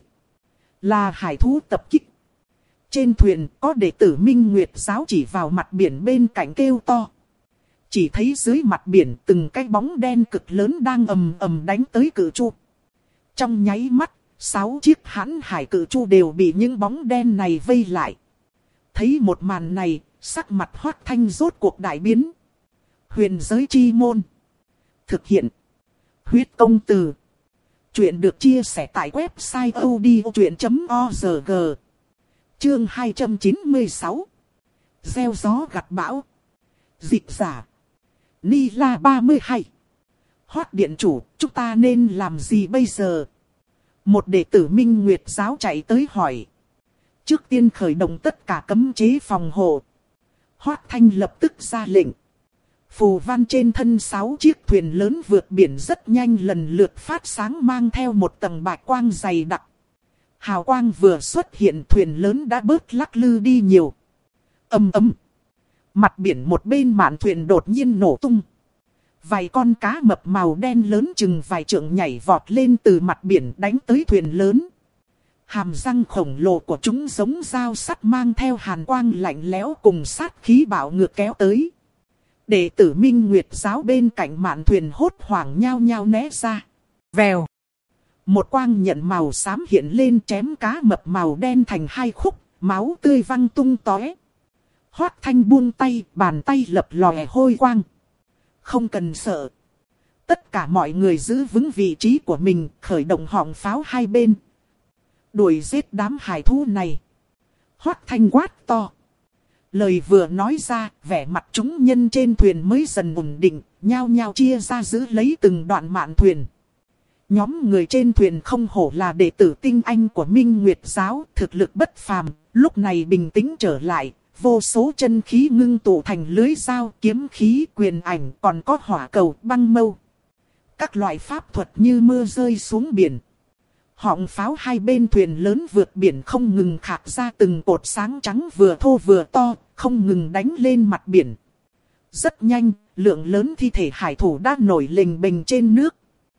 [SPEAKER 1] Là hải thú tập kích. Trên thuyền có đệ tử Minh Nguyệt giáo chỉ vào mặt biển bên cạnh kêu to. Chỉ thấy dưới mặt biển từng cái bóng đen cực lớn đang ầm ầm đánh tới cử chu. Trong nháy mắt, sáu chiếc hãn hải cử chu đều bị những bóng đen này vây lại. Thấy một màn này, sắc mặt Hoắc Thanh rốt cuộc đại biến. Huyền giới chi môn. Thực hiện. Huyết công từ. Chuyện được chia sẻ tại website odchuyện chấm org. Chương hai trăm chín mươi sáu. Gieo gió gặt bão. Dịch giả. Ni La ba mươi hai. Hoắc điện chủ, chúng ta nên làm gì bây giờ? Một đệ tử Minh Nguyệt giáo chạy tới hỏi. Trước tiên khởi động tất cả cấm chế phòng hộ. Hoắc Thanh lập tức ra lệnh. Phù văn trên thân sáu chiếc thuyền lớn vượt biển rất nhanh lần lượt phát sáng mang theo một tầng bạch quang dày đặc. Hào quang vừa xuất hiện thuyền lớn đã bớt lắc lư đi nhiều. Ầm ầm. Mặt biển một bên mạn thuyền đột nhiên nổ tung. Vài con cá mập màu đen lớn chừng vài trượng nhảy vọt lên từ mặt biển đánh tới thuyền lớn. Hàm răng khổng lồ của chúng giống dao sắt mang theo hàn quang lạnh lẽo cùng sát khí bạo ngược kéo tới. Đệ tử Minh Nguyệt giáo bên cạnh mạn thuyền hốt hoảng nhao nhao né ra. Vèo. Một quang nhận màu xám hiện lên chém cá mập màu đen thành hai khúc, máu tươi văng tung tóe. Hoác Thanh buông tay, bàn tay lập lòe hôi quang. Không cần sợ. Tất cả mọi người giữ vững vị trí của mình, khởi động họng pháo hai bên. Đuổi giết đám hải thú này. Hoác Thanh quát to. Lời vừa nói ra, vẻ mặt chúng nhân trên thuyền mới dần ổn định, nhao nhao chia ra giữ lấy từng đoạn mạn thuyền. Nhóm người trên thuyền không hổ là đệ tử tinh anh của Minh Nguyệt Giáo, thực lực bất phàm, lúc này bình tĩnh trở lại, vô số chân khí ngưng tụ thành lưới dao, kiếm khí, quyền ảnh, còn có hỏa cầu, băng mâu. Các loại pháp thuật như mưa rơi xuống biển. Họng pháo hai bên thuyền lớn vượt biển không ngừng khạc ra từng cột sáng trắng vừa thô vừa to, không ngừng đánh lên mặt biển. Rất nhanh, lượng lớn thi thể hải thủ đã nổi lềnh bềnh trên nước.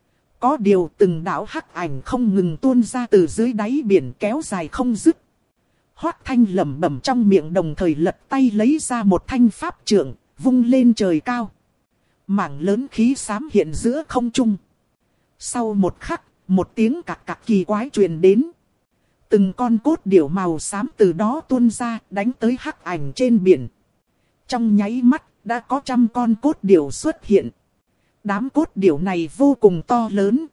[SPEAKER 1] Có điều từng đạo hắc ảnh không ngừng tuôn ra từ dưới đáy biển kéo dài không dứt. Hoác Thanh lẩm bẩm trong miệng đồng thời lật tay lấy ra một thanh pháp trượng, vung lên trời cao. Mảng lớn khí xám hiện giữa không trung. Sau một khắc, một tiếng cạc cạc kỳ quái truyền đến. Từng con cốt điểu màu xám từ đó tuôn ra đánh tới hắc ảnh trên biển. Trong nháy mắt, đã có trăm con cốt điểu xuất hiện. Đám cốt điểu này vô cùng to lớn.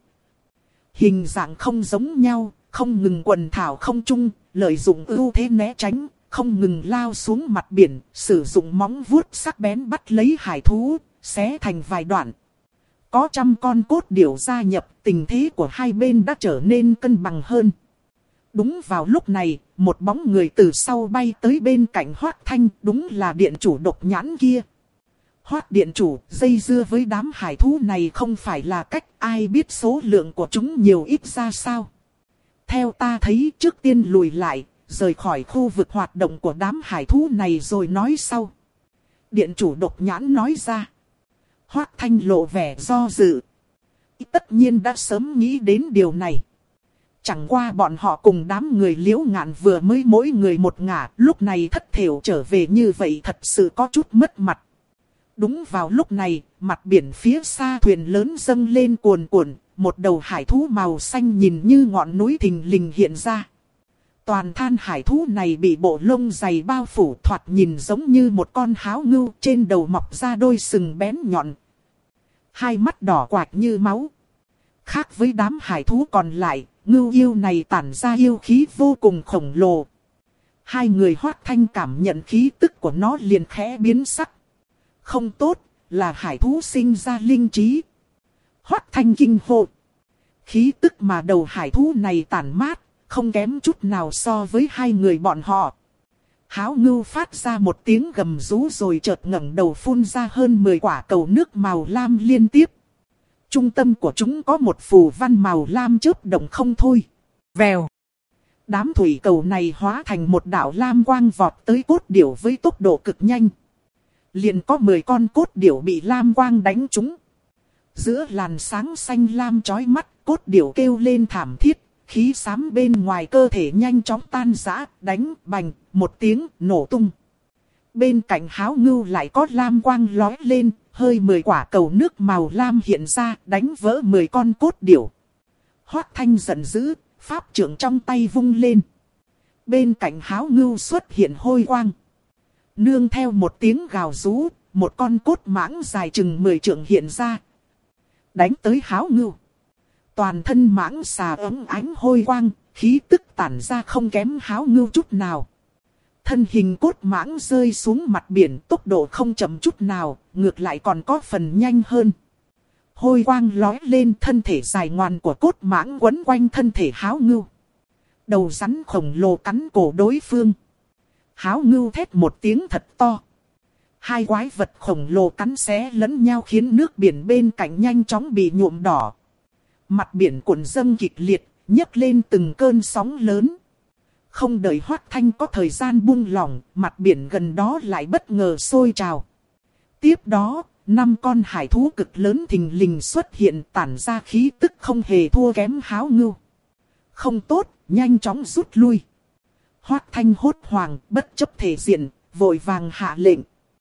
[SPEAKER 1] Hình dạng không giống nhau, không ngừng quần thảo không trung, lợi dụng ưu thế né tránh, không ngừng lao xuống mặt biển, sử dụng móng vuốt sắc bén bắt lấy hải thú, xé thành vài đoạn. Có trăm con cốt điểu gia nhập, tình thế của hai bên đã trở nên cân bằng hơn. Đúng vào lúc này, một bóng người từ sau bay tới bên cạnh Hoác Thanh, đúng là điện chủ độc nhãn kia. Hoác điện chủ, dây dưa với đám hải thú này không phải là cách, ai biết số lượng của chúng nhiều ít ra sao. Theo ta thấy, trước tiên lùi lại, rời khỏi khu vực hoạt động của đám hải thú này rồi nói sau. Điện chủ độc nhãn nói ra. Hoác Thanh lộ vẻ do dự. Tất nhiên đã sớm nghĩ đến điều này. Chẳng qua bọn họ cùng đám người Liễu Ngạn vừa mới mỗi người một ngả, lúc này thất thểu trở về như vậy thật sự có chút mất mặt. Đúng vào lúc này, mặt biển phía xa thuyền lớn dâng lên cuồn cuộn, một đầu hải thú màu xanh nhìn như ngọn núi thình lình hiện ra. Toàn than hải thú này bị bộ lông dày bao phủ, thoạt nhìn giống như một con háo ngưu, trên đầu mọc ra đôi sừng bén nhọn. Hai mắt đỏ quạch như máu. Khác với đám hải thú còn lại, ngưu yêu này tản ra yêu khí vô cùng khổng lồ. Hai người Hoác Thanh cảm nhận khí tức của nó liền khẽ biến sắc. Không tốt, là hải thú sinh ra linh trí. Hoác Thanh kinh hô. Khí tức mà đầu hải thú này tản mát, không kém chút nào so với hai người bọn họ. Háo ngưu phát ra một tiếng gầm rú rồi chợt ngẩng đầu phun ra hơn mười quả cầu nước màu lam liên tiếp. Trung tâm của chúng có một phù văn màu lam chớp động không thôi. Vèo. Đám thủy cầu này hóa thành một đạo lam quang vọt tới cốt điểu với tốc độ cực nhanh. Liền có mười con cốt điểu bị lam quang đánh trúng. Giữa làn sáng xanh lam chói mắt, cốt điểu kêu lên thảm thiết. Khí xám bên ngoài cơ thể nhanh chóng tan rã, đánh bành, một tiếng nổ tung. Bên cạnh háo ngưu lại có lam quang lói lên, hơi mười quả cầu nước màu lam hiện ra, đánh vỡ mười con cốt điểu. Hoác Thanh giận dữ, pháp trượng trong tay vung lên. Bên cạnh háo ngưu xuất hiện hôi quang. Nương theo một tiếng gào rú, một con cốt mãng dài chừng mười trượng hiện ra. Đánh tới háo ngưu. Toàn thân mãng xà ấm ánh hôi quang, khí tức tản ra không kém háo ngưu chút nào. Thân hình cốt mãng rơi xuống mặt biển, tốc độ không chậm chút nào, ngược lại còn có phần nhanh hơn. Hôi quang lói lên, thân thể dài ngoan của cốt mãng quấn quanh thân thể háo ngưu. Đầu rắn khổng lồ cắn cổ đối phương. Háo ngưu thét một tiếng thật to. Hai quái vật khổng lồ cắn xé lẫn nhau khiến nước biển bên cạnh nhanh chóng bị nhuộm đỏ. Mặt biển cuộn dâng kịch liệt, nhấc lên từng cơn sóng lớn. Không đợi Hoác Thanh có thời gian buông lỏng, mặt biển gần đó lại bất ngờ sôi trào. Tiếp đó, năm con hải thú cực lớn thình lình xuất hiện, tản ra khí tức không hề thua kém háo ngưu. Không tốt, nhanh chóng rút lui. Hoác Thanh hốt hoảng, bất chấp thể diện, vội vàng hạ lệnh.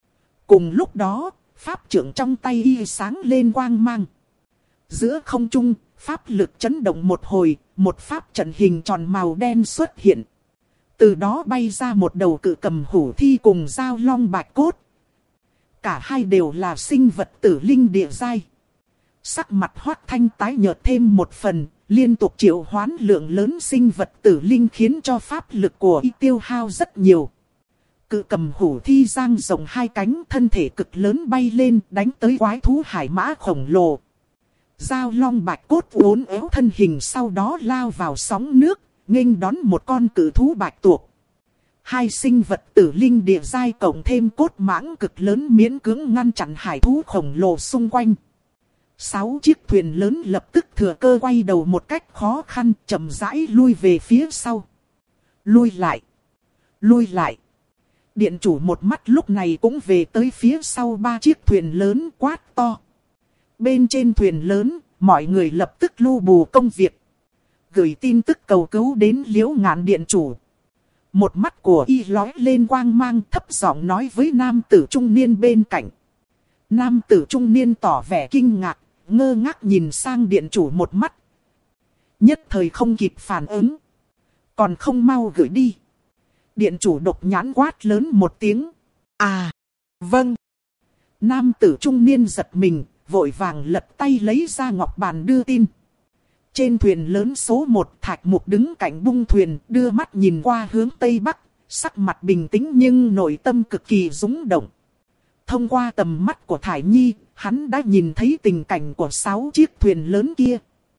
[SPEAKER 1] Cùng lúc đó, pháp trượng trong tay y sáng lên quang mang. Giữa không trung, Pháp lực chấn động một hồi, một pháp trận hình tròn màu đen xuất hiện. Từ đó bay ra một đầu cự cầm hủ thi cùng dao long bạch cốt. Cả hai đều là sinh vật tử linh địa giai. Sắc mặt Hoắc Thanh tái nhợt thêm một phần, liên tục triệu hoán lượng lớn sinh vật tử linh khiến cho pháp lực của y tiêu hao rất nhiều. Cự cầm hủ thi giang rộng hai cánh, thân thể cực lớn bay lên đánh tới quái thú hải mã khổng lồ. Dao long bạch cốt uốn éo thân hình sau đó lao vào sóng nước, nghênh đón một con cự thú bạch tuộc. Hai sinh vật tử linh địa giai cộng thêm cốt mãng cực lớn miễn cưỡng ngăn chặn hải thú khổng lồ xung quanh. Sáu chiếc thuyền lớn lập tức thừa cơ quay đầu một cách khó khăn, chậm rãi lui về phía sau. Lui lại. Lui lại. Điện chủ một mắt lúc này cũng về tới phía sau ba chiếc thuyền lớn quát to. Bên trên thuyền lớn, mọi người lập tức lu bù công việc. Gửi tin tức cầu cứu đến Liễu Ngạn điện chủ. Một mắt của y lóe lên quang mang, thấp giọng nói với nam tử trung niên bên cạnh. Nam tử trung niên tỏ vẻ kinh ngạc, ngơ ngác nhìn sang điện chủ một mắt. Nhất thời không kịp phản ứng. Còn không mau gửi đi. Điện chủ độc nhãn quát lớn một tiếng. À, vâng. Nam tử trung niên giật mình, vội vàng lật tay lấy ra ngọc bàn đưa tin. Trên thuyền lớn số một, Thạch Mục đứng cạnh bung thuyền, đưa mắt nhìn qua hướng tây bắc, sắc mặt bình tĩnh nhưng nội tâm cực kỳ rung động. Thông qua tầm mắt của Thải Nhi, hắn đã nhìn thấy tình cảnh của sáu chiếc thuyền lớn kia.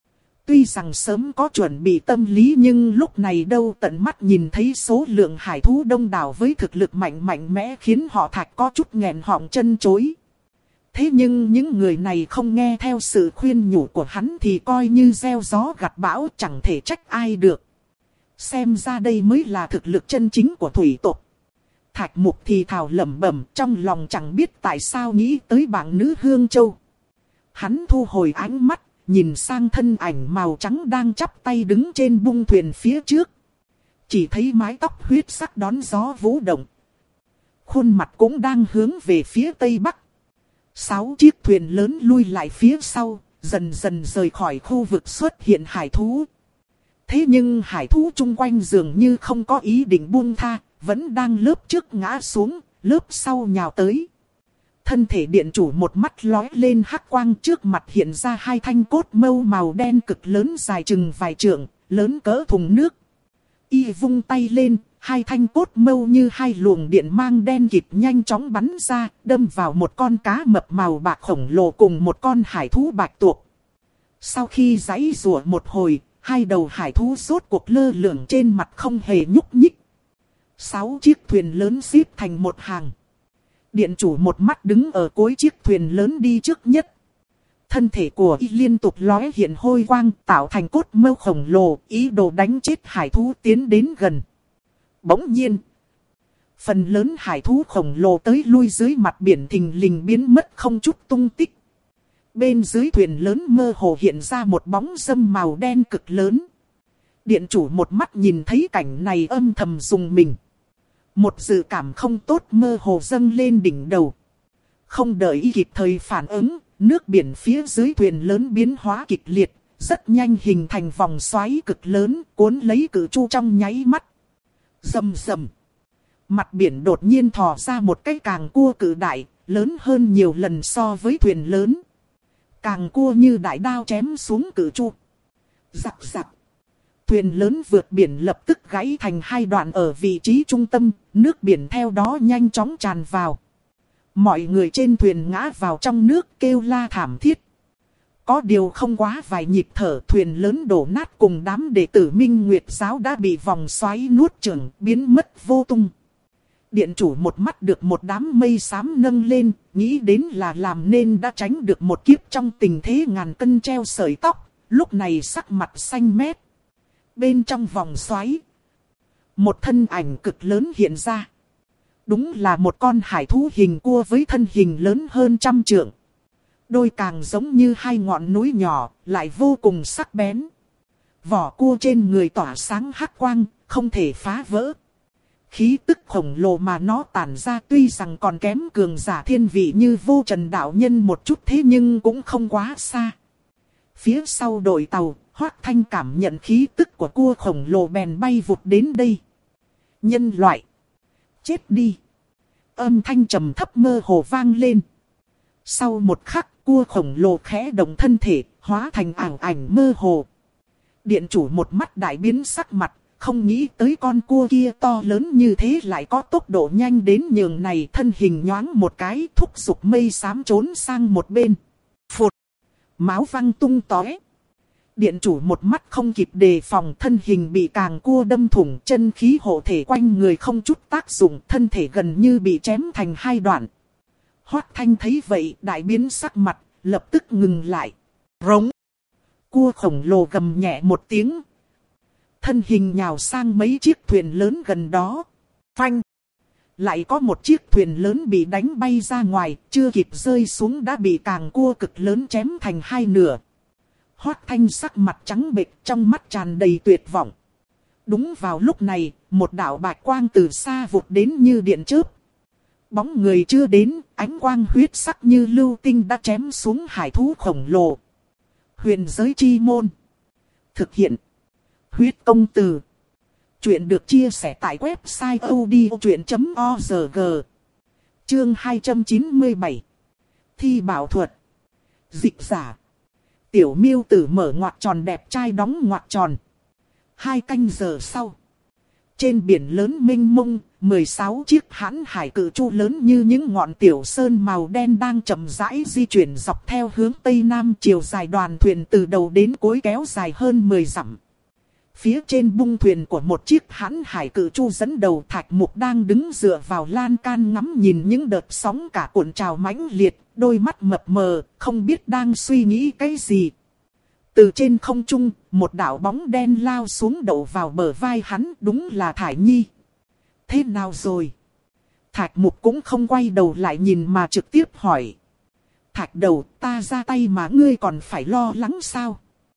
[SPEAKER 1] Tuy rằng sớm có chuẩn bị tâm lý nhưng lúc này đâu tận mắt nhìn thấy số lượng hải thú đông đảo với thực lực mạnh mạnh mẽ khiến họ Thạch có chút nghẹn họng chân chối. Thế nhưng những người này không nghe theo sự khuyên nhủ của hắn thì coi như gieo gió gặt bão, chẳng thể trách ai được. Xem ra đây mới là thực lực chân chính của thủy tộc. Thạch Mục thì thào lẩm bẩm, trong lòng chẳng biết tại sao nghĩ tới bảng nữ Hương Châu. Hắn thu hồi ánh mắt, nhìn sang thân ảnh màu trắng đang chắp tay đứng trên bung thuyền phía trước. Chỉ thấy mái tóc huyết sắc đón gió vũ động. Khuôn mặt cũng đang hướng về phía tây bắc. Sáu chiếc thuyền lớn lui lại phía sau, dần dần rời khỏi khu vực xuất hiện hải thú. Thế nhưng hải thú chung quanh dường như không có ý định buông tha, vẫn đang lớp trước ngã xuống, lớp sau nhào tới. Thân thể điện chủ một mắt lói lên hắc quang, trước mặt hiện ra hai thanh cốt mâu màu đen cực lớn dài chừng vài trượng, lớn cỡ thùng nước. Y vung tay lên, hai thanh cốt mâu như hai luồng điện mang đen kịt nhanh chóng bắn ra, đâm vào một con cá mập màu bạc khổng lồ cùng một con hải thú bạch tuộc. Sau khi giãy giụa một hồi, hai đầu hải thú rốt cuộc lơ lửng trên mặt không hề nhúc nhích. Sáu chiếc thuyền lớn xếp thành một hàng. Điện chủ một mắt đứng ở cuối chiếc thuyền lớn đi trước nhất. Thân thể của y liên tục lóe hiện hôi quang, tạo thành cốt mâu khổng lồ, ý đồ đánh chết hải thú tiến đến gần. Bỗng nhiên, phần lớn hải thú khổng lồ tới lui dưới mặt biển thình lình biến mất không chút tung tích. Bên dưới thuyền lớn mơ hồ hiện ra một bóng râm màu đen cực lớn. Điện chủ một mắt nhìn thấy cảnh này âm thầm rùng mình. Một dự cảm không tốt mơ hồ dâng lên đỉnh đầu. Không đợi y kịp thời phản ứng, nước biển phía dưới thuyền lớn biến hóa kịch liệt, rất nhanh hình thành vòng xoáy cực lớn, cuốn lấy cự chu trong nháy mắt. Rầm rầm. Mặt biển đột nhiên thò ra một cái càng cua cự đại, lớn hơn nhiều lần so với thuyền lớn. Càng cua như đại đao chém xuống cự chu. Rắc rắc. Thuyền lớn vượt biển lập tức gãy thành hai đoạn ở vị trí trung tâm, nước biển theo đó nhanh chóng tràn vào. Mọi người trên thuyền ngã vào trong nước kêu la thảm thiết. Có điều không quá vài nhịp thở, thuyền lớn đổ nát cùng đám đệ tử Minh Nguyệt giáo đã bị vòng xoáy nuốt chửng, biến mất vô tung. Điện chủ một mắt được một đám mây xám nâng lên, nghĩ đến là làm nên đã tránh được một kiếp trong tình thế ngàn cân treo sợi tóc, lúc này sắc mặt xanh mét. Bên trong vòng xoáy, một thân ảnh cực lớn hiện ra. Đúng là một con hải thú hình cua với thân hình lớn hơn trăm trượng. Đôi càng giống như hai ngọn núi nhỏ, lại vô cùng sắc bén. Vỏ cua trên người tỏa sáng hắc quang, không thể phá vỡ. Khí tức khổng lồ mà nó tản ra tuy rằng còn kém cường giả thiên vị như Vô Trần đạo nhân một chút thế nhưng cũng không quá xa. Phía sau đội tàu, Hoác Thanh cảm nhận khí tức của cua khổng lồ bèn bay vụt đến đây. Nhân loại. Chết đi. Âm thanh trầm thấp mơ hồ vang lên. Sau một khắc, cua khổng lồ khẽ động thân thể, hóa thành ảo ảnh mơ hồ. Điện chủ một mắt đại biến sắc mặt, không nghĩ tới con cua kia to lớn như thế lại có tốc độ nhanh đến nhường này, thân hình nhoáng một cái thúc giục mây xám trốn sang một bên. Phụt! Máu văng tung tóe. Điện chủ một mắt không kịp đề phòng, thân hình bị càng cua đâm thủng, chân khí hộ thể quanh người không chút tác dụng, thân thể gần như bị chém thành hai đoạn. Hoác Thanh thấy vậy đại biến sắc mặt, lập tức ngừng lại. Rống! Cua khổng lồ gầm nhẹ một tiếng. Thân hình nhào sang mấy chiếc thuyền lớn gần đó. Phanh! Lại có một chiếc thuyền lớn bị đánh bay ra ngoài, chưa kịp rơi xuống đã bị càng cua cực lớn chém thành hai nửa. Hoác Thanh sắc mặt trắng bệch, trong mắt tràn đầy tuyệt vọng. Đúng vào lúc này, một đạo bạch quang từ xa vụt đến như điện chớp. Bóng người chưa đến, ánh quang huyết sắc như lưu tinh đã chém xuống hải thú khổng lồ. Huyền giới chi môn. Thực hiện. Huyết công từ. Chuyện được chia sẻ tại website odchuyện chấm org. Chương hai trăm chín mươi bảy. Thi bảo thuật. Dịch giả. Tiểu Miêu Tử mở ngoặc tròn đẹp trai đóng ngoặc tròn. Hai canh giờ sau. Trên biển lớn mênh mông, mười sáu chiếc hãn hải cự tru lớn như những ngọn tiểu sơn màu đen đang chậm rãi di chuyển dọc theo hướng Tây Nam, chiều dài đoàn thuyền từ đầu đến cuối kéo dài hơn mười dặm. Phía trên bung thuyền của một chiếc hãn hải cự tru dẫn đầu Thạch Mục đang đứng dựa vào lan can ngắm nhìn những đợt sóng cả cuộn trào mãnh liệt, đôi mắt mập mờ, không biết đang suy nghĩ cái gì. Từ trên không trung, một đạo bóng đen lao xuống đậu vào bờ vai hắn, đúng là Thải Nhi. Thế nào rồi? Thạch Mục cũng không quay đầu lại nhìn mà trực tiếp hỏi. Thạch đầu, ta ra tay mà ngươi còn phải lo lắng sao?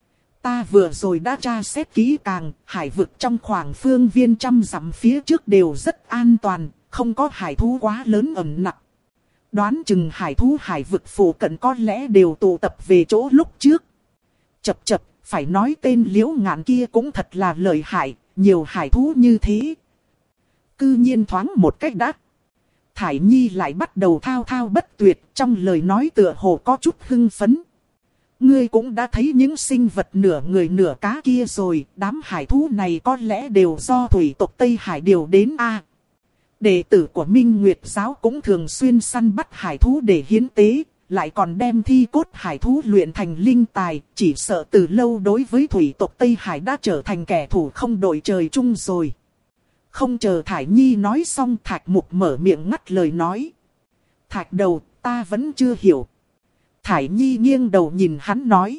[SPEAKER 1] Ta vừa rồi đã tra xét kỹ càng, hải vực trong khoảng phương viên trăm dặm phía trước đều rất an toàn, không có hải thú quá lớn ẩn nặc. Đoán chừng hải thú hải vực phụ cận có lẽ đều tụ tập về chỗ lúc trước. Chập chập, phải nói tên Liễu Ngạn kia cũng thật là lợi hại, nhiều hải thú như thế. Cư nhiên thoáng một cách đã. Thải Nhi lại bắt đầu thao thao bất tuyệt, trong lời nói tựa hồ có chút hưng phấn. Ngươi cũng đã thấy những sinh vật nửa người nửa cá kia rồi, đám hải thú này có lẽ đều do thủy tộc Tây Hải điều đến a. Đệ tử của Minh Nguyệt giáo cũng thường xuyên săn bắt hải thú để hiến tế, lại còn đem thi cốt hải thú luyện thành linh tài, chỉ sợ từ lâu đối với thủy tộc Tây Hải đã trở thành kẻ thù không đội trời chung rồi. Không chờ Thải Nhi nói xong, Thạch Mục mở miệng ngắt lời nói. Thạch đầu, ta vẫn chưa hiểu. Thải Nhi nghiêng đầu nhìn hắn nói.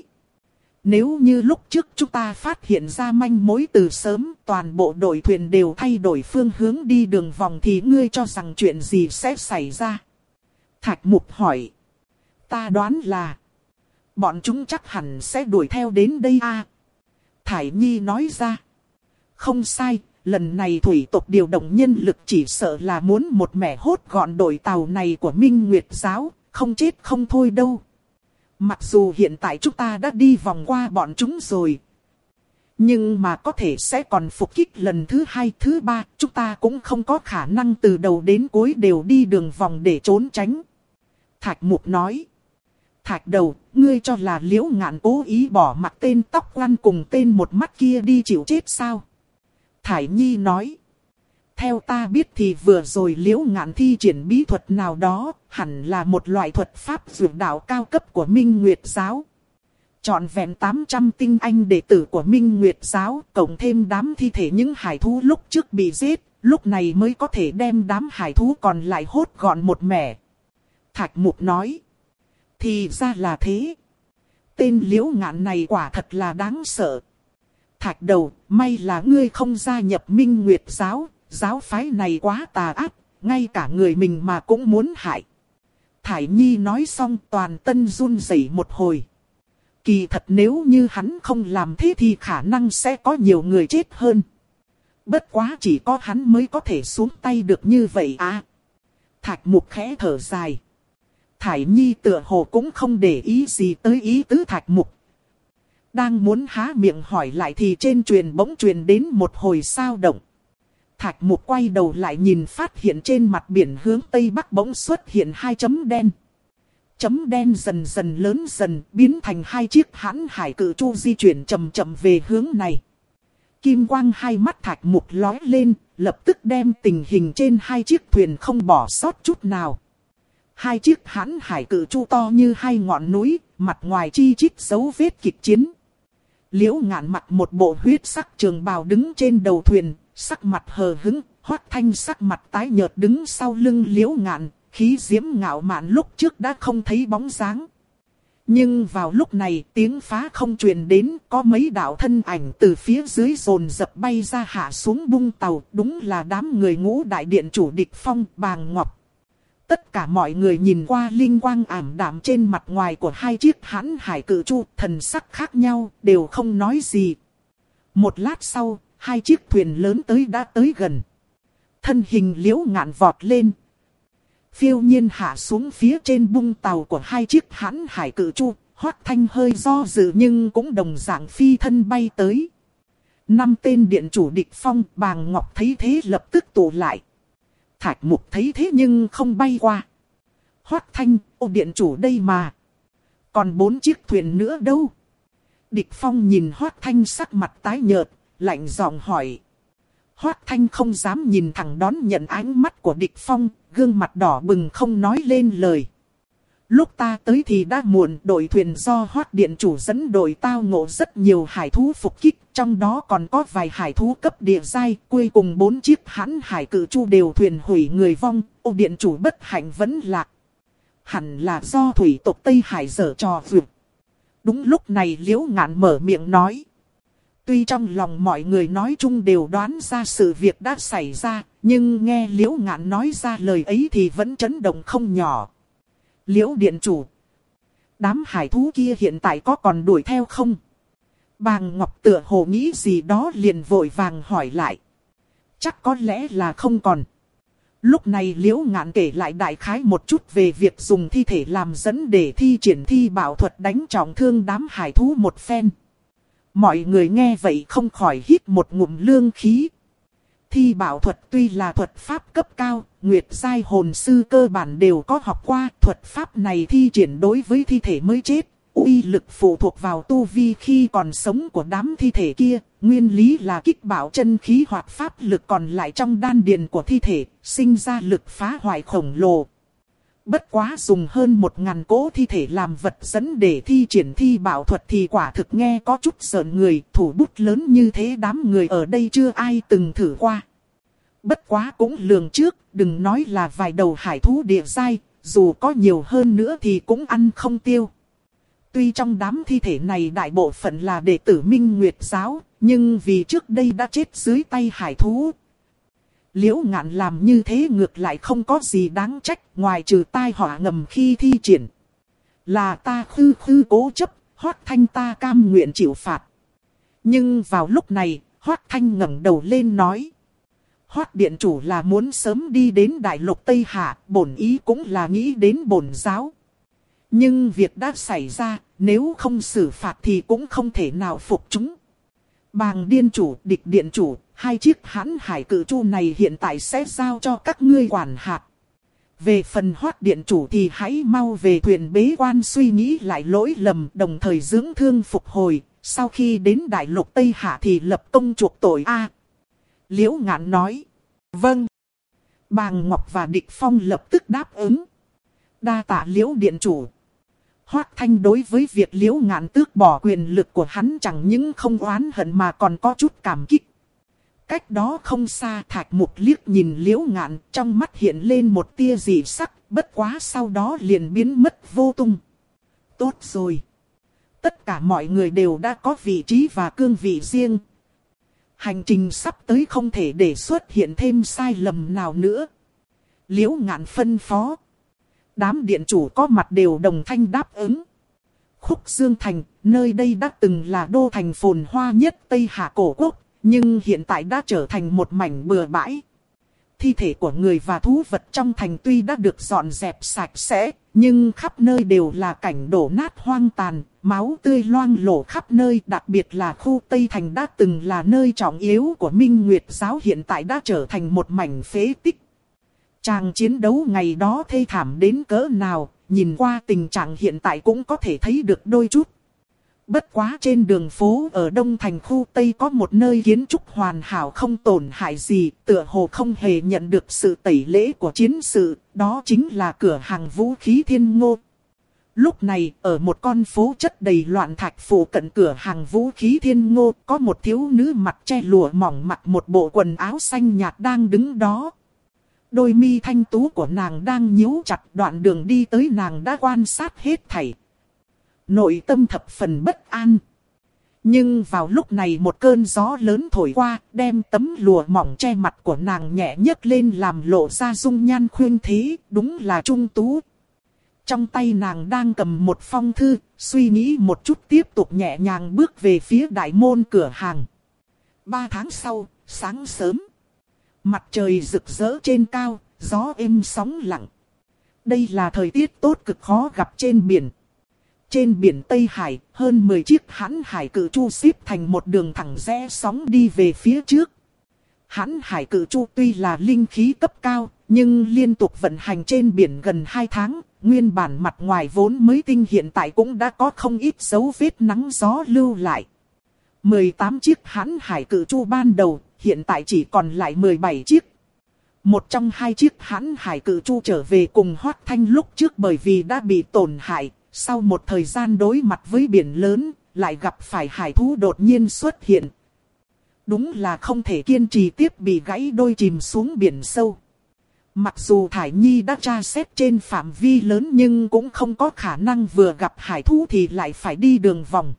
[SPEAKER 1] Nếu như lúc trước chúng ta phát hiện ra manh mối từ sớm, toàn bộ đội thuyền đều thay đổi phương hướng đi đường vòng thì ngươi cho rằng chuyện gì sẽ xảy ra? Thạch Mục hỏi. Ta đoán là bọn chúng chắc hẳn sẽ đuổi theo đến đây a. Thải Nhi nói ra. Không sai, lần này thủy tộc điều động nhân lực chỉ sợ là muốn một mẻ hốt gọn đội tàu này của Minh Nguyệt giáo, không chết không thôi đâu. Mặc dù hiện tại chúng ta đã đi vòng qua bọn chúng rồi, nhưng mà có thể sẽ còn phục kích lần thứ hai, thứ ba, chúng ta cũng không có khả năng từ đầu đến cuối đều đi đường vòng để trốn tránh. Thạch Mục nói. Thạch đầu, ngươi cho là Liễu Ngạn cố ý bỏ mặc tên tóc lăn cùng tên một mắt kia đi chịu chết sao? Thải Nhi nói. Theo ta biết thì vừa rồi Liễu Ngạn thi triển bí thuật nào đó, hẳn là một loại thuật pháp dược đạo cao cấp của Minh Nguyệt giáo. Trọn vẹn tám trăm tinh anh đệ tử của Minh Nguyệt giáo, cộng thêm đám thi thể những hải thú lúc trước bị giết, lúc này mới có thể đem đám hải thú còn lại hốt gọn một mẻ. Thạch Mục nói. Thì ra là thế. Tên Liễu Ngạn này quả thật là đáng sợ. Thạch đầu, may là ngươi không gia nhập Minh Nguyệt giáo, giáo phái này quá tà ác, ngay cả người mình mà cũng muốn hại. Thải Nhi nói xong toàn thân run rẩy một hồi. Kỳ thật nếu như hắn không làm thế thì khả năng sẽ có nhiều người chết hơn. Bất quá chỉ có hắn mới có thể xuống tay được như vậy à. Thạch Mục khẽ thở dài. Thải Nhi tựa hồ cũng không để ý gì tới ý tứ Thạch Mục. Đang muốn há miệng hỏi lại thì trên truyền bỗng truyền đến một hồi sao động. Thạch Mục quay đầu lại nhìn, phát hiện trên mặt biển hướng tây bắc bỗng xuất hiện hai chấm đen. Chấm đen dần dần lớn dần, biến thành hai chiếc hãn hải cự tru di chuyển chậm chậm về hướng này. Kim quang hai mắt Thạch Mục lóe lên, lập tức đem tình hình trên hai chiếc thuyền không bỏ sót chút nào. Hai chiếc hãn hải cự tru to như hai ngọn núi, mặt ngoài chi chít dấu vết kịch chiến. Liễu Ngạn mặc một bộ huyết sắc trường bào đứng trên đầu thuyền, sắc mặt hờ hững. Hoắc Thanh sắc mặt tái nhợt đứng sau lưng Liễu Ngạn, khí diễm ngạo mạn lúc trước đã không thấy bóng dáng. Nhưng vào lúc này tiếng phá không truyền đến, có mấy đạo thân ảnh từ phía dưới dồn dập bay ra hạ xuống bung tàu, đúng là đám người Ngũ đại điện chủ Địch Phong, Bàng Ngọc. Tất cả mọi người nhìn qua linh quang ảm đạm trên mặt ngoài của hai chiếc hãn hải cự tru, thần sắc khác nhau, đều không nói gì. Một lát sau, hai chiếc thuyền lớn tới đã tới gần. Thân hình Liễu Ngạn vọt lên, phiêu nhiên hạ xuống phía trên bung tàu của hai chiếc hãn hải cự tru. Hoắc Thanh hơi do dự nhưng cũng đồng dạng phi thân bay tới. Năm tên điện chủ Địch Phong, Bàng Ngọc thấy thế lập tức tụ lại. Thạch Mục thấy thế nhưng không bay qua. Hoắc Thanh, ô điện chủ đây mà. Còn bốn chiếc thuyền nữa đâu? Địch Phong nhìn Hoắc Thanh sắc mặt tái nhợt, lạnh giọng hỏi. Hoắc Thanh không dám nhìn thẳng đón nhận ánh mắt của Địch Phong, gương mặt đỏ bừng không nói lên lời. Lúc ta tới thì đã muộn, đội thuyền do Hoắc điện chủ dẫn đội tao ngộ rất nhiều hải thú phục kích, trong đó còn có vài hải thú cấp địa giai, cuối cùng bốn chiếc hãn hải cự tru đều thuyền hủy người vong, ô điện chủ bất hạnh vẫn lạc. Hẳn là do thủy tộc Tây Hải giở trò vượt. Đúng lúc này Liễu Ngạn mở miệng nói. Tuy trong lòng mọi người nói chung đều đoán ra sự việc đã xảy ra, nhưng nghe Liễu Ngạn nói ra lời ấy thì vẫn chấn động không nhỏ. Liễu điện chủ, đám hải thú kia hiện tại có còn đuổi theo không? Bàng Ngọc tựa hồ nghĩ gì đó liền vội vàng hỏi lại. Chắc có lẽ là không còn. Lúc này Liễu Ngạn kể lại đại khái một chút về việc dùng thi thể làm dẫn để thi triển thi bảo thuật đánh trọng thương đám hải thú một phen. Mọi người nghe vậy không khỏi hít một ngụm lương khí. Thi bảo thuật tuy là thuật pháp cấp cao, Nguyệt giai hồn sư cơ bản đều có học qua. Thuật pháp này thi triển đối với thi thể mới chết, uy lực phụ thuộc vào tu vi khi còn sống của đám thi thể kia. Nguyên lý là kích bảo chân khí hoặc pháp lực còn lại trong đan điền của thi thể, sinh ra lực phá hoại khổng lồ. Bất quá dùng hơn một ngàn cỗ thi thể làm vật dẫn để thi triển thi bảo thuật thì quả thực nghe có chút sợn người. Thủ bút lớn như thế đám người ở đây chưa ai từng thử qua. Bất quá cũng lường trước, đừng nói là vài đầu hải thú địa giai, dù có nhiều hơn nữa thì cũng ăn không tiêu. Tuy trong đám thi thể này đại bộ phận là đệ tử Minh Nguyệt giáo, nhưng vì trước đây đã chết dưới tay hải thú. Liễu Ngạn làm như thế ngược lại không có gì đáng trách, ngoài trừ tai họa ngầm khi thi triển. Là ta khư khư cố chấp, Hoắc Thanh ta cam nguyện chịu phạt. Nhưng vào lúc này, Hoắc Thanh ngẩng đầu lên nói. Hoắc điện chủ là muốn sớm đi đến đại lục Tây Hạ, bổn ý cũng là nghĩ đến bổn giáo. Nhưng việc đã xảy ra, nếu không xử phạt thì cũng không thể nào phục chúng. Bàng điên chủ, Địch điện chủ, hai chiếc hãn hải cự tru này hiện tại sẽ giao cho các ngươi quản hạt. Về phần Hoắc điện chủ thì hãy mau về thuyền bế quan suy nghĩ lại lỗi lầm, đồng thời dưỡng thương phục hồi. Sau khi đến đại lục Tây Hạ thì lập công chuộc tội a. Liễu Ngạn nói. Vâng. Bàng Ngọc và Địch Phong lập tức đáp ứng. Đa tạ Liễu điện chủ. Hoắc Thanh đối với việc Liễu Ngạn tước bỏ quyền lực của hắn chẳng những không oán hận mà còn có chút cảm kích. Cách đó không xa, Thạch Mục liếc nhìn Liễu Ngạn, trong mắt hiện lên một tia dị sắc, bất quá sau đó liền biến mất vô tung. Tốt rồi. Tất cả mọi người đều đã có vị trí và cương vị riêng. Hành trình sắp tới không thể để xuất hiện thêm sai lầm nào nữa. Liễu Ngạn phân phó. Đám điện chủ có mặt đều đồng thanh đáp ứng. Khúc Dương Thành, nơi đây đã từng là đô thành phồn hoa nhất Tây Hạ cổ quốc, nhưng hiện tại đã trở thành một mảnh bừa bãi. Thi thể của người và thú vật trong thành tuy đã được dọn dẹp sạch sẽ, Nhưng khắp nơi đều là cảnh đổ nát hoang tàn, máu tươi loang lổ khắp nơi, đặc biệt là khu Tây Thành đã từng là nơi trọng yếu của Minh Nguyệt giáo hiện tại đã trở thành một mảnh phế tích. Tràng chiến đấu ngày đó thê thảm đến cỡ nào, nhìn qua tình trạng hiện tại cũng có thể thấy được đôi chút. Bất quá trên đường phố ở Đông Thành khu Tây có một nơi kiến trúc hoàn hảo không tổn hại gì, tựa hồ không hề nhận được sự tẩy lễ của chiến sự, đó chính là cửa hàng vũ khí Thiên Ngô. Lúc này, ở một con phố chất đầy loạn thạch phụ cận cửa hàng vũ khí Thiên Ngô, có một thiếu nữ mặc che lụa mỏng mặc một bộ quần áo xanh nhạt đang đứng đó. Đôi mi thanh tú của nàng đang nhíu chặt, đoạn đường đi tới nàng đã quan sát hết thảy. Nội tâm thập phần bất an. Nhưng vào lúc này một cơn gió lớn thổi qua, đem tấm lụa mỏng che mặt của nàng nhẹ nhấc lên làm lộ ra dung nhan khuyên thế, đúng là trung tú. Trong tay nàng đang cầm một phong thư, suy nghĩ một chút tiếp tục nhẹ nhàng bước về phía đại môn cửa hàng. Ba tháng sau, sáng sớm. Mặt trời rực rỡ trên cao, gió êm sóng lặng. Đây là thời tiết tốt cực khó gặp trên biển. Trên biển Tây Hải, hơn mười chiếc hãn hải cự chu xếp thành một đường thẳng rẽ sóng đi về phía trước. Hãn hải cự chu tuy là linh khí cấp cao, nhưng liên tục vận hành trên biển gần hai tháng, nguyên bản mặt ngoài vốn mới tinh hiện tại cũng đã có không ít dấu vết nắng gió lưu lại. mười tám chiếc hãn hải cự chu ban đầu, hiện tại chỉ còn lại mười bảy chiếc. Một trong hai chiếc hãn hải cự chu trở về cùng Hoắc Thanh lúc trước bởi vì đã bị tổn hại. Sau một thời gian đối mặt với biển lớn, lại gặp phải hải thú đột nhiên xuất hiện. Đúng là không thể kiên trì tiếp, bị gãy đôi chìm xuống biển sâu. Mặc dù Thải Nhi đã tra xét trên phạm vi lớn nhưng cũng không có khả năng vừa gặp hải thú thì lại phải đi đường vòng.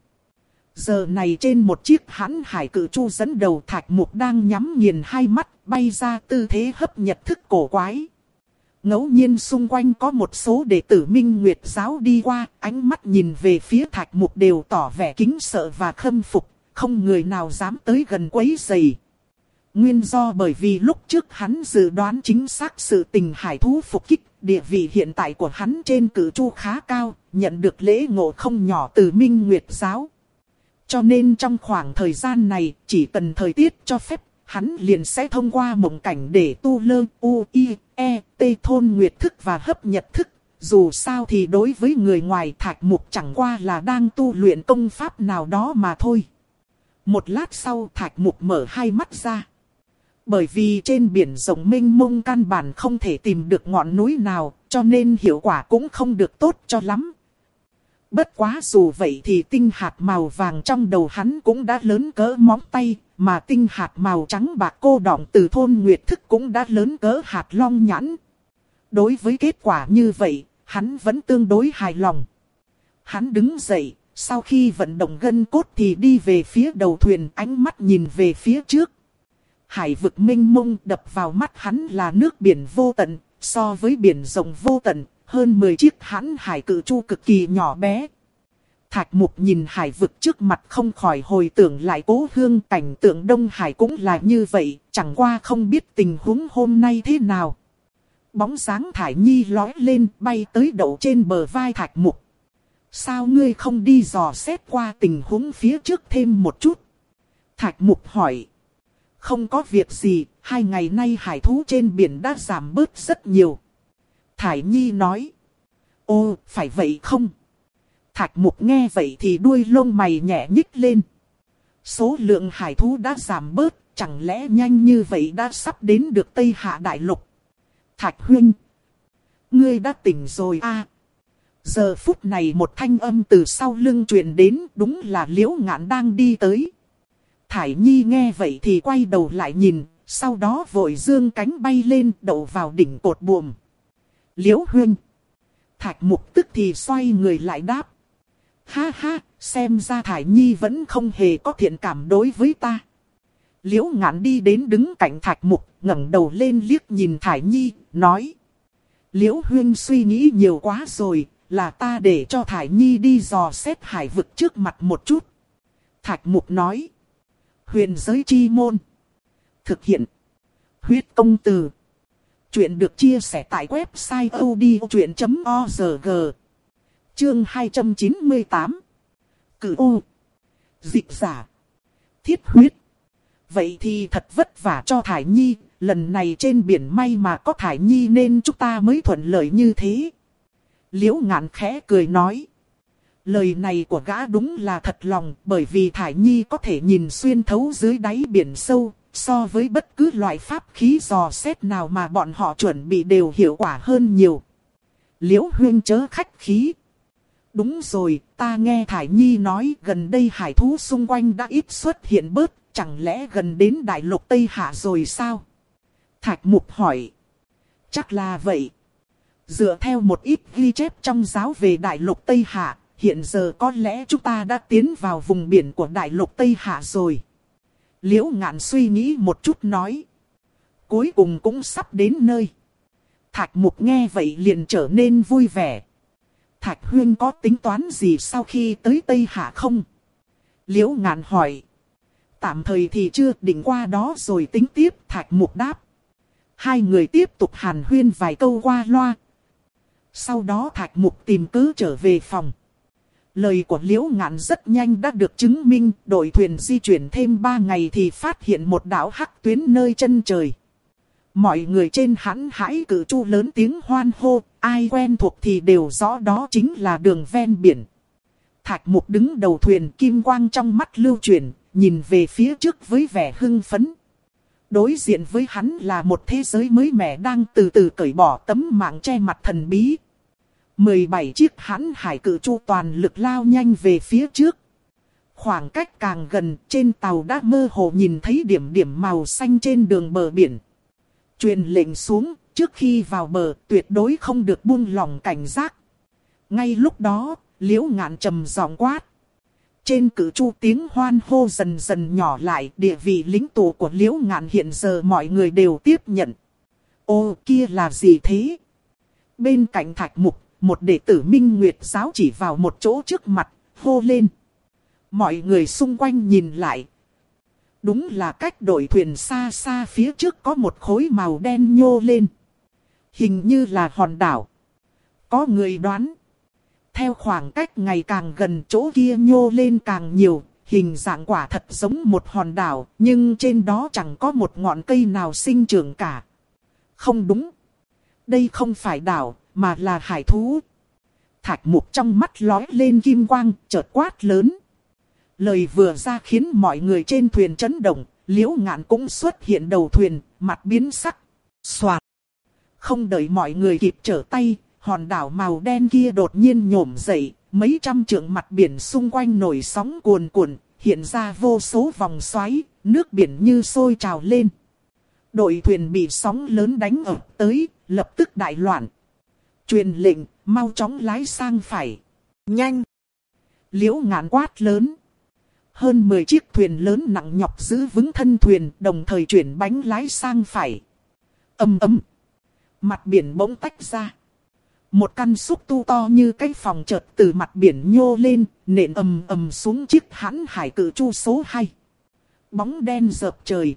[SPEAKER 1] Giờ này trên một chiếc hãn hải cự chu dẫn đầu, Thạch Mục đang nhắm nghiền hai mắt, bay ra tư thế hấp nhật thức cổ quái. Ngẫu nhiên xung quanh có một số đệ tử Minh Nguyệt giáo đi qua, ánh mắt nhìn về phía Thạch Mục đều tỏ vẻ kính sợ và khâm phục, không người nào dám tới gần quấy rầy. Nguyên do bởi vì lúc trước hắn dự đoán chính xác sự tình hải thú phục kích, địa vị hiện tại của hắn trên cự chu khá cao, nhận được lễ ngộ không nhỏ từ Minh Nguyệt giáo. Cho nên trong khoảng thời gian này, chỉ cần thời tiết cho phép, hắn liền sẽ thông qua mộng cảnh để tu lơ u i e t thôn nguyệt thức và hấp nhật thức. Dù sao thì đối với người ngoài, Thạch Mục chẳng qua là đang tu luyện công pháp nào đó mà thôi. Một lát sau, Thạch Mục mở hai mắt ra. Bởi vì trên biển rộng mênh mông căn bản không thể tìm được ngọn núi nào, cho nên hiệu quả cũng không được tốt cho lắm. Bất quá dù vậy thì tinh hạt màu vàng trong đầu hắn cũng đã lớn cỡ móng tay, mà tinh hạt màu trắng bạc cô đọng từ thôn nguyệt thức cũng đã lớn cỡ hạt long nhãn. Đối với kết quả như vậy, hắn vẫn tương đối hài lòng. Hắn đứng dậy, sau khi vận động gân cốt thì đi về phía đầu thuyền, ánh mắt nhìn về phía trước. Hải vực mênh mông đập vào mắt hắn là nước biển vô tận, so với biển rộng vô tận, hơn mười chiếc hãn hải cự chu cực kỳ nhỏ bé. Thạch Mục nhìn hải vực trước mặt không khỏi hồi tưởng lại Cố Hương, cảnh tượng Đông Hải cũng là như vậy, chẳng qua không biết tình huống hôm nay thế nào. Bóng dáng Thải Nhi lói lên, bay tới đậu trên bờ vai Thạch Mục. Sao ngươi không đi dò xét qua tình huống phía trước thêm một chút? Thạch Mục hỏi. Không có việc gì, hai ngày nay hải thú trên biển đã giảm bớt rất nhiều. Thải Nhi nói. Ô, phải vậy không? Thạch Mục nghe vậy thì đuôi lông mày nhẹ nhích lên. Số lượng hải thú đã giảm bớt, chẳng lẽ nhanh như vậy đã sắp đến được Tây Hạ Đại Lục? Thạch huynh, ngươi đã tỉnh rồi à? Giờ phút này một thanh âm từ sau lưng truyền đến, đúng là Liễu Ngạn đang đi tới. Thải Nhi nghe vậy thì quay đầu lại nhìn, sau đó vội dương cánh bay lên đậu vào đỉnh cột buồm. Liễu huynh. Thạch Mục tức thì xoay người lại đáp. Ha ha, xem ra Thải Nhi vẫn không hề có thiện cảm đối với ta. Liễu Ngạn đi đến đứng cạnh Thạch Mục, ngẩng đầu lên liếc nhìn Thải Nhi, nói. Liễu huynh suy nghĩ nhiều quá rồi, là ta để cho Thải Nhi đi dò xét hải vực trước mặt một chút. Thạch Mục nói. Huyền giới chi môn. Thực hiện. Huyết công từ. Chuyện được chia sẻ tại website a u d i o chuyện chấm org. Chương hai trăm chín mươi tám. Cử ô. Dịch giả. Thiết huyết. Vậy thì thật vất vả cho Thải Nhi, lần này trên biển may mà có Thải Nhi nên chúng ta mới thuận lợi như thế. Liễu Ngạn khẽ cười nói. Lời này của gã đúng là thật lòng, bởi vì Thải Nhi có thể nhìn xuyên thấu dưới đáy biển sâu, so với bất cứ loại pháp khí dò xét nào mà bọn họ chuẩn bị đều hiệu quả hơn nhiều. Liễu Huyên chớ khách khí. Đúng rồi, ta nghe Thải Nhi nói gần đây hải thú xung quanh đã ít xuất hiện bớt, chẳng lẽ gần đến đại lục Tây Hạ rồi sao? Thạch Mục hỏi. Chắc là vậy. Dựa theo một ít ghi chép trong giáo về đại lục Tây Hạ, hiện giờ có lẽ chúng ta đã tiến vào vùng biển của đại lục Tây Hạ rồi. Liễu Ngạn suy nghĩ một chút nói. Cuối cùng cũng sắp đến nơi. Thạch Mục nghe vậy liền trở nên vui vẻ. Thạch Huyên có tính toán gì sau khi tới Tây Hạ không? Liễu Ngạn hỏi. Tạm thời thì chưa, định qua đó rồi tính tiếp. Thạch Mục đáp. Hai người tiếp tục hàn huyên vài câu qua loa. Sau đó Thạch Mục tìm cớ trở về phòng. Lời của Liễu Ngạn rất nhanh đã được chứng minh. Đội thuyền di chuyển thêm ba ngày thì phát hiện một đảo hắc tuyến nơi chân trời. Mọi người trên hãn hãi cử chu lớn tiếng hoan hô. Ai quen thuộc thì đều rõ đó chính là đường ven biển. Thạch Mục đứng đầu thuyền, kim quang trong mắt lưu chuyển, nhìn về phía trước với vẻ hưng phấn. Đối diện với hắn là một thế giới mới mẻ đang từ từ cởi bỏ tấm mạng che mặt thần bí. mười bảy chiếc hãn hải cử chu toàn lực lao nhanh về phía trước. Khoảng cách càng gần, trên tàu đã mơ hồ nhìn thấy điểm điểm màu xanh trên đường bờ biển. Truyền lệnh xuống, trước khi vào bờ tuyệt đối không được buông lỏng cảnh giác. Ngay lúc đó, Liễu Ngạn trầm giọng quát. Trên cử chu tiếng hoan hô dần dần nhỏ lại, địa vị lính tù của Liễu Ngạn hiện giờ mọi người đều tiếp nhận. Ô, kia là gì thế? Bên cạnh Thạch Mục, một đệ tử Minh Nguyệt giáo chỉ vào một chỗ trước mặt, hô lên. Mọi người xung quanh nhìn lại. Đúng là cách đội thuyền xa xa phía trước có một khối màu đen nhô lên. Hình như là hòn đảo. Có người đoán. Theo khoảng cách ngày càng gần, chỗ kia nhô lên càng nhiều, hình dạng quả thật giống một hòn đảo, nhưng trên đó chẳng có một ngọn cây nào sinh trưởng cả. Không đúng. Đây không phải đảo, mà là hải thú. Thạch Mục trong mắt lóe lên kim quang, chợt quát lớn. Lời vừa ra khiến mọi người trên thuyền chấn động, Liễu Ngạn cũng xuất hiện đầu thuyền, mặt biến sắc. Soạt. Không đợi mọi người kịp trở tay, hòn đảo màu đen kia đột nhiên nhổm dậy, mấy trăm trượng mặt biển xung quanh nổi sóng cuồn cuộn, hiện ra vô số vòng xoáy, nước biển như sôi trào lên. Đội thuyền bị sóng lớn đánh ập tới, lập tức đại loạn. Truyền lệnh, mau chóng lái sang phải. Nhanh! Liễu Ngạn quát lớn. Hơn mười chiếc thuyền lớn nặng nhọc giữ vững thân thuyền, đồng thời chuyển bánh lái sang phải. Ầm ầm. Mặt biển bỗng tách ra. Một căn xúc tu to như cái phòng chợt từ mặt biển nhô lên, nện ầm ầm xuống chiếc hãn hải cử chu số hai. Bóng đen dợp trời.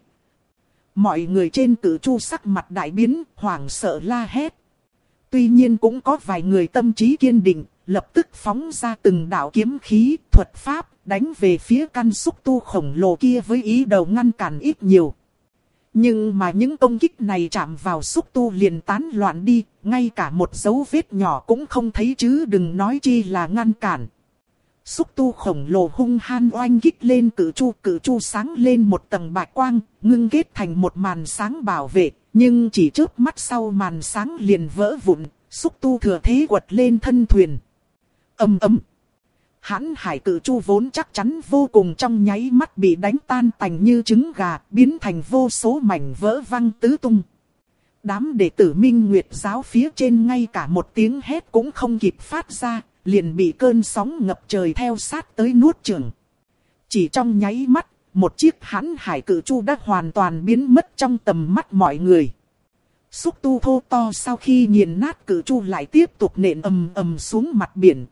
[SPEAKER 1] Mọi người trên cử chu sắc mặt đại biến, hoảng sợ la hét. Tuy nhiên cũng có vài người tâm trí kiên định, lập tức phóng ra từng đạo kiếm khí, thuật pháp, đánh về phía căn xúc tu khổng lồ kia với ý đồ ngăn cản ít nhiều. Nhưng mà những công kích này chạm vào xúc tu liền tán loạn đi, ngay cả một dấu vết nhỏ cũng không thấy chứ đừng nói chi là ngăn cản. Xúc tu khổng lồ hung hăng oanh kích lên cử chu, cử chu sáng lên một tầng bạch quang, ngưng kết thành một màn sáng bảo vệ, nhưng chỉ chớp mắt sau màn sáng liền vỡ vụn, xúc tu thừa thế quật lên thân thuyền. Ầm ầm. Hãn hải cử chu vốn chắc chắn vô cùng trong nháy mắt bị đánh tan tành như trứng gà, biến thành vô số mảnh vỡ văng tứ tung. Đám đệ tử Minh Nguyệt giáo phía trên ngay cả một tiếng hét cũng không kịp phát ra, liền bị cơn sóng ngập trời theo sát tới nuốt chửng. Chỉ trong nháy mắt, một chiếc hãn hải cử chu đã hoàn toàn biến mất trong tầm mắt mọi người. Xúc tu thô to sau khi nghiền nát cử chu lại tiếp tục nện ầm ầm xuống mặt biển.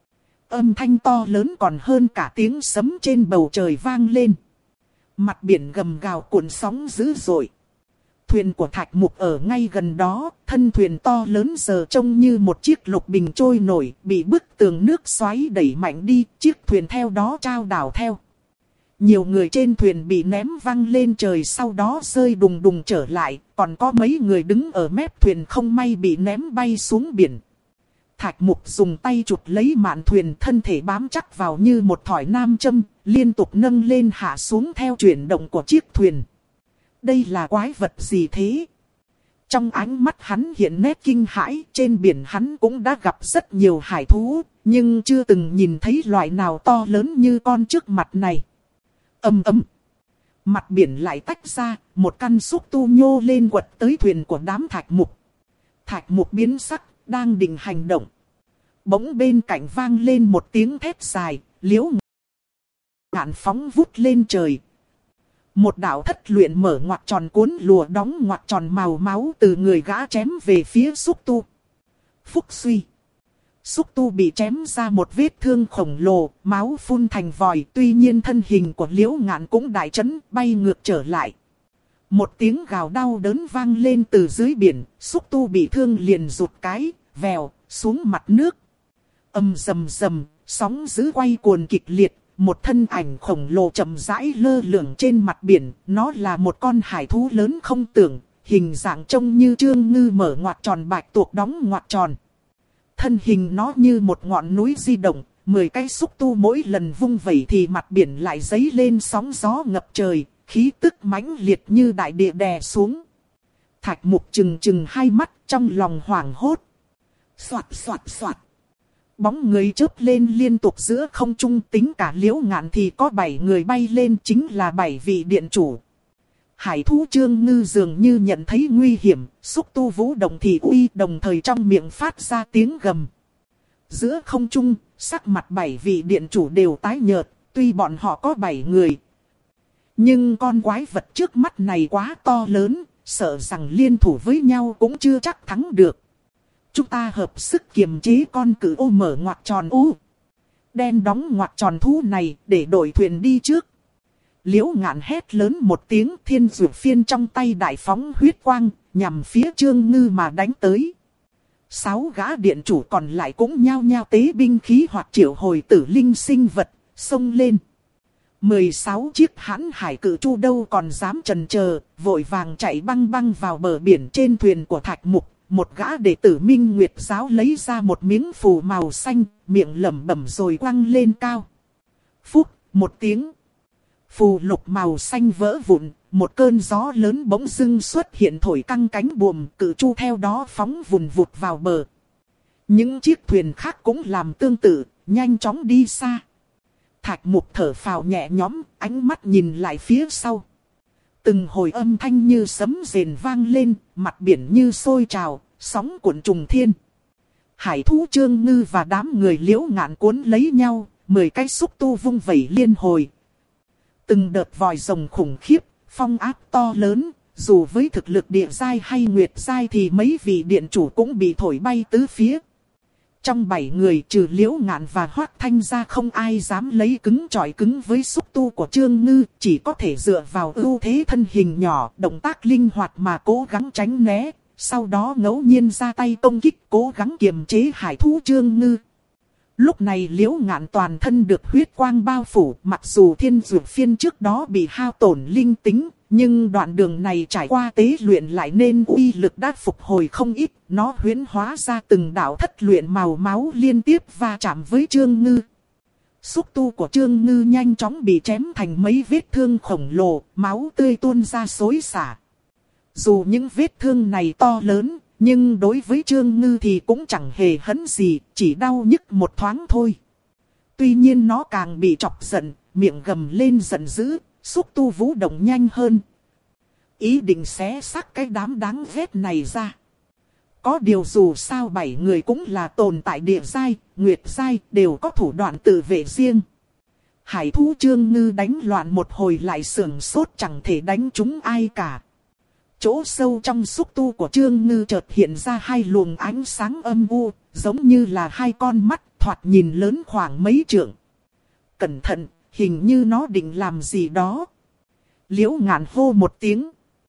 [SPEAKER 1] Âm thanh to lớn còn hơn cả tiếng sấm trên bầu trời vang lên. Mặt biển gầm gào cuộn sóng dữ dội. Thuyền của Thạch Mục ở ngay gần đó, thân thuyền to lớn giờ trông như một chiếc lục bình trôi nổi, bị bức tường nước xoáy đẩy mạnh đi, chiếc thuyền theo đó trao đảo theo. Nhiều người trên thuyền bị ném văng lên trời, sau đó rơi đùng đùng trở lại, còn có mấy người đứng ở mép thuyền không may bị ném bay xuống biển. Thạch Mục dùng tay chụp lấy mạn thuyền, thân thể bám chắc vào như một thỏi nam châm, liên tục nâng lên hạ xuống theo chuyển động của chiếc thuyền. Đây là quái vật gì thế? Trong ánh mắt hắn hiện nét kinh hãi, trên biển hắn cũng đã gặp rất nhiều hải thú, nhưng chưa từng nhìn thấy loại nào to lớn như con trước mặt này. Ầm ầm. Mặt biển lại tách ra, một căn xúc tu nhô lên quật tới thuyền của đám Thạch Mục. Thạch Mục biến sắc, đang định hành động. Bỗng bên cạnh vang lên một tiếng thét dài, Liễu Ngạn phóng vút lên trời. Một đạo thất luyện mở ngoặc tròn cuốn lùa đóng ngoặc tròn màu máu từ người gã chém về phía xúc tu. Phúc suy. Xúc tu bị chém ra một vết thương khổng lồ, máu phun thành vòi, tuy nhiên thân hình của Liễu Ngạn cũng đại chấn, bay ngược trở lại. Một tiếng gào đau đớn vang lên từ dưới biển, xúc tu bị thương liền rụt cái, vèo, xuống mặt nước. Ầm rầm rầm, sóng dữ quay cuồn kịch liệt, một thân ảnh khổng lồ chậm rãi lơ lửng trên mặt biển, nó là một con hải thú lớn không tưởng, hình dạng trông như trương ngư mở ngoặc tròn bạch tuộc đóng ngoặc tròn. Thân hình nó như một ngọn núi di động, mười cái xúc tu mỗi lần vung vẩy thì mặt biển lại dấy lên sóng gió ngập trời, khí tức mãnh liệt như đại địa đè xuống. Thạch Mục trừng trừng hai mắt, trong lòng hoảng hốt. Soạt soạt soạt. Bóng người chớp lên liên tục giữa không trung, tính cả Liễu Ngạn thì có bảy người bay lên, chính là bảy vị điện chủ. Hải thú Trương Ngư dường như nhận thấy nguy hiểm, xúc tu vũ động thì uy, đồng thời trong miệng phát ra tiếng gầm. Giữa không trung, sắc mặt bảy vị điện chủ đều tái nhợt, tuy bọn họ có bảy người. Nhưng con quái vật trước mắt này quá to lớn, sợ rằng liên thủ với nhau cũng chưa chắc thắng được. Chúng ta hợp sức kiềm chế con cự ô mở ngoặc tròn u. Đen đóng ngoặc tròn thú này để đổi thuyền đi trước. Liễu Ngạn hét lớn một tiếng, thiên dụ phiên trong tay đại phóng huyết quang, nhằm phía Trương Ngư mà đánh tới. Sáu gã điện chủ còn lại cũng nhao nhao tế binh khí hoặc triệu hồi tử linh sinh vật, xông lên. mười sáu chiếc hãn hải cự chu đâu còn dám chần chờ, vội vàng chạy băng băng vào bờ biển trên thuyền của Thạch Mục. Một gã đệ tử Minh Nguyệt giáo lấy ra một miếng phù màu xanh, miệng lẩm bẩm rồi quăng lên cao. Phúc, một tiếng. Phù lục màu xanh vỡ vụn, một cơn gió lớn bỗng dưng xuất hiện thổi căng cánh buồm, cự chu theo đó phóng vùn vụt vào bờ. Những chiếc thuyền khác cũng làm tương tự, nhanh chóng đi xa. Thạch Mục thở phào nhẹ nhõm, ánh mắt nhìn lại phía sau. Từng hồi âm thanh như sấm rền vang lên, mặt biển như sôi trào, sóng cuộn trùng thiên. Hải thú Trương Ngư và đám người Liễu Ngạn cuốn lấy nhau, mười cái xúc tu vung vẩy liên hồi. Từng đợt vòi rồng khủng khiếp, phong áp to lớn, dù với thực lực địa giai hay nguyệt giai thì mấy vị điện chủ cũng bị thổi bay tứ phía. Trong bảy người trừ Liễu Ngạn và Hoắc Thanh ra không ai dám lấy cứng chọi cứng với xúc tu của Trương Ngư, chỉ có thể dựa vào ưu thế thân hình nhỏ, động tác linh hoạt mà cố gắng tránh né, sau đó ngẫu nhiên ra tay công kích cố gắng kiềm chế hải thú Trương Ngư. Lúc này Liễu Ngạn toàn thân được huyết quang bao phủ, mặc dù thiên dược phiên trước đó bị hao tổn linh tính, nhưng đoạn đường này trải qua tế luyện lại nên uy lực đã phục hồi không ít, nó huyễn hóa ra từng đạo thất luyện màu máu liên tiếp va chạm với Trương Ngư. Xúc tu của Trương Ngư nhanh chóng bị chém thành mấy vết thương khổng lồ, máu tươi tuôn ra xối xả. Dù những vết thương này to lớn, nhưng đối với Trương Ngư thì cũng chẳng hề hấn gì, chỉ đau nhức một thoáng thôi. Tuy nhiên nó càng bị chọc giận, miệng gầm lên giận dữ, xúc tu vũ động nhanh hơn. Ý định xé xác cái đám đáng ghét này ra. Có điều dù sao bảy người cũng là tồn tại địa giai, nguyệt giai, đều có thủ đoạn tự vệ riêng. Hải thú Trương Ngư đánh loạn một hồi lại sưởng sốt chẳng thể đánh trúng ai cả. Chỗ sâu trong xúc tu của Trương Ngư chợt hiện ra hai luồng ánh sáng âm u, giống như là hai con mắt thoạt nhìn lớn khoảng mấy trượng. Cẩn thận, hình như nó định làm gì đó. Liễu Ngạn hô một tiếng.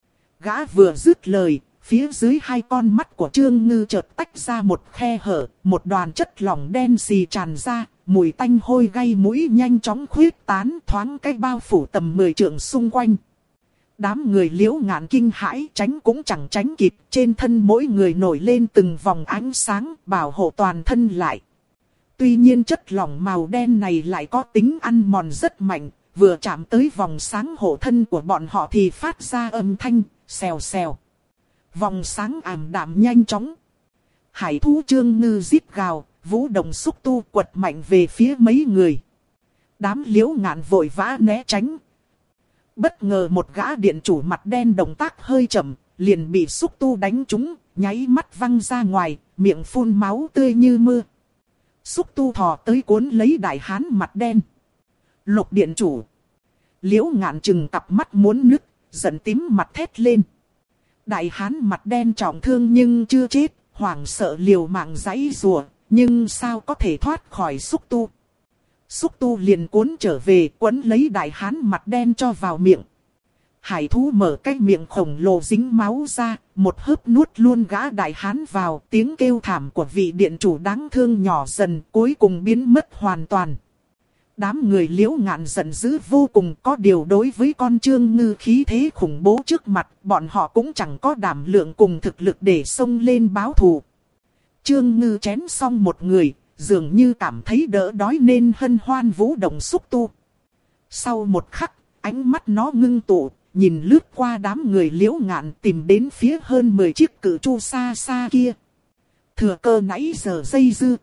[SPEAKER 1] Gã vừa dứt lời, phía dưới hai con mắt của Trương Ngư chợt tách ra một khe hở, một đoàn chất lỏng đen xì tràn ra, mùi tanh hôi gây mũi nhanh chóng khuyết tán, thoáng cái bao phủ tầm mười trượng xung quanh. Đám người Liễu Ngạn kinh hãi, tránh cũng chẳng tránh kịp, trên thân mỗi người nổi lên từng vòng ánh sáng, bảo hộ toàn thân lại. Tuy nhiên chất lỏng màu đen này lại có tính ăn mòn rất mạnh, vừa chạm tới vòng sáng hộ thân của bọn họ thì phát ra âm thanh, xèo xèo. Vòng sáng ảm đạm nhanh chóng. Hải thú Trương Ngư rít gào, vũ động xúc tu quật mạnh về phía mấy người. Đám Liễu Ngạn vội vã né tránh. Bất ngờ một gã điện chủ mặt đen động tác hơi chậm, liền bị xúc tu đánh trúng, nháy mắt văng ra ngoài, miệng phun máu tươi như mưa. Xúc tu thò tới cuốn lấy đại hán mặt đen. Lục điện chủ. Liễu Ngạn chừng cặp mắt muốn nứt, giận tím mặt thét lên. Đại hán mặt đen trọng thương nhưng chưa chết, hoảng sợ liều mạng giãy giụa, nhưng sao có thể thoát khỏi xúc tu. Xúc tu liền cuốn trở về, quấn lấy đại hán mặt đen cho vào miệng. Hải thú mở cái miệng khổng lồ dính máu ra, một hớp nuốt luôn gã đại hán vào, tiếng kêu thảm của vị điện chủ đáng thương nhỏ dần, cuối cùng biến mất hoàn toàn. Đám người Liễu Ngạn giận dữ vô cùng, có điều đối với con Trương Ngư khí thế khủng bố trước mặt, bọn họ cũng chẳng có đảm lượng cùng thực lực để xông lên báo thù. Trương Ngư chén xong một người, dường như cảm thấy đỡ đói nên hân hoan vũ động xúc tu. Sau một khắc, ánh mắt nó ngưng tụ, nhìn lướt qua đám người Liễu Ngạn tìm đến phía hơn mười chiếc cự tru xa xa kia. Thừa cơ nãy giờ dây dưa.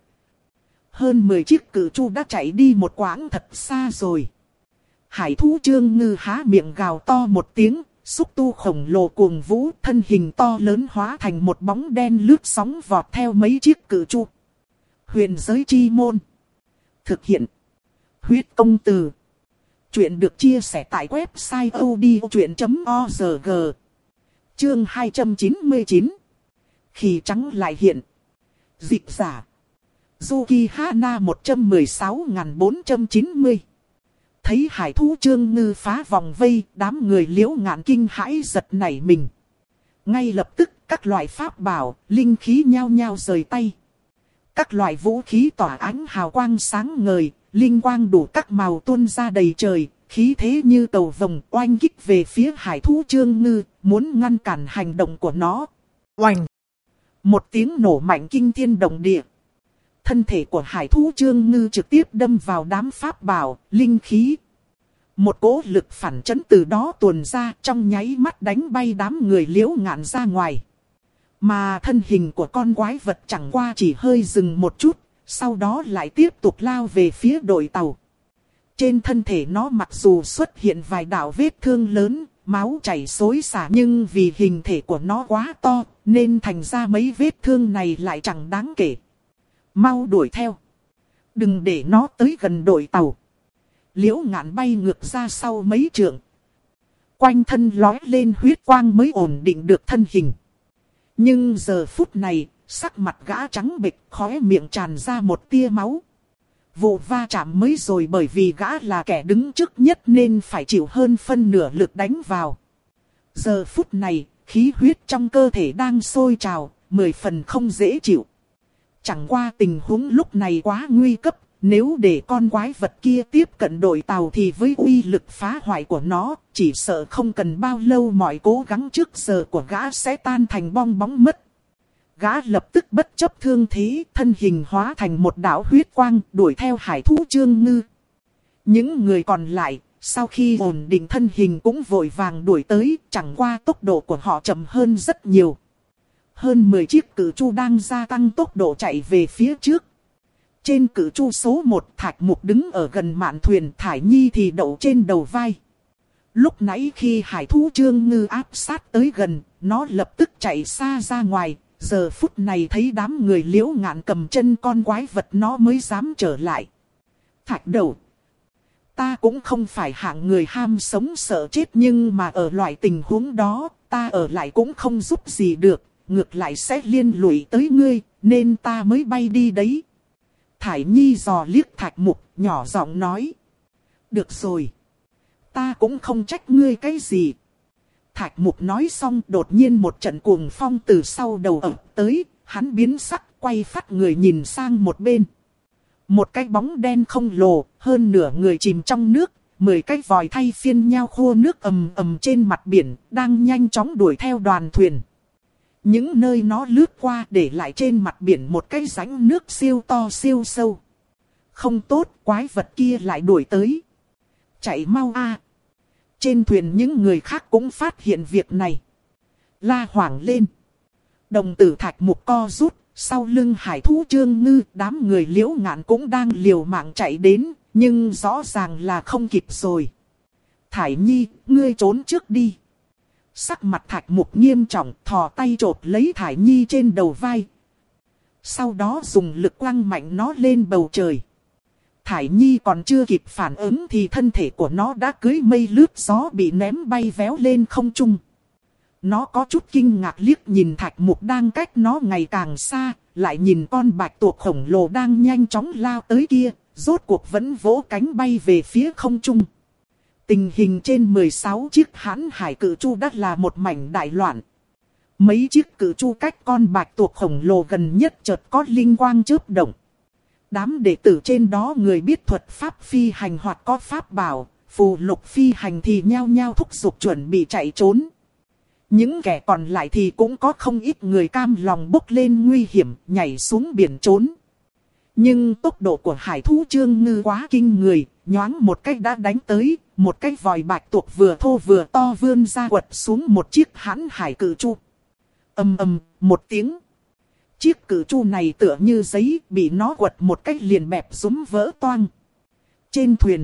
[SPEAKER 1] Hơn mười chiếc cự tru đã chạy đi một quãng thật xa rồi. Hải thú Trương Ngư há miệng gào to một tiếng, xúc tu khổng lồ cuồng vũ, thân hình to lớn hóa thành một bóng đen lướt sóng vọt theo mấy chiếc cự tru. Huyền giới chi môn. Thực hiện. Huyết công từ. Chuyện được chia sẻ tại website odchuyện chấm org. Chương hai trăm chín mươi chín. Khi trắng lại hiện. Dịch giả. Zuki Hana một trăm mười sáu nghìn bốn trăm chín mươi. Thấy hải thú Trương Ngư phá vòng vây, đám người Liễu Ngạn kinh hãi giật nảy mình. Ngay lập tức các loại pháp bảo, linh khí nhao nhao rời tay. Các loại vũ khí tỏa ánh hào quang sáng ngời, linh quang đủ các màu tuôn ra đầy trời, khí thế như cầu vồng oanh kích về phía hải thú Trương Ngư, muốn ngăn cản hành động của nó. Oanh! Một tiếng nổ mạnh kinh thiên động địa. Thân thể của hải thú Trương Ngư trực tiếp đâm vào đám pháp bảo, linh khí. Một cỗ lực phản chấn từ đó tuôn ra, trong nháy mắt đánh bay đám người Liễu Ngạn ra ngoài. Mà thân hình của con quái vật chẳng qua chỉ hơi dừng một chút, sau đó lại tiếp tục lao về phía đội tàu. Trên thân thể nó mặc dù xuất hiện vài đạo vết thương lớn, máu chảy xối xả, nhưng vì hình thể của nó quá to, nên thành ra mấy vết thương này lại chẳng đáng kể. Mau đuổi theo. Đừng để nó tới gần đội tàu. Liễu Ngạn bay ngược ra sau mấy trượng. Quanh thân lói lên huyết quang mới ổn định được thân hình. Nhưng giờ phút này, sắc mặt gã trắng bệch, khóe miệng tràn ra một tia máu. Vụ va chạm mới rồi, bởi vì gã là kẻ đứng trước nhất nên phải chịu hơn phân nửa lực đánh vào. Giờ phút này, khí huyết trong cơ thể đang sôi trào, mười phần không dễ chịu. Chẳng qua tình huống lúc này quá nguy cấp, nếu để con quái vật kia tiếp cận đội tàu thì với uy lực phá hoại của nó, chỉ sợ không cần bao lâu mọi cố gắng trước giờ của gã sẽ tan thành bong bóng mất. Gã lập tức bất chấp thương thế, thân hình hóa thành một đạo huyết quang đuổi theo hải thú Trương Ngư. Những người còn lại, sau khi ổn định thân hình cũng vội vàng đuổi tới, chẳng qua tốc độ của họ chậm hơn rất nhiều. Hơn mười chiếc cự tru đang gia tăng tốc độ chạy về phía trước. Trên cự tru số một, Thạch Mục đứng ở gần mạn thuyền, Thải Nhi thì đậu trên đầu vai. Lúc nãy khi hải thú Trương Ngư áp sát tới gần, nó lập tức chạy xa ra ngoài. Giờ phút này thấy đám người Liễu Ngạn cầm chân con quái vật nó mới dám trở lại. Thạch đầu. Ta cũng không phải hạng người ham sống sợ chết, nhưng mà ở loại tình huống đó, ta ở lại cũng không giúp gì được. Ngược lại sẽ liên lụy tới ngươi, nên ta mới bay đi đấy. Thải Nhi dò liếc Thạch Mục, nhỏ giọng nói. Được rồi. Ta cũng không trách ngươi cái gì. Thạch Mục nói xong, đột nhiên một trận cuồng phong từ sau đầu ập tới, hắn biến sắc, quay phát người nhìn sang một bên. Một cái bóng đen không lồ, hơn nửa người chìm trong nước, mười cái vòi thay phiên nhau khô nước ầm ầm trên mặt biển, đang nhanh chóng đuổi theo đoàn thuyền. Những nơi nó lướt qua để lại trên mặt biển một cái rãnh nước siêu to siêu sâu. Không tốt, quái vật kia lại đuổi tới. Chạy mau a! Trên thuyền những người khác cũng phát hiện việc này. La hoảng lên. Đồng tử Thạch Mục co rút, sau lưng hải thú Trương Ngư, đám người Liễu Ngạn cũng đang liều mạng chạy đến, nhưng rõ ràng là không kịp rồi. Thải Nhi, ngươi trốn trước đi. Sắc mặt Thạch Mục nghiêm trọng, thò tay chộp lấy Thải Nhi trên đầu vai. Sau đó dùng lực quăng mạnh nó lên bầu trời. Thải Nhi còn chưa kịp phản ứng thì thân thể của nó đã cưỡi mây lướt gió bị ném bay véo lên không trung. Nó có chút kinh ngạc liếc nhìn Thạch Mục đang cách nó ngày càng xa, lại nhìn con bạch tuộc khổng lồ đang nhanh chóng lao tới kia, rốt cuộc vẫn vỗ cánh bay về phía không trung. Tình hình trên mười sáu chiếc hãn hải cự chu đã là một mảnh đại loạn. Mấy chiếc cự chu cách con bạch tuộc khổng lồ gần nhất chợt có linh quang chớp động. Đám đệ tử trên đó người biết thuật pháp phi hành hoặc có pháp bảo, phù lục phi hành thì nhao nhao thúc giục chuẩn bị chạy trốn. Những kẻ còn lại thì cũng có không ít người cam lòng bốc lên nguy hiểm, nhảy xuống biển trốn. Nhưng tốc độ của hải thú Trương Ngư quá kinh người, nhoáng một cách đã đánh tới, một cái vòi bạch tuộc vừa thô vừa to vươn ra quật xuống một chiếc hãn hải cự chu. Ầm ầm, một tiếng. Chiếc cự chu này tựa như giấy, bị nó quật một cách liền bẹp rúm vỡ toang. Trên thuyền,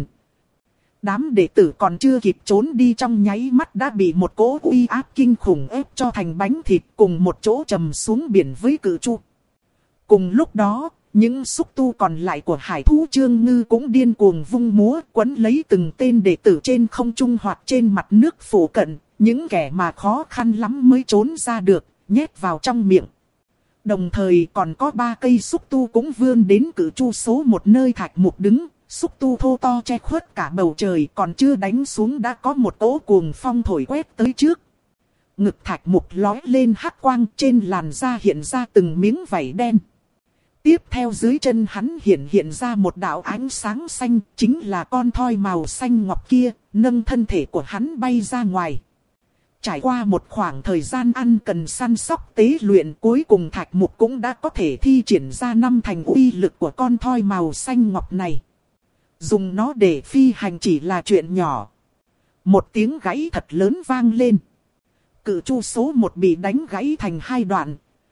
[SPEAKER 1] đám đệ tử còn chưa kịp trốn đi trong nháy mắt đã bị một cỗ uy áp kinh khủng ép cho thành bánh thịt cùng một chỗ trầm xuống biển với cự chu. Cùng lúc đó, những xúc tu còn lại của hải thú Trương Ngư cũng điên cuồng vung múa quấn lấy từng tên đệ tử trên không trung hoặc trên mặt nước phủ cận, những kẻ mà khó khăn lắm mới trốn ra được, nhét vào trong miệng. Đồng thời còn có ba cây xúc tu cũng vươn đến cự chu số một nơi Thạch Mục đứng, xúc tu thô to che khuất cả bầu trời, còn chưa đánh xuống đã có một cỗ cuồng phong thổi quét tới trước. Ngực Thạch Mục lói lên hắc quang, trên làn da hiện ra từng miếng vảy đen. Tiếp theo dưới chân hắn hiện hiện ra một đạo ánh sáng xanh, chính là con thoi màu xanh ngọc kia, nâng thân thể của hắn bay ra ngoài. Trải qua một khoảng thời gian ăn cần săn sóc tế luyện, cuối cùng Thạch Mục cũng đã có thể thi triển ra năm thành uy lực của con thoi màu xanh ngọc này. Dùng nó để phi hành chỉ là chuyện nhỏ. Một tiếng gãy thật lớn vang lên. Cự chu số một bị đánh gãy thành hai đoạn.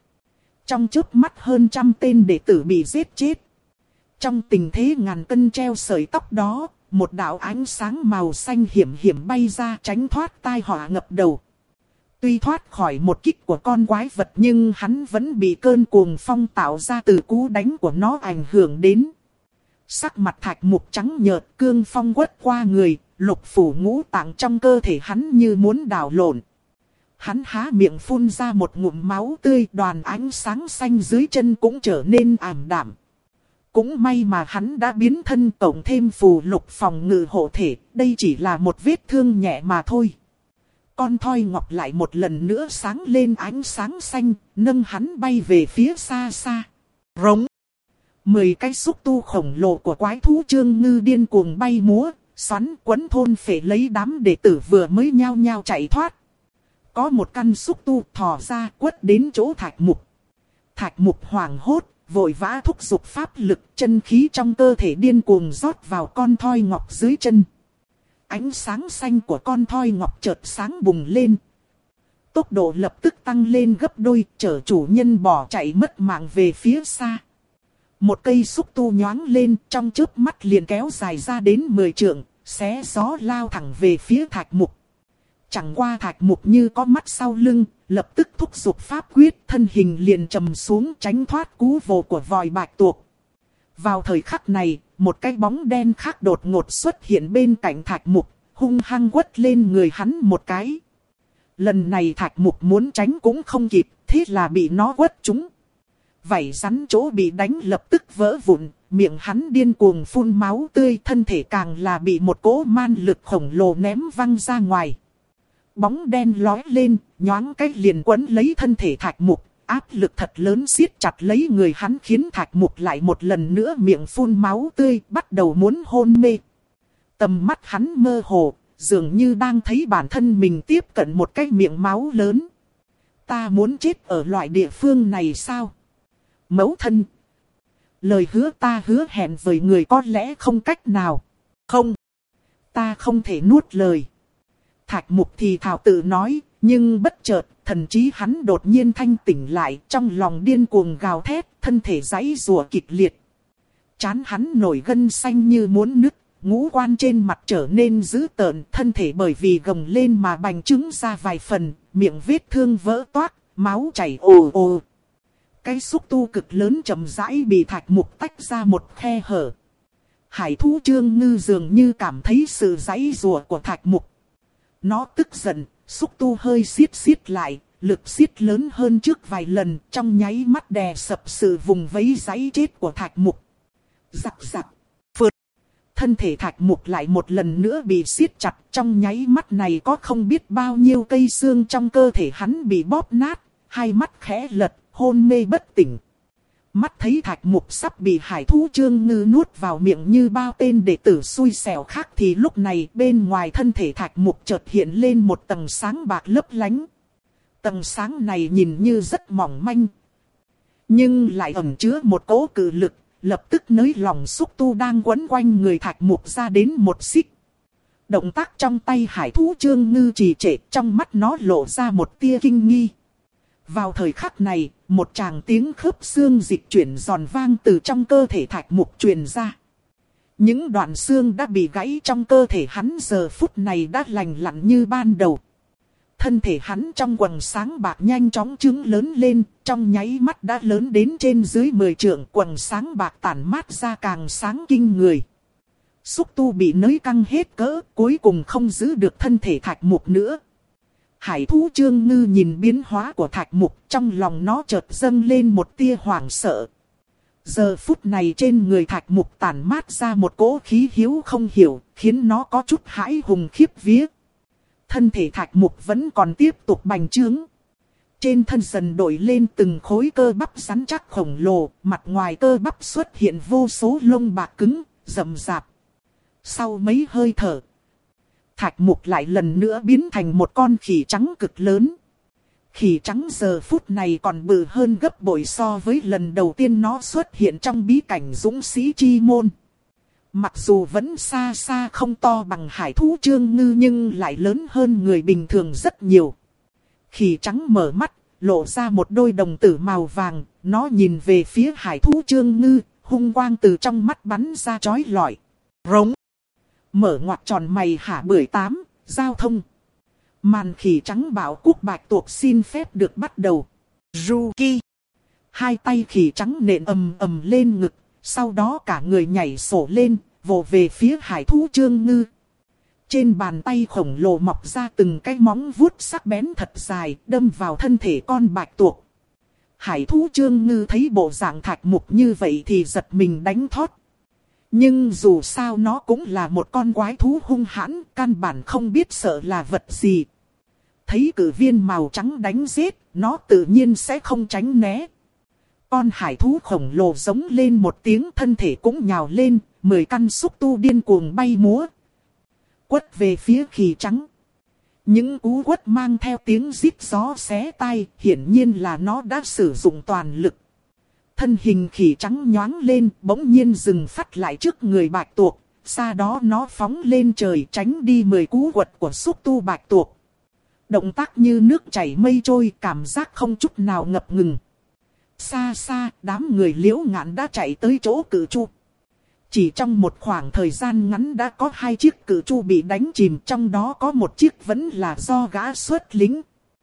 [SPEAKER 1] Trong chớp mắt hơn trăm tên đệ tử bị giết chết. Trong tình thế ngàn cân treo sợi tóc đó, một đạo ánh sáng màu xanh hiểm hiểm bay ra tránh thoát tai họa ngập đầu. Tuy thoát khỏi một kích của con quái vật nhưng hắn vẫn bị cơn cuồng phong tạo ra từ cú đánh của nó ảnh hưởng đến. Sắc mặt Thạch Mục trắng nhợt, cương phong quất qua người, lục phủ ngũ tạng trong cơ thể hắn như muốn đảo lộn. Hắn há miệng phun ra một ngụm máu tươi, đoàn ánh sáng xanh dưới chân cũng trở nên ảm đạm. Cũng may mà hắn đã biến thân cộng thêm phù lục phòng ngự hộ thể, đây chỉ là một vết thương nhẹ mà thôi. Con thoi ngọc lại một lần nữa sáng lên ánh sáng xanh, nâng hắn bay về phía xa xa. Rống! Mười cái xúc tu khổng lồ của quái thú Trương Ngư điên cuồng bay múa, xoắn quấn thôn phệ lấy đám đệ tử vừa mới nhao nhao chạy thoát. Có một căn xúc tu thò ra quất đến chỗ Thạch Mục. Thạch Mục hoảng hốt, vội vã thúc giục pháp lực, chân khí trong cơ thể điên cuồng rót vào con thoi ngọc dưới chân. Ánh sáng xanh của con thoi ngọc chợt sáng bùng lên. Tốc độ lập tức tăng lên gấp đôi, chở chủ nhân bỏ chạy mất mạng về phía xa. Một cây xúc tu nhoáng lên, trong chớp mắt liền kéo dài ra đến mười trượng, xé gió lao thẳng về phía Thạch Mục. Chẳng qua Thạch Mục như có mắt sau lưng, lập tức thúc giục pháp quyết, thân hình liền trầm xuống tránh thoát cú vồ của vòi bạch tuộc. Vào thời khắc này, một cái bóng đen khác đột ngột xuất hiện bên cạnh Thạch Mục, hung hăng quất lên người hắn một cái. Lần này Thạch Mục muốn tránh cũng không kịp, thế là bị nó quất trúng. Vảy rắn chỗ bị đánh lập tức vỡ vụn, miệng hắn điên cuồng phun máu tươi, thân thể càng là bị một cỗ man lực khổng lồ ném văng ra ngoài. Bóng đen lói lên, nhoáng cái liền quấn lấy thân thể Thạch Mục, áp lực thật lớn siết chặt lấy người hắn khiến Thạch Mục lại một lần nữa miệng phun máu tươi, bắt đầu muốn hôn mê. Tầm mắt hắn mơ hồ, dường như đang thấy bản thân mình tiếp cận một cái miệng máu lớn. Ta muốn chết ở loại địa phương này sao? Mẫu thân. Lời hứa ta hứa hẹn với người có lẽ không cách nào. Không. Ta không thể nuốt lời. Thạch Mục thì thào tự nói, nhưng bất chợt, thần trí hắn đột nhiên thanh tỉnh lại, trong lòng điên cuồng gào thét, thân thể giãy giụa kịch liệt. Trán hắn nổi gân xanh như muốn nứt, ngũ quan trên mặt trở nên dữ tợn, thân thể bởi vì gồng lên mà bành trướng ra vài phần, miệng vết thương vỡ toác, máu chảy ồ ồ. Cái xúc tu cực lớn chậm rãi bị Thạch Mục tách ra một khe hở. Hải thú Trương Ngư dường như cảm thấy sự giãy giụa của Thạch Mục. Nó tức giận, xúc tu hơi xiết xiết lại, lực xiết lớn hơn trước vài lần, trong nháy mắt đè sập sự vùng vẫy giãy chết của Thạch Mục. Giặc giặc, phượt. Thân thể Thạch Mục lại một lần nữa bị siết chặt, trong nháy mắt này có không biết bao nhiêu cây xương trong cơ thể hắn bị bóp nát, hai mắt khẽ lật, hôn mê bất tỉnh. Mắt thấy Thạch Mục sắp bị hải thú Trương Ngư nuốt vào miệng như bao tên đệ tử xui xẻo khác thì lúc này bên ngoài thân thể Thạch Mục chợt hiện lên một tầng sáng bạc lấp lánh. Tầng sáng này nhìn như rất mỏng manh, nhưng lại ẩn chứa một cỗ cự lực, lập tức nới lỏng xúc tu đang quấn quanh người Thạch Mục ra đến một xích. Động tác trong tay hải thú Trương Ngư trì trệ, trong mắt nó lộ ra một tia kinh nghi. Vào thời khắc này, một tràng tiếng khớp xương dịch chuyển giòn vang từ trong cơ thể Thạch Mục truyền ra. Những đoạn xương đã bị gãy trong cơ thể hắn giờ phút này đã lành lặn như ban đầu. Thân thể hắn trong quầng sáng bạc nhanh chóng trứng lớn lên, trong nháy mắt đã lớn đến trên dưới mười trượng, quầng sáng bạc tản mát ra càng sáng kinh người. Xúc tu bị nới căng hết cỡ, cuối cùng không giữ được thân thể Thạch Mục nữa. Hải thú Trương Ngư nhìn biến hóa của Thạch Mục, trong lòng nó chợt dâng lên một tia hoảng sợ. Giờ phút này trên người Thạch Mục tản mát ra một cỗ khí hiếu không hiểu, khiến nó có chút hãi hùng khiếp vía. Thân thể Thạch Mục vẫn còn tiếp tục bành trướng. Trên thân dần đổi lên từng khối cơ bắp rắn chắc khổng lồ, mặt ngoài cơ bắp xuất hiện vô số lông bạc cứng, rậm rạp. Sau mấy hơi thở, Thạch Mục lại lần nữa biến thành một con khỉ trắng cực lớn. Khỉ trắng giờ phút này còn bự hơn gấp bội so với lần đầu tiên nó xuất hiện trong bí cảnh dũng sĩ chi môn. Mặc dù vẫn xa xa không to bằng hải thú Trương Ngư nhưng lại lớn hơn người bình thường rất nhiều. Khỉ trắng mở mắt, lộ ra một đôi đồng tử màu vàng, nó nhìn về phía hải thú Trương Ngư, hung quang từ trong mắt bắn ra chói lọi. Rống. Mở ngoặc tròn mày hả bưởi tám, giao thông. Màn khỉ trắng bảo quốc bạch tuộc xin phép được bắt đầu. Ruki. Hai tay khỉ trắng nện ầm ầm lên ngực, sau đó cả người nhảy sổ lên, vồ về phía hải thú Trương Ngư. Trên bàn tay khổng lồ mọc ra từng cái móng vuốt sắc bén thật dài, đâm vào thân thể con bạch tuộc. Hải thú Trương Ngư thấy bộ dạng Thạch Mục như vậy thì giật mình đánh thót. Nhưng dù sao nó cũng là một con quái thú hung hãn, căn bản không biết sợ là vật gì. Thấy cử viên màu trắng đánh giết, nó tự nhiên sẽ không tránh né. Con hải thú khổng lồ giống lên một tiếng, thân thể cũng nhào lên, mười căn xúc tu điên cuồng bay múa. Quất về phía khỉ trắng. Những cú quất mang theo tiếng rít gió xé tai, hiển nhiên là nó đã sử dụng toàn lực. Thân hình khỉ trắng nhoáng lên, bỗng nhiên dừng phát lại trước người bạch tuộc. Sau đó nó phóng lên trời tránh đi mười cú quật của xúc tu bạch tuộc. Động tác như nước chảy mây trôi, cảm giác không chút nào ngập ngừng. Xa xa, đám người Liễu Ngạn đã chạy tới chỗ cự chu. Chỉ trong một khoảng thời gian ngắn đã có hai chiếc cự chu bị đánh chìm, trong đó có một chiếc vẫn là do gã xuất lính.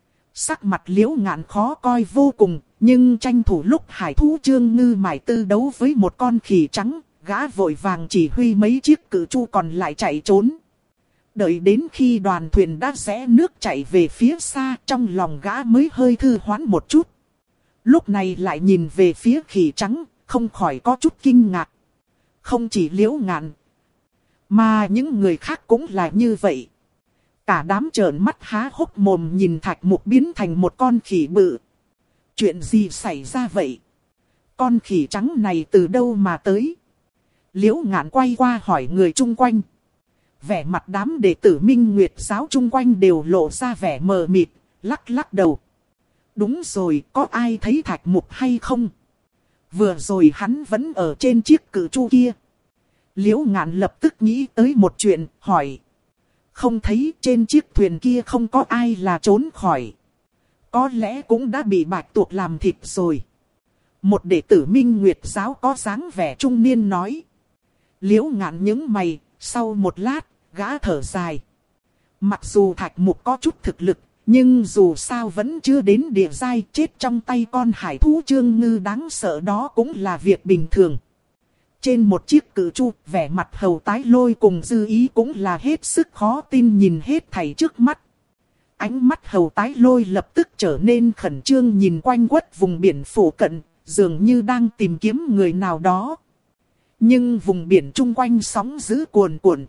[SPEAKER 1] Sắc mặt Liễu Ngạn khó coi vô cùng, nhưng tranh thủ lúc hải thú Trương Ngư mải tư đấu với một con khỉ trắng, gã vội vàng chỉ huy mấy chiếc cự chu còn lại chạy trốn. Đợi đến khi đoàn thuyền đã rẽ nước chạy về phía xa, trong lòng gã mới hơi thư hoán một chút. Lúc này lại nhìn về phía khỉ trắng, không khỏi có chút kinh ngạc. Không chỉ Liễu Ngạn, mà những người khác cũng là như vậy. Cả đám trợn mắt há hốc mồm nhìn Thạch Mục biến thành một con khỉ bự. Chuyện gì xảy ra vậy? Con khỉ trắng này từ đâu mà tới? Liễu Ngạn quay qua hỏi người chung quanh. Vẻ mặt đám đệ tử Minh Nguyệt giáo chung quanh đều lộ ra vẻ mờ mịt, lắc lắc đầu. Đúng rồi, có ai thấy Thạch Mục hay không? Vừa rồi hắn vẫn ở trên chiếc cự chu kia. Liễu Ngạn lập tức nghĩ tới một chuyện, hỏi. Không thấy trên chiếc thuyền kia không có ai là trốn khỏi. Có lẽ cũng đã bị bạch tuộc làm thịt rồi. Một đệ tử Minh Nguyệt giáo có dáng vẻ trung niên nói. Liễu Ngạn nhướng mày, sau một lát, gã thở dài. Mặc dù Thạch Mục có chút thực lực, nhưng dù sao vẫn chưa đến địa giai, chết trong tay con hải thú Trương Ngư đáng sợ đó cũng là việc bình thường. Trên một chiếc cự chu, vẻ mặt Hầu Tái Lôi cùng Dư Ý cũng là hết sức khó tin nhìn hết thảy trước mắt. Ánh mắt Hầu Tái Lôi lập tức trở nên khẩn trương nhìn quanh quất vùng biển phủ cận, dường như đang tìm kiếm người nào đó. Nhưng vùng biển chung quanh sóng dữ cuồn cuộn.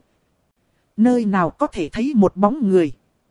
[SPEAKER 1] Nơi nào có thể thấy một bóng người.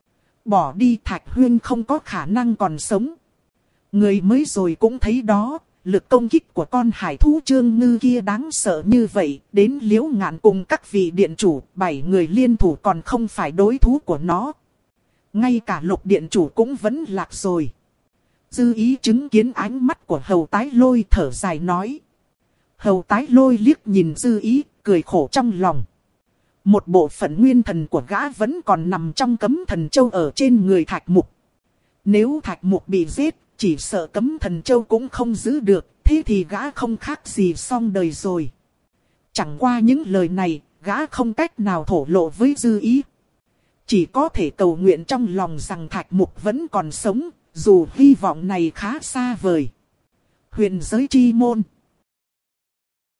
[SPEAKER 1] Bỏ đi Thạch Huyên không có khả năng còn sống. Người mới rồi cũng thấy đó, lực công kích của con hải thú Trương Ngư kia đáng sợ như vậy. Đến Liễu Ngạn cùng các vị điện chủ, bảy người liên thủ còn không phải đối thủ của nó. Ngay cả Lục điện chủ cũng vẫn lạc rồi. Dư Ý chứng kiến ánh mắt của Hầu Tái Lôi thở dài nói. Hầu Tái Lôi liếc nhìn Dư Ý, cười khổ trong lòng. Một bộ phận nguyên thần của gã vẫn còn nằm trong cấm thần châu ở trên người Thạch Mục. Nếu Thạch Mục bị giết, chỉ sợ cấm thần châu cũng không giữ được, thế thì gã không khác gì xong đời rồi. Chẳng qua những lời này, gã không cách nào thổ lộ với Dư Ý. Chỉ có thể cầu nguyện trong lòng rằng Thạch Mục vẫn còn sống, dù hy vọng này khá xa vời. Huyền giới chi môn.